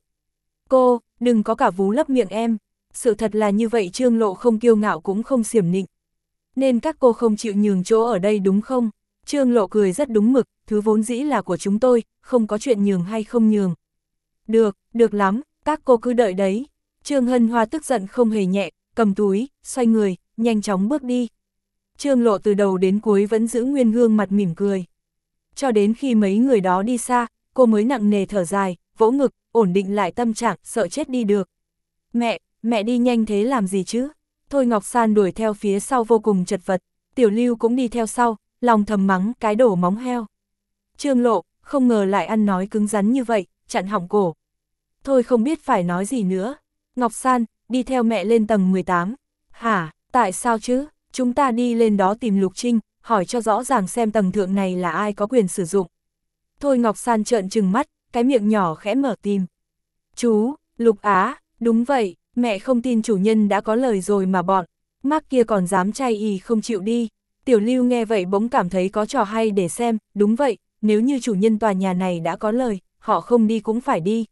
Cô, đừng có cả vú lấp miệng em. Sự thật là như vậy, Trương Lộ không kiêu ngạo cũng không xiểm nịnh. Nên các cô không chịu nhường chỗ ở đây đúng không? Trương Lộ cười rất đúng mực, thứ vốn dĩ là của chúng tôi, không có chuyện nhường hay không nhường. Được, được lắm, các cô cứ đợi đấy. Trương Hân Hoa tức giận không hề nhẹ, cầm túi, xoay người, nhanh chóng bước đi. Trương Lộ từ đầu đến cuối vẫn giữ nguyên gương mặt mỉm cười. Cho đến khi mấy người đó đi xa, cô mới nặng nề thở dài, vỗ ngực, ổn định lại tâm trạng, sợ chết đi được. Mẹ, mẹ đi nhanh thế làm gì chứ? Thôi Ngọc San đuổi theo phía sau vô cùng chật vật, Tiểu Lưu cũng đi theo sau, lòng thầm mắng cái đổ móng heo. Trương Lộ, không ngờ lại ăn nói cứng rắn như vậy, chặn hỏng cổ. Thôi không biết phải nói gì nữa. Ngọc San, đi theo mẹ lên tầng mười tám. Hả, tại sao chứ? Chúng ta đi lên đó tìm Lục Trinh, hỏi cho rõ ràng xem tầng thượng này là ai có quyền sử dụng. Thôi Ngọc San trợn trừng mắt, cái miệng nhỏ khẽ mở tìm. Chú, Lục Á, đúng vậy, mẹ không tin chủ nhân đã có lời rồi mà bọn Mark kia còn dám chay ì không chịu đi. Tiểu Lưu nghe vậy bỗng cảm thấy có trò hay để xem, đúng vậy, nếu như chủ nhân tòa nhà này đã có lời, họ không đi cũng phải đi.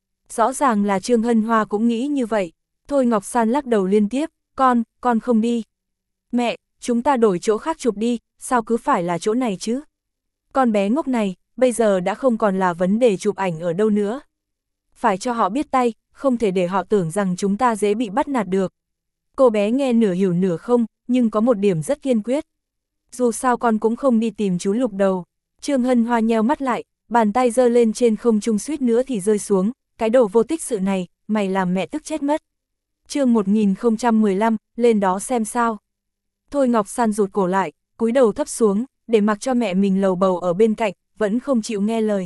Rõ ràng là Trương Hân Hoa cũng nghĩ như vậy. Thôi Ngọc San lắc đầu liên tiếp, con, con không đi. Mẹ, chúng ta đổi chỗ khác chụp đi, sao cứ phải là chỗ này chứ? Con bé ngốc này, bây giờ đã không còn là vấn đề chụp ảnh ở đâu nữa. Phải cho họ biết tay, không thể để họ tưởng rằng chúng ta dễ bị bắt nạt được. Cô bé nghe nửa hiểu nửa không, nhưng có một điểm rất kiên quyết. Dù sao con cũng không đi tìm chú Lục đâu. Trương Hân Hoa nheo mắt lại, bàn tay giơ lên trên không trung suýt nữa thì rơi xuống, cái đồ vô tích sự này, mày làm mẹ tức chết mất. Chương một nghìn không trăm mười lăm, lên đó xem sao. Thôi Ngọc San rụt cổ lại, cúi đầu thấp xuống, để mặc cho mẹ mình lầu bầu ở bên cạnh, vẫn không chịu nghe lời.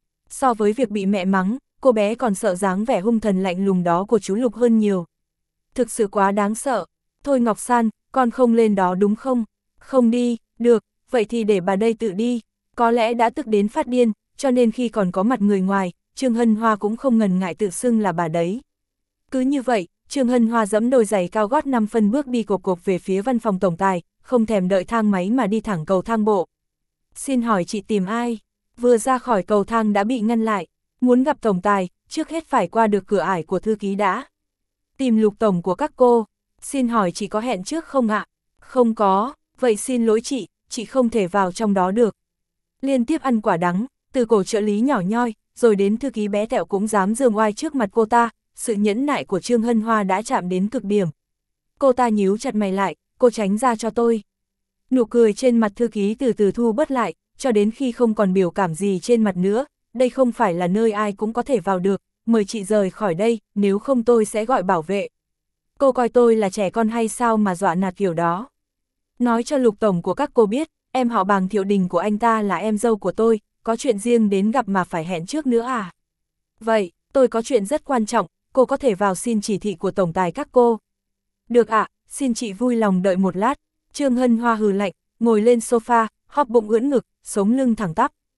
So với việc bị mẹ mắng, cô bé còn sợ dáng vẻ hung thần lạnh lùng đó của chú Lục hơn nhiều. Thực sự quá đáng sợ. Thôi Ngọc San, con không lên đó đúng không? Không đi, được, vậy thì để bà đây tự đi. Có lẽ đã tức đến phát điên, cho nên khi còn có mặt người ngoài, Trương Hân Hoa cũng không ngần ngại tự xưng là bà đấy. Cứ như vậy, Trương Hân Hoa giẫm đôi giày cao gót năm phân bước đi cộp cộp về phía văn phòng tổng tài, không thèm đợi thang máy mà đi thẳng cầu thang bộ. Xin hỏi chị tìm ai? Vừa ra khỏi cầu thang đã bị ngăn lại. Muốn gặp tổng tài, trước hết phải qua được cửa ải của thư ký đã. Tìm Lục tổng của các cô. Xin hỏi chị có hẹn trước không ạ? Không có, vậy xin lỗi chị, chị không thể vào trong đó được. Liên tiếp ăn quả đắng, từ cổ trợ lý nhỏ nhoi, rồi đến thư ký bé tẹo cũng dám giương oai trước mặt cô ta, sự nhẫn nại của Trương Hân Hoa đã chạm đến cực điểm. Cô ta nhíu chặt mày lại, cô tránh ra cho tôi. Nụ cười trên mặt thư ký từ từ thu bớt lại, cho đến khi không còn biểu cảm gì trên mặt nữa, đây không phải là nơi ai cũng có thể vào được, mời chị rời khỏi đây, nếu không tôi sẽ gọi bảo vệ. Cô coi tôi là trẻ con hay sao mà dọa nạt kiểu đó. Nói cho Lục tổng của các cô biết, em họ Bàng Thiệu Đình của anh ta là em dâu của tôi, có chuyện riêng đến gặp mà phải hẹn trước nữa à? Vậy, tôi có chuyện rất quan trọng, cô có thể vào xin chỉ thị của tổng tài các cô. Được ạ, à, xin chị vui lòng đợi một lát. Trương Hân Hoa hừ lạnh, ngồi lên sofa, hóp bụng ưỡn ngực, sống lưng thẳng tắp.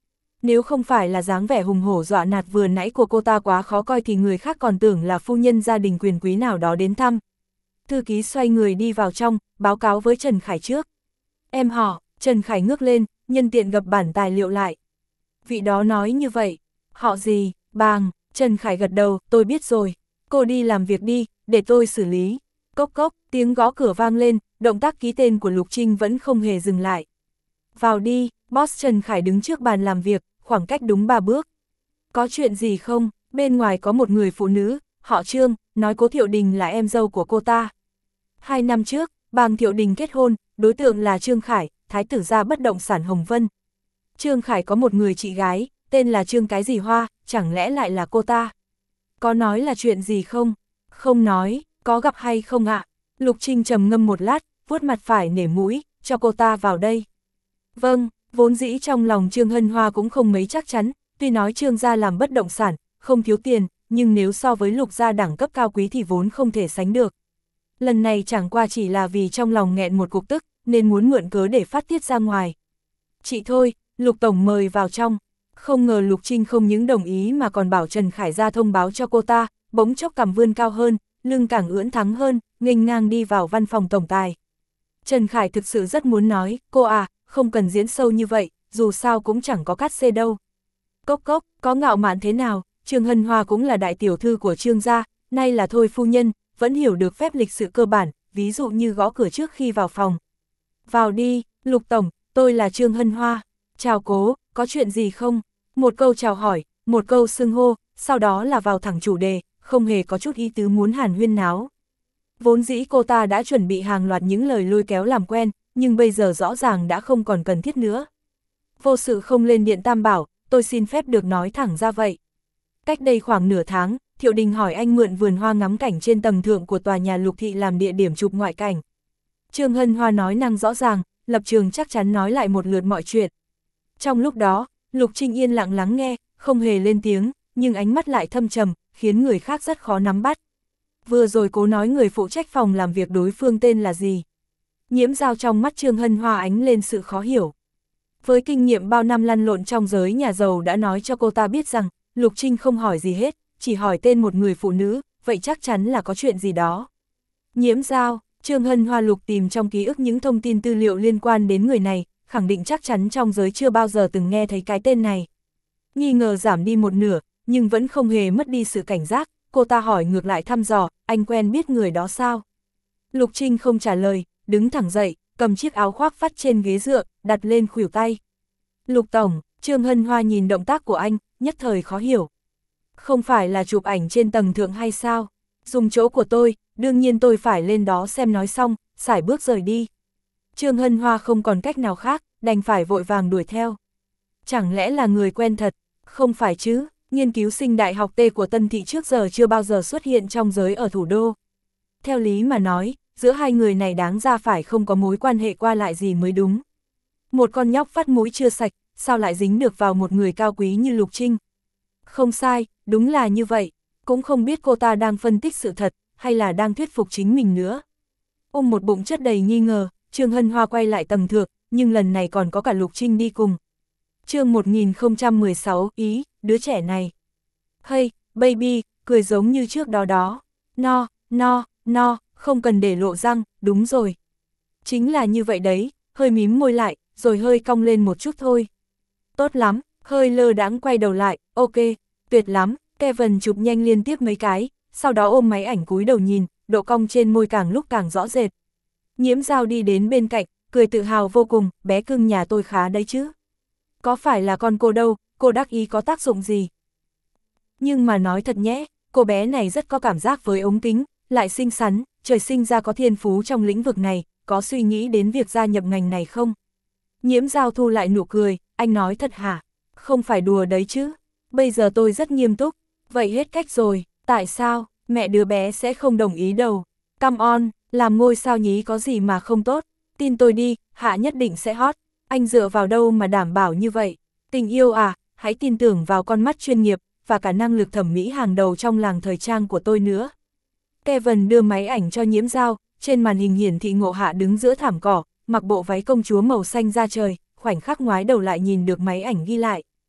Nếu không phải là dáng vẻ hùng hổ dọa nạt vừa nãy của cô ta quá khó coi thì người khác còn tưởng là phu nhân gia đình quyền quý nào đó đến thăm. Thư ký xoay người đi vào trong, báo cáo với Trần Khải trước. Em họ, Trần Khải ngước lên, nhân tiện gập bản tài liệu lại. Vị đó nói như vậy. Họ gì? Bàng. Trần Khải gật đầu, tôi biết rồi. Cô đi làm việc đi, để tôi xử lý. Cốc cốc, tiếng gõ cửa vang lên, động tác ký tên của Lục Trinh vẫn không hề dừng lại. Vào đi, boss Trần Khải đứng trước bàn làm việc, khoảng cách đúng ba bước. Có chuyện gì không? Bên ngoài có một người phụ nữ, họ Trương, nói Cố Thiệu Đình là em dâu của cô ta. Hai năm trước, Bàng Thiệu Đình kết hôn, đối tượng là Trương Khải, thái tử gia bất động sản Hồng Vân. Trương Khải có một người chị gái, tên là Trương cái gì Hoa, chẳng lẽ lại là cô ta? Có nói là chuyện gì không? Không nói, có gặp hay không ạ? Lục Trinh trầm ngâm một lát, vuốt mặt phải nể mũi, cho cô ta vào đây. Vâng, vốn dĩ trong lòng Trương Hân Hoa cũng không mấy chắc chắn, tuy nói Trương gia làm bất động sản, không thiếu tiền, nhưng nếu so với Lục gia đẳng cấp cao quý thì vốn không thể sánh được. Lần này chẳng qua chỉ là vì trong lòng nghẹn một cục tức, nên muốn mượn cớ để phát tiết ra ngoài. Chị thôi, Lục Tổng mời vào trong. Không ngờ Lục Trinh không những đồng ý mà còn bảo Trần Khải ra thông báo cho cô ta, bỗng chốc cằm vươn cao hơn, lưng càng ưỡn thắng hơn, nghênh ngang đi vào văn phòng tổng tài. Trần Khải thực sự rất muốn nói, cô à, không cần diễn sâu như vậy, dù sao cũng chẳng có cát xê đâu. Cốc cốc, có ngạo mạn thế nào, Trương Hân Hoa cũng là đại tiểu thư của Trương gia, nay là thôi phu nhân, vẫn hiểu được phép lịch sự cơ bản, ví dụ như gõ cửa trước khi vào phòng. Vào đi, Lục Tổng, tôi là Trương Hân Hoa. Chào Cố, có chuyện gì không? Một câu chào hỏi, một câu xưng hô, sau đó là vào thẳng chủ đề, không hề có chút ý tứ muốn hàn huyên náo. Vốn dĩ cô ta đã chuẩn bị hàng loạt những lời lôi kéo làm quen, nhưng bây giờ rõ ràng đã không còn cần thiết nữa. Vô sự không lên điện Tam Bảo, tôi xin phép được nói thẳng ra vậy. Cách đây khoảng nửa tháng, Thiệu Đình hỏi anh mượn vườn hoa ngắm cảnh trên tầng thượng của tòa nhà Lục Thị làm địa điểm chụp ngoại cảnh. Trương Hân Hoa nói năng rõ ràng, lập trường chắc chắn nói lại một lượt mọi chuyện. Trong lúc đó, Lục Trinh yên lặng lắng nghe, không hề lên tiếng, nhưng ánh mắt lại thâm trầm, khiến người khác rất khó nắm bắt. Vừa rồi Cố nói người phụ trách phòng làm việc đối phương tên là gì? Nhiễm Giao trong mắt Trương Hân Hoa ánh lên sự khó hiểu. Với kinh nghiệm bao năm lăn lộn trong giới nhà giàu đã nói cho cô ta biết rằng, Lục Trinh không hỏi gì hết, chỉ hỏi tên một người phụ nữ, vậy chắc chắn là có chuyện gì đó. Nhiễm Giao, Trương Hân Hoa lục tìm trong ký ức những thông tin tư liệu liên quan đến người này, khẳng định chắc chắn trong giới chưa bao giờ từng nghe thấy cái tên này. Nghi ngờ giảm đi một nửa, nhưng vẫn không hề mất đi sự cảnh giác, cô ta hỏi ngược lại thăm dò, anh quen biết người đó sao? Lục Trinh không trả lời, đứng thẳng dậy, cầm chiếc áo khoác vắt trên ghế dựa, đặt lên khuỷu tay. Lục Tổng, Trương Hân Hoa nhìn động tác của anh, nhất thời khó hiểu. Không phải là chụp ảnh trên tầng thượng hay sao? Dùng chỗ của tôi, đương nhiên tôi phải lên đó xem. Nói xong, sải bước rời đi. Trương Hân Hoa không còn cách nào khác, đành phải vội vàng đuổi theo. Chẳng lẽ là người quen thật? Không phải chứ, nghiên cứu sinh đại học T của Tân Thị trước giờ chưa bao giờ xuất hiện trong giới ở thủ đô. Theo lý mà nói, giữa hai người này đáng ra phải không có mối quan hệ qua lại gì mới đúng. Một con nhóc vắt mũi chưa sạch, sao lại dính được vào một người cao quý như Lục Trinh? Không sai, đúng là như vậy, cũng không biết cô ta đang phân tích sự thật, hay là đang thuyết phục chính mình nữa. Ôm một bụng chất đầy nghi ngờ, Trương Hân Hoa quay lại tầng thượng, nhưng lần này còn có cả Lục Trinh đi cùng. Chương một nghìn không trăm mười sáu, ý, đứa trẻ này. Hey, baby, cười giống như trước đó đó. No, no, no, không cần để lộ răng, đúng rồi. Chính là như vậy đấy, hơi mím môi lại, rồi hơi cong lên một chút thôi. Tốt lắm, hơi lơ đãng quay đầu lại, ok, tuyệt lắm. Kevin chụp nhanh liên tiếp mấy cái, sau đó ôm máy ảnh cúi đầu nhìn, độ cong trên môi càng lúc càng rõ rệt. Nhiễm Giao đi đến bên cạnh, cười tự hào vô cùng, bé cưng nhà tôi khá đấy chứ. Có phải là con cô đâu, cô đắc ý có tác dụng gì? Nhưng mà nói thật nhé, cô bé này rất có cảm giác với ống kính, lại xinh xắn, trời sinh ra có thiên phú trong lĩnh vực này, có suy nghĩ đến việc gia nhập ngành này không? Nhiễm Giao thu lại nụ cười, anh nói thật hả? Không phải đùa đấy chứ, bây giờ tôi rất nghiêm túc, vậy hết cách rồi, tại sao, mẹ đứa bé sẽ không đồng ý đâu? Come on, làm ngôi sao nhí có gì mà không tốt, tin tôi đi, Hạ nhất định sẽ hot, anh dựa vào đâu mà đảm bảo như vậy? Tình yêu à, hãy tin tưởng vào con mắt chuyên nghiệp, và cả năng lực thẩm mỹ hàng đầu trong làng thời trang của tôi nữa. Kevin đưa máy ảnh cho Nhiễm Giao, trên màn hình hiển thị Ngộ Hạ đứng giữa thảm cỏ, mặc bộ váy công chúa màu xanh da trời, khoảnh khắc ngoái đầu lại nhìn được máy ảnh ghi lại.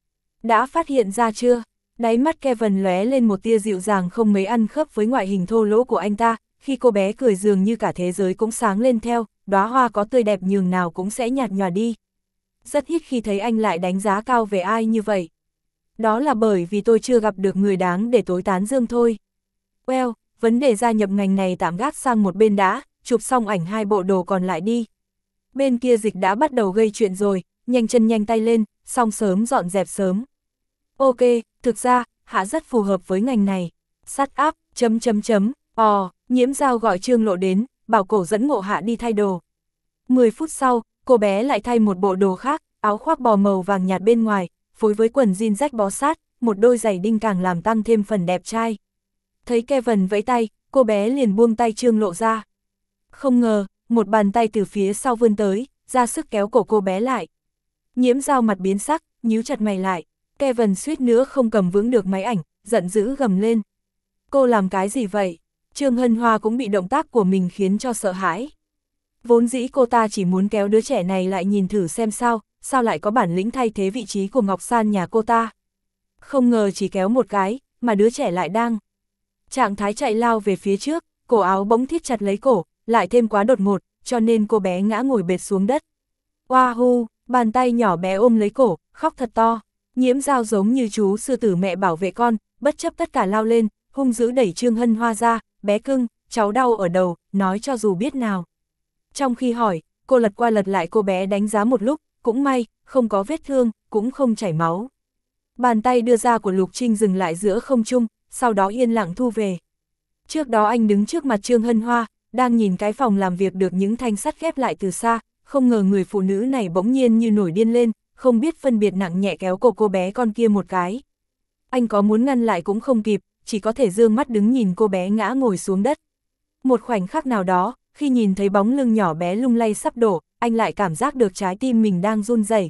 Đã phát hiện ra chưa? Đáy mắt Kevin lóe lên một tia dịu dàng không mấy ăn khớp với ngoại hình thô lỗ của anh ta, khi cô bé cười dường như cả thế giới cũng sáng lên theo, đóa hoa có tươi đẹp nhường nào cũng sẽ nhạt nhòa đi. Rất ít khi thấy anh lại đánh giá cao về ai như vậy. Đó là bởi vì tôi chưa gặp được người đáng để tối tán dương thôi. Well, vấn đề gia nhập ngành này tạm gác sang một bên đã, chụp xong ảnh hai bộ đồ còn lại đi. Bên kia Dịch đã bắt đầu gây chuyện rồi, nhanh chân nhanh tay lên, xong sớm dọn dẹp sớm. Ok, thực ra, Hạ rất phù hợp với ngành này. Sắt áp, chấm chấm chấm, ò, Nhiễm Dao gọi Trương Lộ đến, bảo cổ dẫn Ngộ Hạ đi thay đồ. mười phút sau, cô bé lại thay một bộ đồ khác, áo khoác bò màu vàng nhạt bên ngoài, phối với quần jean rách bó sát, một đôi giày đinh càng làm tăng thêm phần đẹp trai. Thấy Kevin vẫy tay, cô bé liền buông tay Trương Lộ ra. Không ngờ, một bàn tay từ phía sau vươn tới, ra sức kéo cổ cô bé lại. Nhiễm Dao mặt biến sắc, nhíu chặt mày lại. Kevin suýt nữa không cầm vững được máy ảnh, giận dữ gầm lên. Cô làm cái gì vậy? Trương Hân Hoa cũng bị động tác của mình khiến cho sợ hãi. Vốn dĩ cô ta chỉ muốn kéo đứa trẻ này lại nhìn thử xem sao, sao lại có bản lĩnh thay thế vị trí của Ngọc San nhà cô ta. Không ngờ chỉ kéo một cái, mà đứa trẻ lại đang trạng thái chạy lao về phía trước, cổ áo bỗng thít chặt lấy cổ, lại thêm quá đột ngột, cho nên cô bé ngã ngồi bệt xuống đất. Wahoo, bàn tay nhỏ bé ôm lấy cổ, khóc thật to. Nhiễm Dao giống như chú sư tử mẹ bảo vệ con, bất chấp tất cả lao lên, hung dữ đẩy Trương Hân Hoa ra, bé cưng, cháu đau ở đầu, nói cho dù biết nào. Trong khi hỏi, cô lật qua lật lại cô bé đánh giá một lúc, cũng may, không có vết thương, cũng không chảy máu. Bàn tay đưa ra của Lục Trinh dừng lại giữa không trung, sau đó yên lặng thu về. Trước đó anh đứng trước mặt Trương Hân Hoa, đang nhìn cái phòng làm việc được những thanh sắt ghép lại từ xa, không ngờ người phụ nữ này bỗng nhiên như nổi điên lên, không biết phân biệt nặng nhẹ kéo cổ cô bé con kia một cái. Anh có muốn ngăn lại cũng không kịp, chỉ có thể dương mắt đứng nhìn cô bé ngã ngồi xuống đất. Một khoảnh khắc nào đó, khi nhìn thấy bóng lưng nhỏ bé lung lay sắp đổ, anh lại cảm giác được trái tim mình đang run rẩy.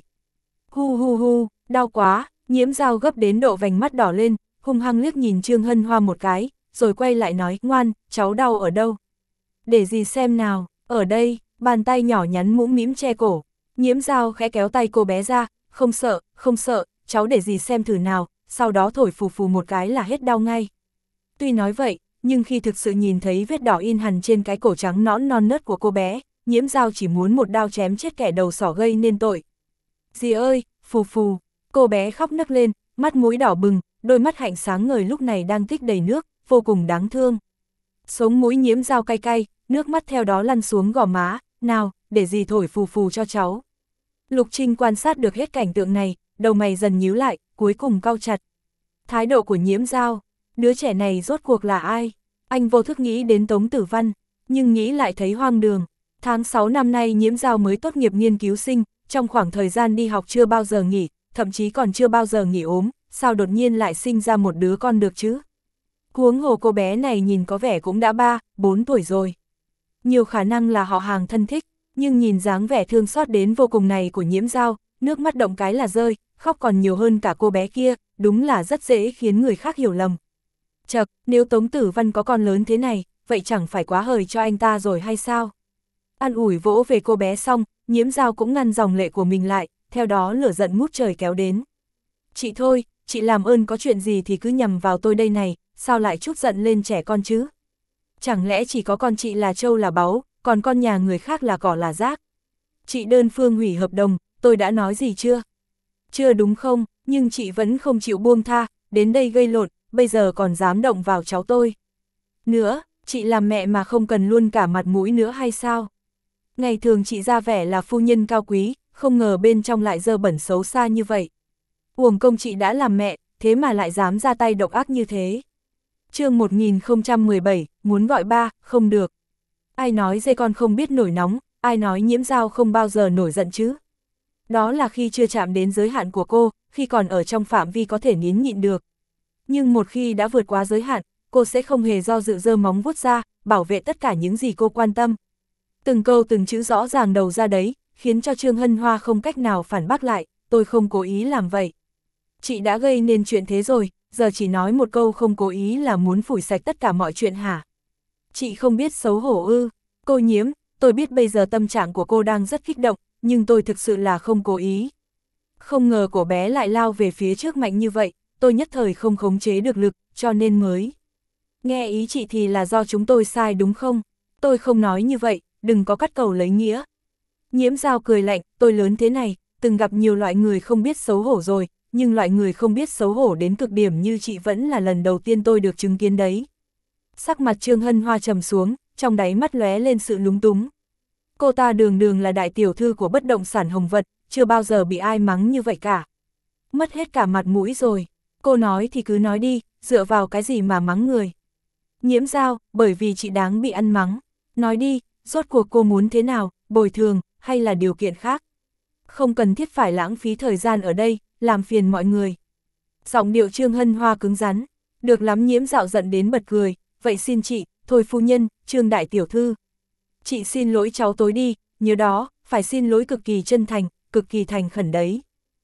Hu hu hu, đau quá, Nhiễm Dao gấp đến độ vành mắt đỏ lên, hung hăng liếc nhìn Trương Hân Hoa một cái, rồi quay lại nói, ngoan, cháu đau ở đâu? Để gì xem nào, ở đây, bàn tay nhỏ nhắn mũm mĩm che cổ. Nhiễm Dao khẽ kéo tay cô bé ra, không sợ, không sợ, cháu để gì xem thử nào, sau đó thổi phù phù một cái là hết đau ngay. Tuy nói vậy, nhưng khi thực sự nhìn thấy vết đỏ in hằn trên cái cổ trắng nõn non nớt của cô bé, Nhiễm Dao chỉ muốn một đao chém chết kẻ đầu sỏ gây nên tội. Dì ơi, phù phù, cô bé khóc nấc lên, mắt mũi đỏ bừng, đôi mắt hạnh sáng ngời lúc này đang tích đầy nước, vô cùng đáng thương. Sống mũi Nhiễm Dao cay cay, nước mắt theo đó lăn xuống gò má, nào, để dì thổi phù phù cho cháu. Lục Trinh quan sát được hết cảnh tượng này, đầu mày dần nhíu lại, cuối cùng cau chặt. Thái độ của Nhiễm Dao, đứa trẻ này rốt cuộc là ai? Anh vô thức nghĩ đến Tống Tử Văn, nhưng nghĩ lại thấy hoang đường. Tháng sáu năm nay Nhiễm Dao mới tốt nghiệp nghiên cứu sinh, trong khoảng thời gian đi học chưa bao giờ nghỉ, thậm chí còn chưa bao giờ nghỉ ốm, sao đột nhiên lại sinh ra một đứa con được chứ? Huống hồ cô bé này nhìn có vẻ cũng đã ba, bốn tuổi rồi. Nhiều khả năng là họ hàng thân thích, nhưng nhìn dáng vẻ thương xót đến vô cùng này của Nhiễm Dao, nước mắt động cái là rơi, khóc còn nhiều hơn cả cô bé kia, đúng là rất dễ khiến người khác hiểu lầm. Chậc, nếu Tống Tử Văn có con lớn thế này, vậy chẳng phải quá hời cho anh ta rồi hay sao? An ủi vỗ về cô bé xong, Nhiễm Dao cũng ngăn dòng lệ của mình lại, theo đó lửa giận ngút trời kéo đến. Chị thôi, chị làm ơn có chuyện gì thì cứ nhằm vào tôi đây này, sao lại trút giận lên trẻ con chứ? Chẳng lẽ chỉ có con chị là trâu là báu, còn con nhà người khác là cỏ là rác? Chị đơn phương hủy hợp đồng, tôi đã nói gì chưa? Chưa đúng không, nhưng chị vẫn không chịu buông tha, đến đây gây lộn, bây giờ còn dám động vào cháu tôi. Nữa, chị làm mẹ mà không cần luôn cả mặt mũi nữa hay sao? Ngày thường chị ra vẻ là phu nhân cao quý, không ngờ bên trong lại dơ bẩn xấu xa như vậy. Uổng công chị đã làm mẹ, thế mà lại dám ra tay độc ác như thế. Chương một nghìn không trăm mười bảy, muốn gọi ba, không được. Ai nói dê con không biết nổi nóng, ai nói Nhiễm Dao không bao giờ nổi giận chứ? Đó là khi chưa chạm đến giới hạn của cô, khi còn ở trong phạm vi có thể nín nhịn được. Nhưng một khi đã vượt quá giới hạn, cô sẽ không hề do dự giơ móng vuốt ra, bảo vệ tất cả những gì cô quan tâm. Từng câu từng chữ rõ ràng đầu ra đấy, khiến cho Trương Hân Hoa không cách nào phản bác lại, tôi không cố ý làm vậy. Chị đã gây nên chuyện thế rồi, giờ chỉ nói một câu không cố ý là muốn phủi sạch tất cả mọi chuyện hả? Chị không biết xấu hổ ư? Cô Nhiễm, tôi biết bây giờ tâm trạng của cô đang rất kích động, nhưng tôi thực sự là không cố ý. Không ngờ cổ bé lại lao về phía trước mạnh như vậy, tôi nhất thời không khống chế được lực, cho nên mới. Nghe ý chị thì là do chúng tôi sai đúng không? Tôi không nói như vậy, đừng có cắt cầu lấy nghĩa. Nhiễm Dao cười lạnh, tôi lớn thế này, từng gặp nhiều loại người không biết xấu hổ rồi, nhưng loại người không biết xấu hổ đến cực điểm như chị vẫn là lần đầu tiên tôi được chứng kiến đấy. Sắc mặt Trương Hân Hoa trầm xuống, trong đáy mắt lóe lên sự lúng túng. Cô ta đường đường là đại tiểu thư của bất động sản Hồng Vật, chưa bao giờ bị ai mắng như vậy cả. Mất hết cả mặt mũi rồi, cô nói thì cứ nói đi, dựa vào cái gì mà mắng người. Nhiễm Dao, bởi vì chị đáng bị ăn mắng. Nói đi, rốt cuộc cô muốn thế nào, bồi thường, hay là điều kiện khác. Không cần thiết phải lãng phí thời gian ở đây, làm phiền mọi người. Giọng điệu Trương Hân Hoa cứng rắn, được lắm. Nhiễm Dạo giận đến bật cười, vậy xin chị, thôi phu nhân, Trương đại tiểu thư. Chị xin lỗi cháu tối đi, nhớ đó, phải xin lỗi cực kỳ chân thành, cực kỳ thành khẩn đấy.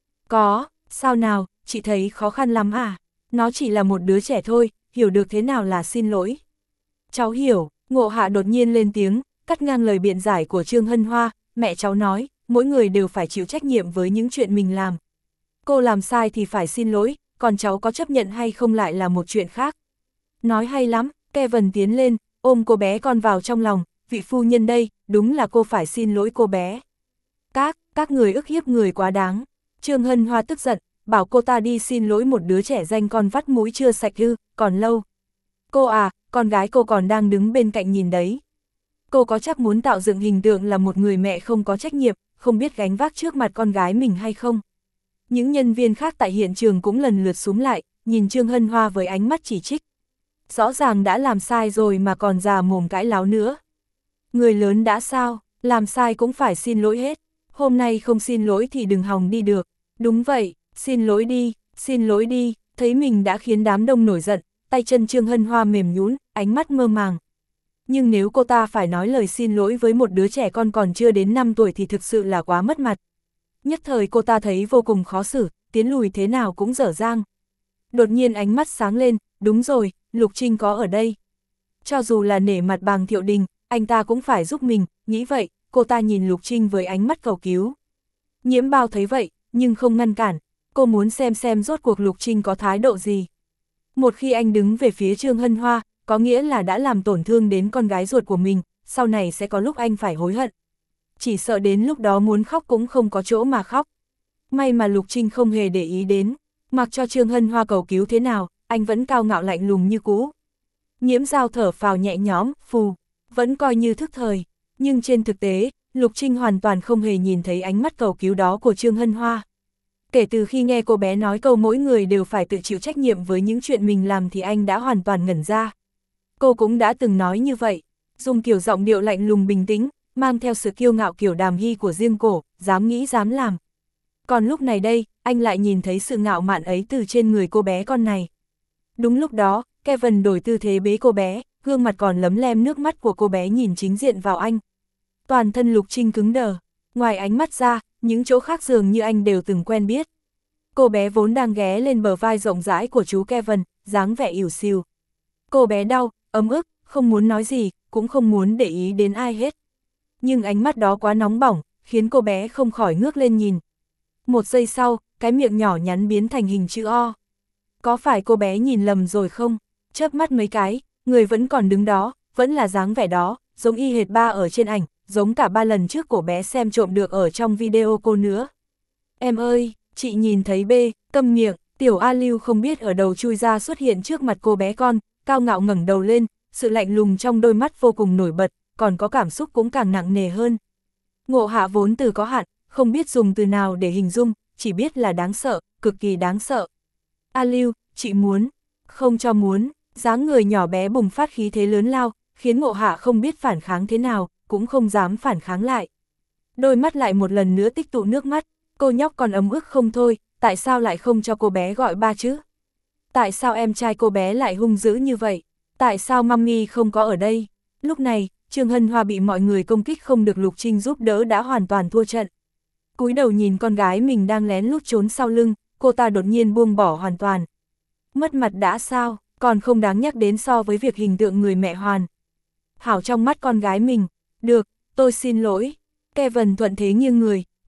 Có, sao nào, chị thấy khó khăn lắm à? Nó chỉ là một đứa trẻ thôi, hiểu được thế nào là xin lỗi. Cháu hiểu, Ngộ Hạ đột nhiên lên tiếng, cắt ngang lời biện giải của Trương Hân Hoa, mẹ cháu nói, mỗi người đều phải chịu trách nhiệm với những chuyện mình làm. Cô làm sai thì phải xin lỗi, còn cháu có chấp nhận hay không lại là một chuyện khác. Nói hay lắm, Kevin tiến lên, ôm cô bé con vào trong lòng, vị phu nhân đây, đúng là cô phải xin lỗi cô bé. Các, các người ức hiếp người quá đáng. Trương Hân Hoa tức giận, bảo cô ta đi xin lỗi một đứa trẻ danh con vắt mũi chưa sạch ư, còn lâu. Cô à, con gái cô còn đang đứng bên cạnh nhìn đấy. Cô có chắc muốn tạo dựng hình tượng là một người mẹ không có trách nhiệm, không biết gánh vác trước mặt con gái mình hay không? Những nhân viên khác tại hiện trường cũng lần lượt xúm lại, nhìn Trương Hân Hoa với ánh mắt chỉ trích. Rõ ràng đã làm sai rồi mà còn già mồm cãi láo nữa. Người lớn đã sao, làm sai cũng phải xin lỗi hết. Hôm nay không xin lỗi thì đừng hòng đi được. Đúng vậy, xin lỗi đi, xin lỗi đi. Thấy mình đã khiến đám đông nổi giận, tay chân Trương Hân Hoa mềm nhũn, ánh mắt mơ màng. Nhưng nếu cô ta phải nói lời xin lỗi với một đứa trẻ con còn chưa đến năm tuổi thì thực sự là quá mất mặt. Nhất thời cô ta thấy vô cùng khó xử, tiến lùi thế nào cũng dở dang. Đột nhiên ánh mắt sáng lên, đúng rồi, Lục Trinh có ở đây. Cho dù là nể mặt Bàng Thiệu Đình, anh ta cũng phải giúp mình, nghĩ vậy, cô ta nhìn Lục Trinh với ánh mắt cầu cứu. Nhiễm Bao thấy vậy, nhưng không ngăn cản, cô muốn xem xem rốt cuộc Lục Trinh có thái độ gì. Một khi anh đứng về phía Trương Hân Hoa, có nghĩa là đã làm tổn thương đến con gái ruột của mình, sau này sẽ có lúc anh phải hối hận. Chỉ sợ đến lúc đó muốn khóc cũng không có chỗ mà khóc. May mà Lục Trinh không hề để ý đến, mặc cho Trương Hân Hoa cầu cứu thế nào, anh vẫn cao ngạo lạnh lùng như cũ. Nhiễm Dao thở phào nhẹ nhõm, phù, vẫn coi như thức thời, nhưng trên thực tế, Lục Trinh hoàn toàn không hề nhìn thấy ánh mắt cầu cứu đó của Trương Hân Hoa. Kể từ khi nghe cô bé nói câu mỗi người đều phải tự chịu trách nhiệm với những chuyện mình làm thì anh đã hoàn toàn ngẩn ra. Cô cũng đã từng nói như vậy, dùng kiểu giọng điệu lạnh lùng bình tĩnh, mang theo sự kiêu ngạo kiểu Đàm Hy của riêng cổ, dám nghĩ dám làm. Còn lúc này đây, anh lại nhìn thấy sự ngạo mạn ấy từ trên người cô bé con này. Đúng lúc đó, Kevin đổi tư thế bế cô bé, gương mặt còn lấm lem nước mắt của cô bé nhìn chính diện vào anh. Toàn thân Lục Trinh cứng đờ, ngoài ánh mắt ra, những chỗ khác dường như anh đều từng quen biết. Cô bé vốn đang ghé lên bờ vai rộng rãi của chú Kevin, dáng vẻ ỉu xìu. Cô bé đau, ấm ức, không muốn nói gì, cũng không muốn để ý đến ai hết. Nhưng ánh mắt đó quá nóng bỏng, khiến cô bé không khỏi ngước lên nhìn. Một giây sau, cái miệng nhỏ nhắn biến thành hình chữ O. Có phải cô bé nhìn lầm rồi không? Chớp mắt mấy cái, người vẫn còn đứng đó, vẫn là dáng vẻ đó, giống y hệt ba ở trên ảnh, giống cả ba lần trước cô bé xem trộm được ở trong video cô nữa. Em ơi, chị nhìn thấy bê, câm miệng, tiểu A Lưu không biết ở đầu chui ra xuất hiện trước mặt cô bé con, cao ngạo ngẩng đầu lên, sự lạnh lùng trong đôi mắt vô cùng nổi bật, còn có cảm xúc cũng càng nặng nề hơn. Ngộ Hạ vốn từ có hạn, không biết dùng từ nào để hình dung, chỉ biết là đáng sợ, cực kỳ đáng sợ. A Lưu, chị muốn, không cho muốn, dáng người nhỏ bé bùng phát khí thế lớn lao, khiến Ngộ Hạ không biết phản kháng thế nào, cũng không dám phản kháng lại. Đôi mắt lại một lần nữa tích tụ nước mắt, cô nhóc còn ấm ức không thôi, tại sao lại không cho cô bé gọi ba chứ? Tại sao em trai cô bé lại hung dữ như vậy? Tại sao mami không có ở đây? Lúc này, Trương Hân Hoa bị mọi người công kích không được Lục Trinh giúp đỡ đã hoàn toàn thua trận. Cúi đầu nhìn con gái mình đang lén lút trốn sau lưng, cô ta đột nhiên buông bỏ hoàn toàn. Mất mặt đã sao, còn không đáng nhắc đến so với việc hình tượng người mẹ hoàn hảo trong mắt con gái mình. Được, tôi xin lỗi. Kevin thuận thế nghiêng người,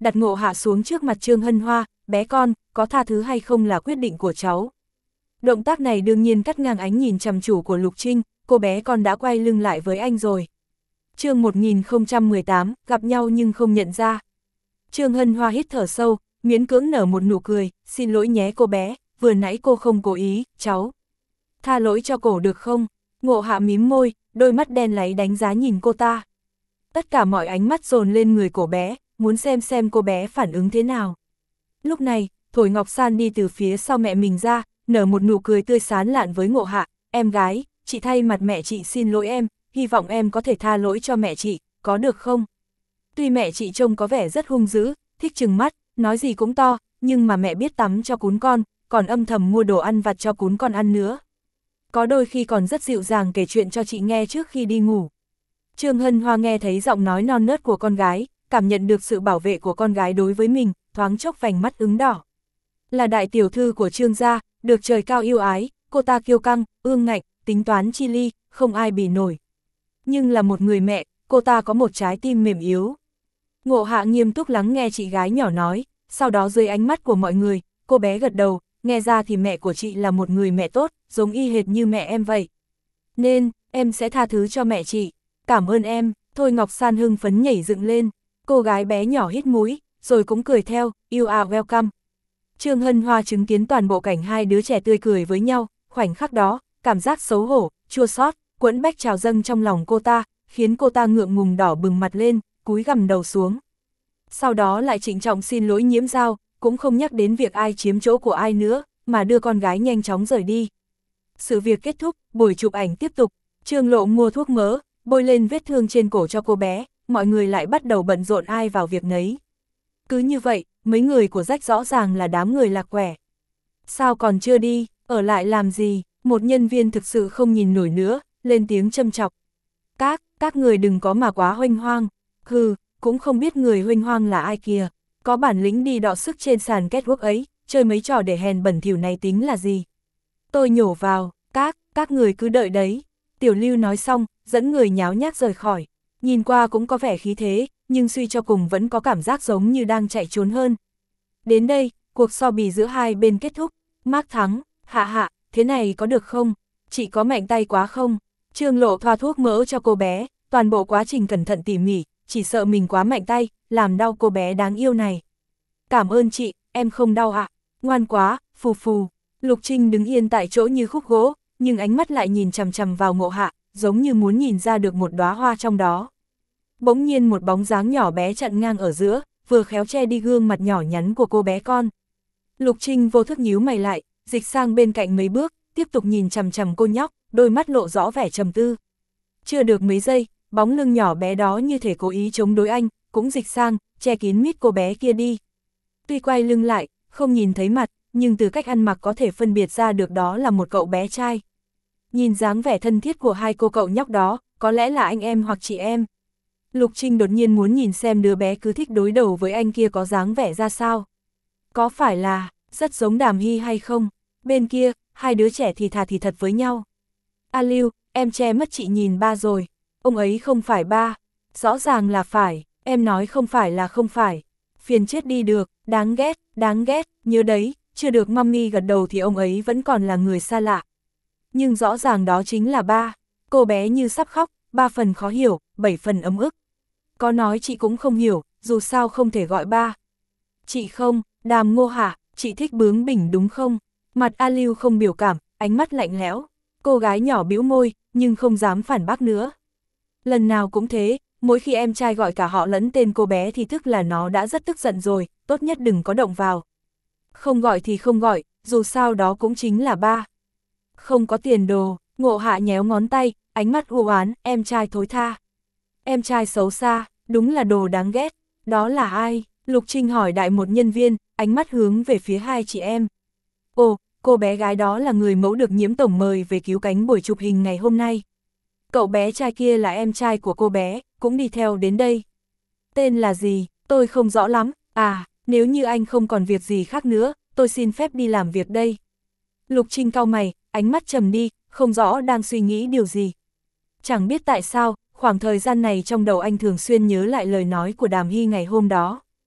đặt Ngộ Hạ xuống trước mặt Trương Hân Hoa, bé con, có tha thứ hay không là quyết định của cháu. Động tác này đương nhiên cắt ngang ánh nhìn trầm chủ của Lục Trinh, cô bé con đã quay lưng lại với anh rồi. Chương một nghìn không trăm mười tám, gặp nhau nhưng không nhận ra. Trương Hân Hoa hít thở sâu, miễn cưỡng nở một nụ cười, xin lỗi nhé cô bé, vừa nãy cô không cố ý, cháu. Tha lỗi cho cổ được không? Ngộ Hạ mím môi, đôi mắt đen láy đánh giá nhìn cô ta. Tất cả mọi ánh mắt dồn lên người cô bé, muốn xem xem cô bé phản ứng thế nào. Lúc này, Thổi Ngọc San đi từ phía sau mẹ mình ra, nở một nụ cười tươi sán lạn với Ngộ Hạ, em gái, chị thay mặt mẹ chị xin lỗi em, hy vọng em có thể tha lỗi cho mẹ chị, có được không? Tuy mẹ chị trông có vẻ rất hung dữ, thích trừng mắt, nói gì cũng to, nhưng mà mẹ biết tắm cho cún con, còn âm thầm mua đồ ăn vặt cho cún con ăn nữa. Có đôi khi còn rất dịu dàng kể chuyện cho chị nghe trước khi đi ngủ. Trương Hân Hoa nghe thấy giọng nói non nớt của con gái, cảm nhận được sự bảo vệ của con gái đối với mình, thoáng chốc vành mắt ửng đỏ. Là đại tiểu thư của Trương gia, được trời cao yêu ái, cô ta kiêu căng, ương ngạnh, tính toán chi ly, không ai bì nổi. Nhưng là một người mẹ, cô ta có một trái tim mềm yếu. Ngộ Hạ nghiêm túc lắng nghe chị gái nhỏ nói, sau đó dưới ánh mắt của mọi người, cô bé gật đầu, nghe ra thì mẹ của chị là một người mẹ tốt, giống y hệt như mẹ em vậy. Nên, em sẽ tha thứ cho mẹ chị. Cảm ơn em. Thôi Ngọc San hưng phấn nhảy dựng lên, cô gái bé nhỏ hít mũi, rồi cũng cười theo, you are welcome. Trương Hân Hoa chứng kiến toàn bộ cảnh hai đứa trẻ tươi cười với nhau, khoảnh khắc đó, cảm giác xấu hổ, chua xót, quẫn bách trào dâng trong lòng cô ta, khiến cô ta ngượng ngùng đỏ bừng mặt lên, cúi gằm đầu xuống. Sau đó lại trịnh trọng xin lỗi Nhiễm Giao, cũng không nhắc đến việc ai chiếm chỗ của ai nữa, mà đưa con gái nhanh chóng rời đi. Sự việc kết thúc, buổi chụp ảnh tiếp tục, Trương Lộ mua thuốc mỡ, bôi lên vết thương trên cổ cho cô bé, mọi người lại bắt đầu bận rộn ai vào việc nấy. Cứ như vậy, mấy người của Rách rõ ràng là đám người lạc quẻ. Sao còn chưa đi, ở lại làm gì? Một nhân viên thực sự không nhìn nổi nữa, lên tiếng châm chọc. Các, các người đừng có mà quá huênh hoang. Hừ, cũng không biết người huênh hoang là ai kìa. Có bản lĩnh đi đọ sức trên sàn catwalk ấy, chơi mấy trò để hèn bẩn thỉu này tính là gì? Tôi nhổ vào, các, các người cứ đợi đấy. Tiểu Lưu nói xong, dẫn người nháo nhác rời khỏi. Nhìn qua cũng có vẻ khí thế, nhưng suy cho cùng vẫn có cảm giác giống như đang chạy trốn hơn. Đến đây, cuộc so bì giữa hai bên kết thúc. Mark thắng, hạ hạ, thế này có được không? Chị có mạnh tay quá không? Trương Lộ thoa thuốc mỡ cho cô bé, toàn bộ quá trình cẩn thận tỉ mỉ, chỉ sợ mình quá mạnh tay, làm đau cô bé đáng yêu này. Cảm ơn chị, em không đau ạ. À? Ngoan quá, phù phù. Lục Trinh đứng yên tại chỗ như khúc gỗ, nhưng ánh mắt lại nhìn chằm chằm vào Ngộ Hạ, giống như muốn nhìn ra được một đóa hoa trong đó. Bỗng nhiên một bóng dáng nhỏ bé chặn ngang ở giữa, vừa khéo che đi gương mặt nhỏ nhắn của cô bé con. Lục Trinh vô thức nhíu mày lại, dịch sang bên cạnh mấy bước, tiếp tục nhìn chằm chằm cô nhóc, đôi mắt lộ rõ vẻ trầm tư. Chưa được mấy giây, bóng lưng nhỏ bé đó như thể cố ý chống đối anh, cũng dịch sang, che kín mít cô bé kia đi. Tuy quay lưng lại, không nhìn thấy mặt, nhưng từ cách ăn mặc có thể phân biệt ra được đó là một cậu bé trai. Nhìn dáng vẻ thân thiết của hai cô cậu nhóc đó, có lẽ là anh em hoặc chị em. Lục Trinh đột nhiên muốn nhìn xem đứa bé cứ thích đối đầu với anh kia có dáng vẻ ra sao. Có phải là, rất giống Đàm Hy hay không? Bên kia, hai đứa trẻ thì thà thì thật với nhau. A Lưu, em che mất chị nhìn ba rồi. Ông ấy không phải ba. Rõ ràng là phải, em nói không phải là không phải. Phiền chết đi được, đáng ghét, đáng ghét, nhớ đấy, chưa được mummy gật đầu thì ông ấy vẫn còn là người xa lạ. Nhưng rõ ràng đó chính là ba. Cô bé như sắp khóc, ba phần khó hiểu, bảy phần ấm ức. Có nói chị cũng không hiểu, dù sao không thể gọi ba. Chị không, Đàm Ngô Hạ, chị thích bướng bỉnh đúng không? Mặt A Lưu không biểu cảm, ánh mắt lạnh lẽo. Cô gái nhỏ bĩu môi, nhưng không dám phản bác nữa. Lần nào cũng thế, mỗi khi em trai gọi cả họ lẫn tên cô bé thì tức là nó đã rất tức giận rồi, tốt nhất đừng có động vào. Không gọi thì không gọi, dù sao đó cũng chính là ba. Không có tiền đồ, Ngộ Hạ nhéo ngón tay, ánh mắt u oán, em trai thối tha. Em trai xấu xa, đúng là đồ đáng ghét. Đó là ai? Lục Trinh hỏi đại một nhân viên, ánh mắt hướng về phía hai chị em. Ồ, cô bé gái đó là người mẫu được Nhiễm tổng mời về cứu cánh buổi chụp hình ngày hôm nay. Cậu bé trai kia là em trai của cô bé, cũng đi theo đến đây. Tên là gì? Tôi không rõ lắm. À, nếu như anh không còn việc gì khác nữa, tôi xin phép đi làm việc đây. Lục Trinh cau mày, ánh mắt trầm đi, không rõ đang suy nghĩ điều gì. Chẳng biết tại sao, khoảng thời gian này trong đầu anh thường xuyên nhớ lại lời nói của Đàm Hy ngày hôm đó.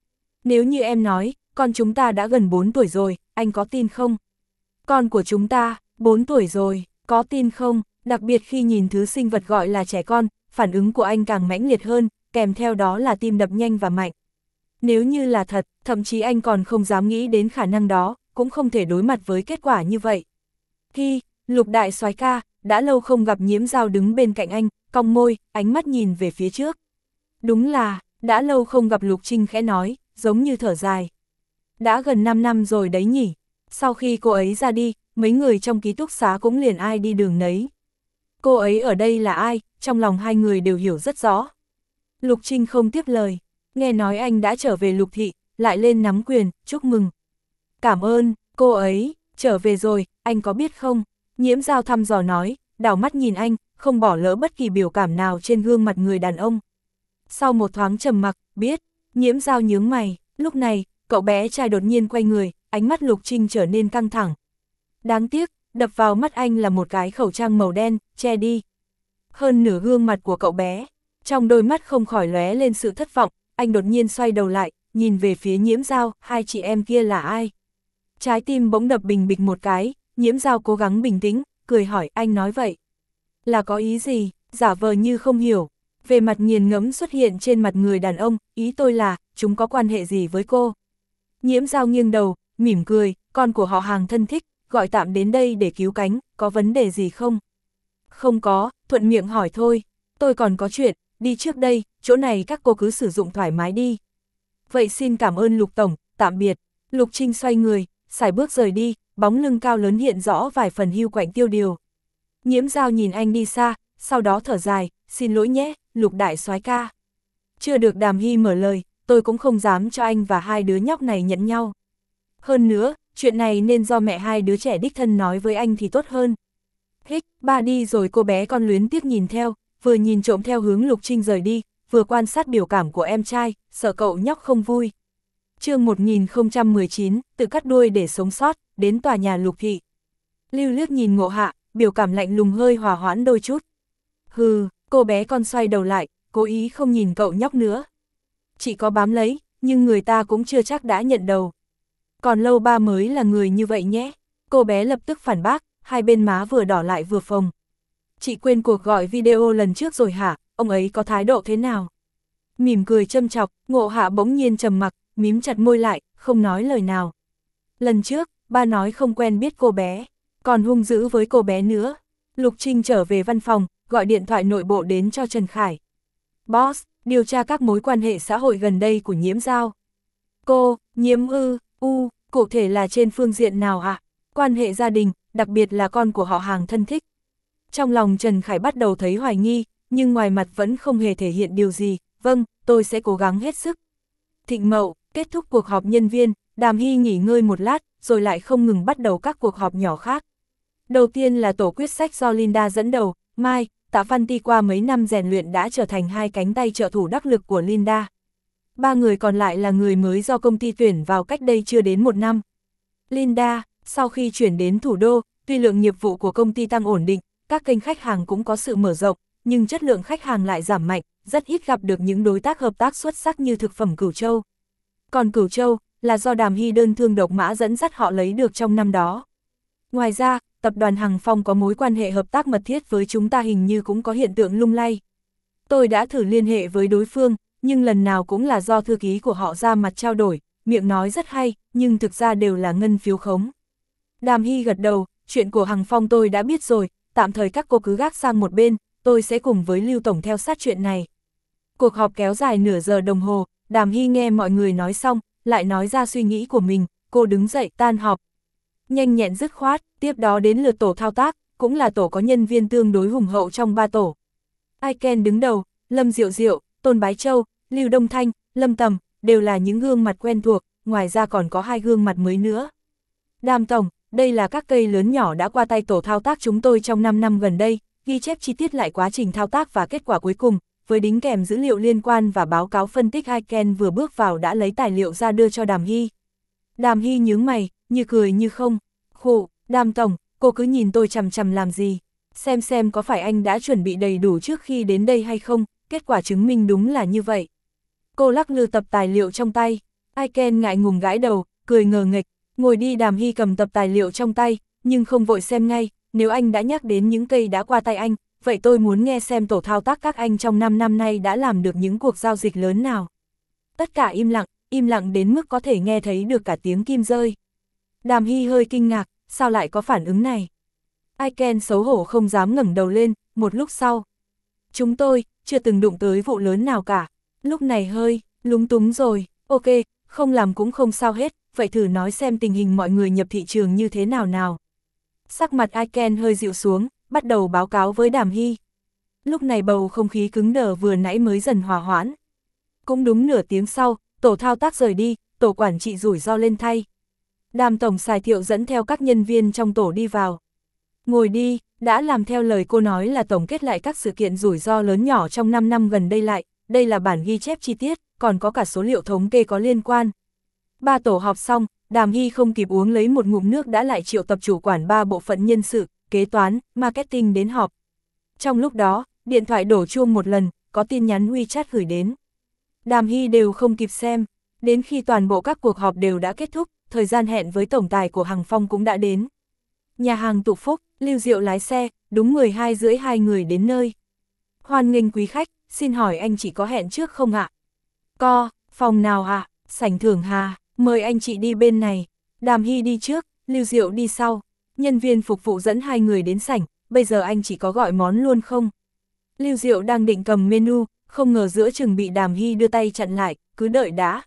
Nếu như em nói, con chúng ta đã gần bốn tuổi rồi, anh có tin không? Con của chúng ta, bốn tuổi rồi, có tin không? Đặc biệt khi nhìn thứ sinh vật gọi là trẻ con, phản ứng của anh càng mãnh liệt hơn, kèm theo đó là tim đập nhanh và mạnh. Nếu như là thật, thậm chí anh còn không dám nghĩ đến khả năng đó, cũng không thể đối mặt với kết quả như vậy. Hi, Lục đại soái ca, đã lâu không gặp Nhiễm Dao đứng bên cạnh anh, cong môi, ánh mắt nhìn về phía trước. Đúng là, đã lâu không gặp. Lục Trinh khẽ nói, giống như thở dài. Đã gần năm năm rồi đấy nhỉ. Sau khi cô ấy ra đi, mấy người trong ký túc xá cũng liền ai đi đường nấy. Cô ấy ở đây là ai, trong lòng hai người đều hiểu rất rõ. Lục Trinh không tiếp lời, nghe nói anh đã trở về Lục thị, lại lên nắm quyền, chúc mừng. Cảm ơn, cô ấy, trở về rồi, anh có biết không? Nhiễm Dao thăm dò nói, đảo mắt nhìn anh, không bỏ lỡ bất kỳ biểu cảm nào trên gương mặt người đàn ông. Sau một thoáng trầm mặc, biết, Nhiễm Dao nhướng mày, lúc này, cậu bé trai đột nhiên quay người, ánh mắt Lục Trinh trở nên căng thẳng. Đáng tiếc, đập vào mắt anh là một cái khẩu trang màu đen, che đi. Hơn nửa gương mặt của cậu bé, trong đôi mắt không khỏi lóe lên sự thất vọng, anh đột nhiên xoay đầu lại, nhìn về phía Nhiễm Dao, hai chị em kia là ai? Trái tim bỗng đập bình bịch một cái, Nhiễm Dao cố gắng bình tĩnh, cười hỏi anh nói vậy. Là có ý gì, giả vờ như không hiểu. Về mặt nghiền ngẫm xuất hiện trên mặt người đàn ông, ý tôi là, chúng có quan hệ gì với cô? Nhiễm Dao nghiêng đầu, mỉm cười, con của họ hàng thân thích, gọi tạm đến đây để cứu cánh, có vấn đề gì không? Không có, thuận miệng hỏi thôi, tôi còn có chuyện, đi trước đây, chỗ này các cô cứ sử dụng thoải mái đi. Vậy xin cảm ơn Lục Tổng, tạm biệt. Lục Trinh xoay người, sải bước rời đi, bóng lưng cao lớn hiện rõ vài phần hưu quạnh tiêu điều. Nhiễm Dao nhìn anh đi xa, sau đó thở dài, xin lỗi nhé, Lục đại soái ca. Chưa được Đàm Hy mở lời, tôi cũng không dám cho anh và hai đứa nhóc này nhận nhau. Hơn nữa, chuyện này nên do mẹ hai đứa trẻ đích thân nói với anh thì tốt hơn. Hích, ba đi rồi. Cô bé con luyến tiếc nhìn theo, vừa nhìn trộm theo hướng Lục Trinh rời đi, vừa quan sát biểu cảm của em trai, sợ cậu nhóc không vui. Chương một nghìn không trăm mười chín, tự cắt đuôi để sống sót, đến tòa nhà Lục thị. Lưu liếc nhìn Ngộ Hạ, biểu cảm lạnh lùng hơi hòa hoãn đôi chút. Hừ, cô bé con xoay đầu lại, cố ý không nhìn cậu nhóc nữa. Chỉ có bám lấy, nhưng người ta cũng chưa chắc đã nhận đầu. Còn lâu ba mới là người như vậy nhé. Cô bé lập tức phản bác, hai bên má vừa đỏ lại vừa phồng. Chị quên cuộc gọi video lần trước rồi hả, ông ấy có thái độ thế nào? Mỉm cười châm chọc, Ngộ Hạ bỗng nhiên trầm mặc, mím chặt môi lại, không nói lời nào. Lần trước, ba nói không quen biết cô bé, còn hung dữ với cô bé nữa. Lục Trinh trở về văn phòng, gọi điện thoại nội bộ đến cho Trần Khải. Boss, điều tra các mối quan hệ xã hội gần đây của Nhiễm Dao. Cô, Nhiễm ư, u, cụ thể là trên phương diện nào ạ? À? Quan hệ gia đình, đặc biệt là con của họ hàng thân thích. Trong lòng Trần Khải bắt đầu thấy hoài nghi, nhưng ngoài mặt vẫn không hề thể hiện điều gì. Vâng, tôi sẽ cố gắng hết sức. Thịnh Mậu, kết thúc cuộc họp nhân viên, Đàm Hy nghỉ ngơi một lát, rồi lại không ngừng bắt đầu các cuộc họp nhỏ khác. Đầu tiên là tổ quyết sách do Linda dẫn đầu, Mai, Tạ Văn Ti qua mấy năm rèn luyện đã trở thành hai cánh tay trợ thủ đắc lực của Linda. Ba người còn lại là người mới do công ty tuyển vào cách đây chưa đến một năm. Linda, sau khi chuyển đến thủ đô, tuy lượng nghiệp vụ của công ty tăng ổn định, các kênh khách hàng cũng có sự mở rộng, nhưng chất lượng khách hàng lại giảm mạnh, rất ít gặp được những đối tác hợp tác xuất sắc như thực phẩm Cửu Châu. Còn Cửu Châu, là do Đàm Hy đơn thương độc mã dẫn dắt họ lấy được trong năm đó. Ngoài ra, tập đoàn Hằng Phong có mối quan hệ hợp tác mật thiết với chúng ta, hình như cũng có hiện tượng lung lay. Tôi đã thử liên hệ với đối phương, nhưng lần nào cũng là do thư ký của họ ra mặt trao đổi, miệng nói rất hay, nhưng thực ra đều là ngân phiếu khống. Đàm Hy gật đầu, chuyện của Hằng Phong tôi đã biết rồi, tạm thời các cô cứ gác sang một bên, tôi sẽ cùng với Lưu Tổng theo sát chuyện này. Cuộc họp kéo dài nửa giờ đồng hồ, Đàm Hy nghe mọi người nói xong, lại nói ra suy nghĩ của mình, cô đứng dậy tan họp. Nhanh nhẹn dứt khoát, tiếp đó đến lượt tổ thao tác, cũng là tổ có nhân viên tương đối hùng hậu trong ba tổ. Iken đứng đầu, Lâm Diệu Diệu, Tôn Bái Châu, Lưu Đông Thanh, Lâm Tầm, đều là những gương mặt quen thuộc, ngoài ra còn có hai gương mặt mới nữa. Đàm Tổng, đây là các cây lớn nhỏ đã qua tay tổ thao tác chúng tôi trong năm năm gần đây, ghi chép chi tiết lại quá trình thao tác và kết quả cuối cùng, với đính kèm dữ liệu liên quan và báo cáo phân tích. Iken vừa bước vào đã lấy tài liệu ra đưa cho Đàm Hy. Đàm Hy nhướng mày, như cười như không. Khụ, Đàm Tổng, cô cứ nhìn tôi chằm chằm làm gì? Xem xem có phải anh đã chuẩn bị đầy đủ trước khi đến đây hay không? Kết quả chứng minh đúng là như vậy. Cô lắc lư tập tài liệu trong tay. Aiken ngại ngùng gãi đầu, cười ngờ nghệch, ngồi đi. Đàm Hy cầm tập tài liệu trong tay, nhưng không vội xem ngay, nếu anh đã nhắc đến những cây đã qua tay anh, vậy tôi muốn nghe xem tổ thao tác các anh trong năm năm nay đã làm được những cuộc giao dịch lớn nào. Tất cả im lặng, im lặng đến mức có thể nghe thấy được cả tiếng kim rơi. Đàm Hy hơi kinh ngạc, sao lại có phản ứng này? Aiken xấu hổ không dám ngẩng đầu lên, một lúc sau. Chúng tôi, chưa từng đụng tới vụ lớn nào cả. Lúc này hơi, lúng túng rồi, ok, không làm cũng không sao hết, vậy thử nói xem tình hình mọi người nhập thị trường như thế nào nào. Sắc mặt Aiken hơi dịu xuống, bắt đầu báo cáo với Đàm Hy. Lúc này bầu không khí cứng đờ vừa nãy mới dần hòa hoãn. Cũng đúng nửa tiếng sau, tổ thao tác rời đi, tổ quản trị rủi ro lên thay. Đàm tổng Sài Thiệu dẫn theo các nhân viên trong tổ đi vào. Ngồi đi, đã làm theo lời cô nói là tổng kết lại các sự kiện rủi ro lớn nhỏ trong năm năm gần đây lại, đây là bản ghi chép chi tiết, còn có cả số liệu thống kê có liên quan. Ba tổ họp xong, Đàm Hy không kịp uống lấy một ngụm nước đã lại triệu tập chủ quản ba bộ phận nhân sự, kế toán, marketing đến họp. Trong lúc đó, điện thoại đổ chuông một lần, có tin nhắn WeChat gửi đến. Đàm Hy đều không kịp xem, đến khi toàn bộ các cuộc họp đều đã kết thúc, thời gian hẹn với tổng tài của Hằng Phong cũng đã đến. Nhà hàng Tụ Phúc, Lưu Diệu lái xe, đúng mười hai rưỡi hai người đến nơi. Hoan nghênh quý khách, xin hỏi anh chị có hẹn trước không ạ? Co, phòng nào ạ? Sảnh thưởng Hà, mời anh chị đi bên này. Đàm Hy đi trước, Lưu Diệu đi sau. Nhân viên phục vụ dẫn hai người đến sảnh, bây giờ anh chỉ có gọi món luôn không? Lưu Diệu đang định cầm menu, không ngờ giữa chừng bị Đàm Hy đưa tay chặn lại, cứ đợi đã.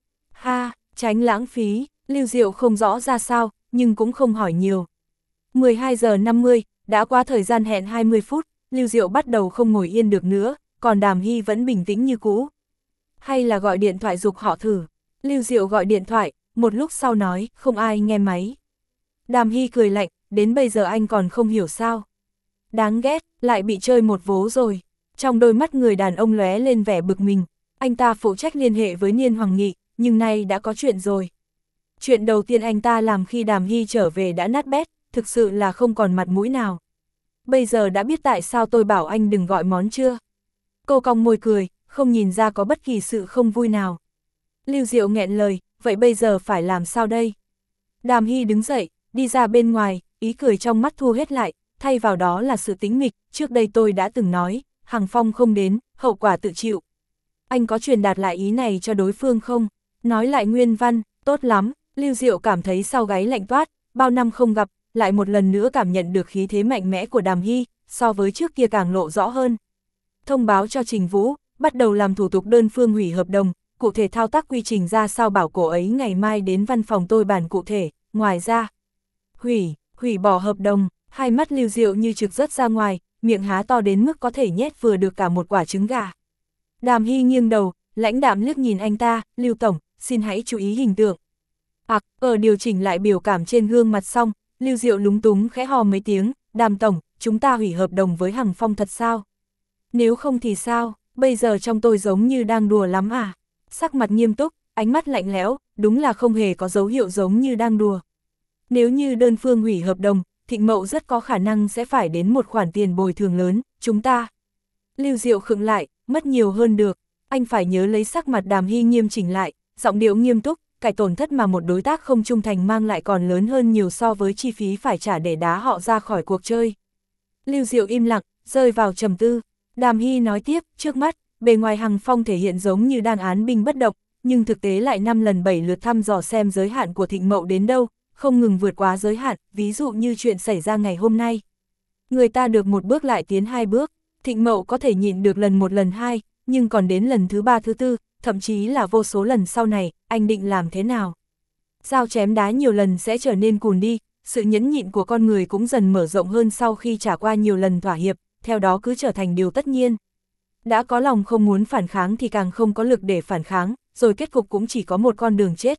Ha, tránh lãng phí, Lưu Diệu không rõ ra sao, nhưng cũng không hỏi nhiều. mười hai giờ năm mươi, đã qua thời gian hẹn hai mươi phút, Lưu Diệu bắt đầu không ngồi yên được nữa, còn Đàm Hy vẫn bình tĩnh như cũ. Hay là gọi điện thoại giục họ thử. Lưu Diệu gọi điện thoại, một lúc sau nói, không ai nghe máy. Đàm Hy cười lạnh, đến bây giờ anh còn không hiểu sao. Đáng ghét, lại bị chơi một vố rồi. Trong đôi mắt người đàn ông lóe lên vẻ bực mình, anh ta phụ trách liên hệ với Niên Hoàng Nghị, nhưng nay đã có chuyện rồi. Chuyện đầu tiên anh ta làm khi Đàm Hy trở về đã nát bét, thực sự là không còn mặt mũi nào. Bây giờ đã biết tại sao tôi bảo anh đừng gọi món chưa? Cô cong môi cười, không nhìn ra có bất kỳ sự không vui nào. Lưu Diệu nghẹn lời, vậy bây giờ phải làm sao đây? Đàm Hy đứng dậy, đi ra bên ngoài, ý cười trong mắt thu hết lại, thay vào đó là sự tĩnh mịch, trước đây tôi đã từng nói, Hằng Phong không đến, hậu quả tự chịu. Anh có truyền đạt lại ý này cho đối phương không? Nói lại nguyên văn, tốt lắm, Lưu Diệu cảm thấy sau gáy lạnh toát, bao năm không gặp, lại một lần nữa cảm nhận được khí thế mạnh mẽ của Đàm Hy, so với trước kia càng lộ rõ hơn. Thông báo cho Trình Vũ, bắt đầu làm thủ tục đơn phương hủy hợp đồng, cụ thể thao tác quy trình ra sao bảo cô ấy ngày mai đến văn phòng tôi bàn cụ thể, ngoài ra. Hủy, hủy bỏ hợp đồng, hai mắt Lưu Diệu như trực rớt ra ngoài, miệng há to đến mức có thể nhét vừa được cả một quả trứng gà. Đàm Hy nghiêng đầu, lãnh đạm liếc nhìn anh ta, Lưu Tổng, xin hãy chú ý hình tượng. Ặc, à, ở điều chỉnh lại biểu cảm trên gương mặt xong, Lưu Diệu lúng túng khẽ hò mấy tiếng, Đàm Tổng, chúng ta hủy hợp đồng với Hằng Phong thật sao? Nếu không thì sao, bây giờ trong tôi giống như đang đùa lắm à? Sắc mặt nghiêm túc, ánh mắt lạnh lẽo, đúng là không hề có dấu hiệu giống như đang đùa. Nếu như đơn phương hủy hợp đồng, Thịnh Mậu rất có khả năng sẽ phải đến một khoản tiền bồi thường lớn, chúng ta. Lưu Diệu khựng lại, mất nhiều hơn được, anh phải nhớ lấy sắc mặt Đàm Hy nghiêm chỉnh lại, giọng điệu nghiêm túc, cái tổn thất mà một đối tác không trung thành mang lại còn lớn hơn nhiều so với chi phí phải trả để đá họ ra khỏi cuộc chơi. Lưu Diệu im lặng, rơi vào trầm tư. Đàm Hy nói tiếp, trước mắt, bề ngoài Hằng Phong thể hiện giống như đang án binh bất động, nhưng thực tế lại năm lần bảy lượt thăm dò xem giới hạn của Thịnh Mậu đến đâu, không ngừng vượt quá giới hạn, ví dụ như chuyện xảy ra ngày hôm nay. Người ta được một bước lại tiến hai bước, Thịnh Mậu có thể nhịn được lần một lần hai, nhưng còn đến lần thứ ba thứ tư, thậm chí là vô số lần sau này, anh định làm thế nào? Dao chém đá nhiều lần sẽ trở nên cùn đi, sự nhẫn nhịn của con người cũng dần mở rộng hơn sau khi trải qua nhiều lần thỏa hiệp, theo đó cứ trở thành điều tất nhiên. Đã có lòng không muốn phản kháng thì càng không có lực để phản kháng, rồi kết cục cũng chỉ có một con đường chết.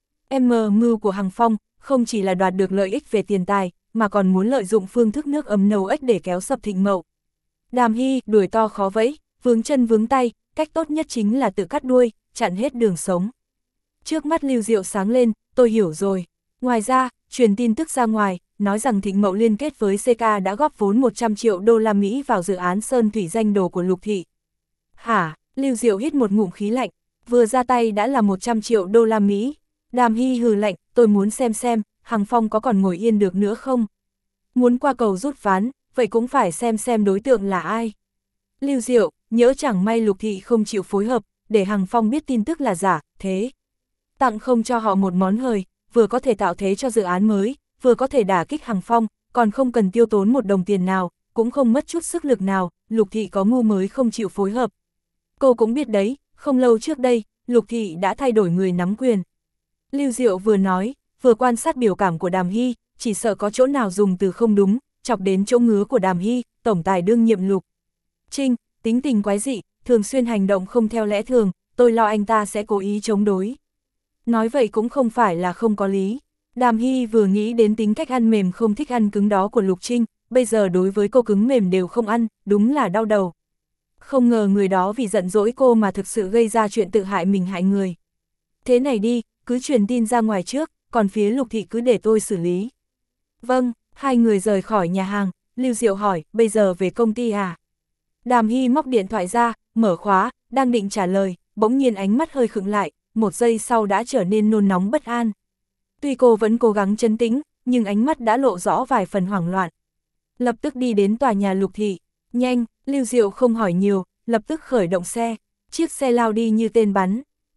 M mưu của Hằng Phong không chỉ là đoạt được lợi ích về tiền tài, mà còn muốn lợi dụng phương thức nước ấm nấu ếch để kéo sập Thịnh Mậu. Đàm Hy đuổi to khó vẫy, vướng chân vướng tay, cách tốt nhất chính là tự cắt đuôi, chặn hết đường sống. Trước mắt Lưu Diệu sáng lên, tôi hiểu rồi. Ngoài ra, truyền tin tức ra ngoài, nói rằng Thịnh Mậu liên kết với xê ca đã góp vốn một trăm triệu đô la Mỹ vào dự án Sơn Thủy Danh Đồ của Lục Thị. Hả? Lưu Diệu hít một ngụm khí lạnh. Vừa ra tay đã là một trăm triệu đô la Mỹ. Đàm Hy hừ lạnh, tôi muốn xem xem, Hằng Phong có còn ngồi yên được nữa không? Muốn qua cầu rút ván, vậy cũng phải xem xem đối tượng là ai. Lưu Diệu, nhỡ chẳng may Lục Thị không chịu phối hợp, để Hằng Phong biết tin tức là giả, thế. Tặng không cho họ một món hời, vừa có thể tạo thế cho dự án mới, vừa có thể đả kích Hằng Phong, còn không cần tiêu tốn một đồng tiền nào, cũng không mất chút sức lực nào, Lục Thị có ngu mới không chịu phối hợp. Cô cũng biết đấy, không lâu trước đây, Lục Thị đã thay đổi người nắm quyền. Lưu Diệu vừa nói, vừa quan sát biểu cảm của Đàm Hy, chỉ sợ có chỗ nào dùng từ không đúng, chọc đến chỗ ngứa của Đàm Hy, tổng tài đương nhiệm Lục Trinh, tính tình quái dị, thường xuyên hành động không theo lẽ thường, tôi lo anh ta sẽ cố ý chống đối. Nói vậy cũng không phải là không có lý. Đàm Hy vừa nghĩ đến tính cách ăn mềm không thích ăn cứng đó của Lục Trinh, bây giờ đối với cô cứng mềm đều không ăn, đúng là đau đầu. Không ngờ người đó vì giận dỗi cô mà thực sự gây ra chuyện tự hại mình hại người. Thế này đi, cứ truyền tin ra ngoài trước, còn phía Lục Thị cứ để tôi xử lý. Vâng, hai người rời khỏi nhà hàng, Lưu Diệu hỏi, bây giờ về công ty à? Đàm Hy móc điện thoại ra, mở khóa, đang định trả lời, bỗng nhiên ánh mắt hơi khựng lại, một giây sau đã trở nên nôn nóng bất an. Tuy cô vẫn cố gắng trấn tĩnh, nhưng ánh mắt đã lộ rõ vài phần hoảng loạn. Lập tức đi đến tòa nhà Lục Thị, nhanh, Lưu Diệu không hỏi nhiều, lập tức khởi động xe, chiếc xe lao đi như tên bắn.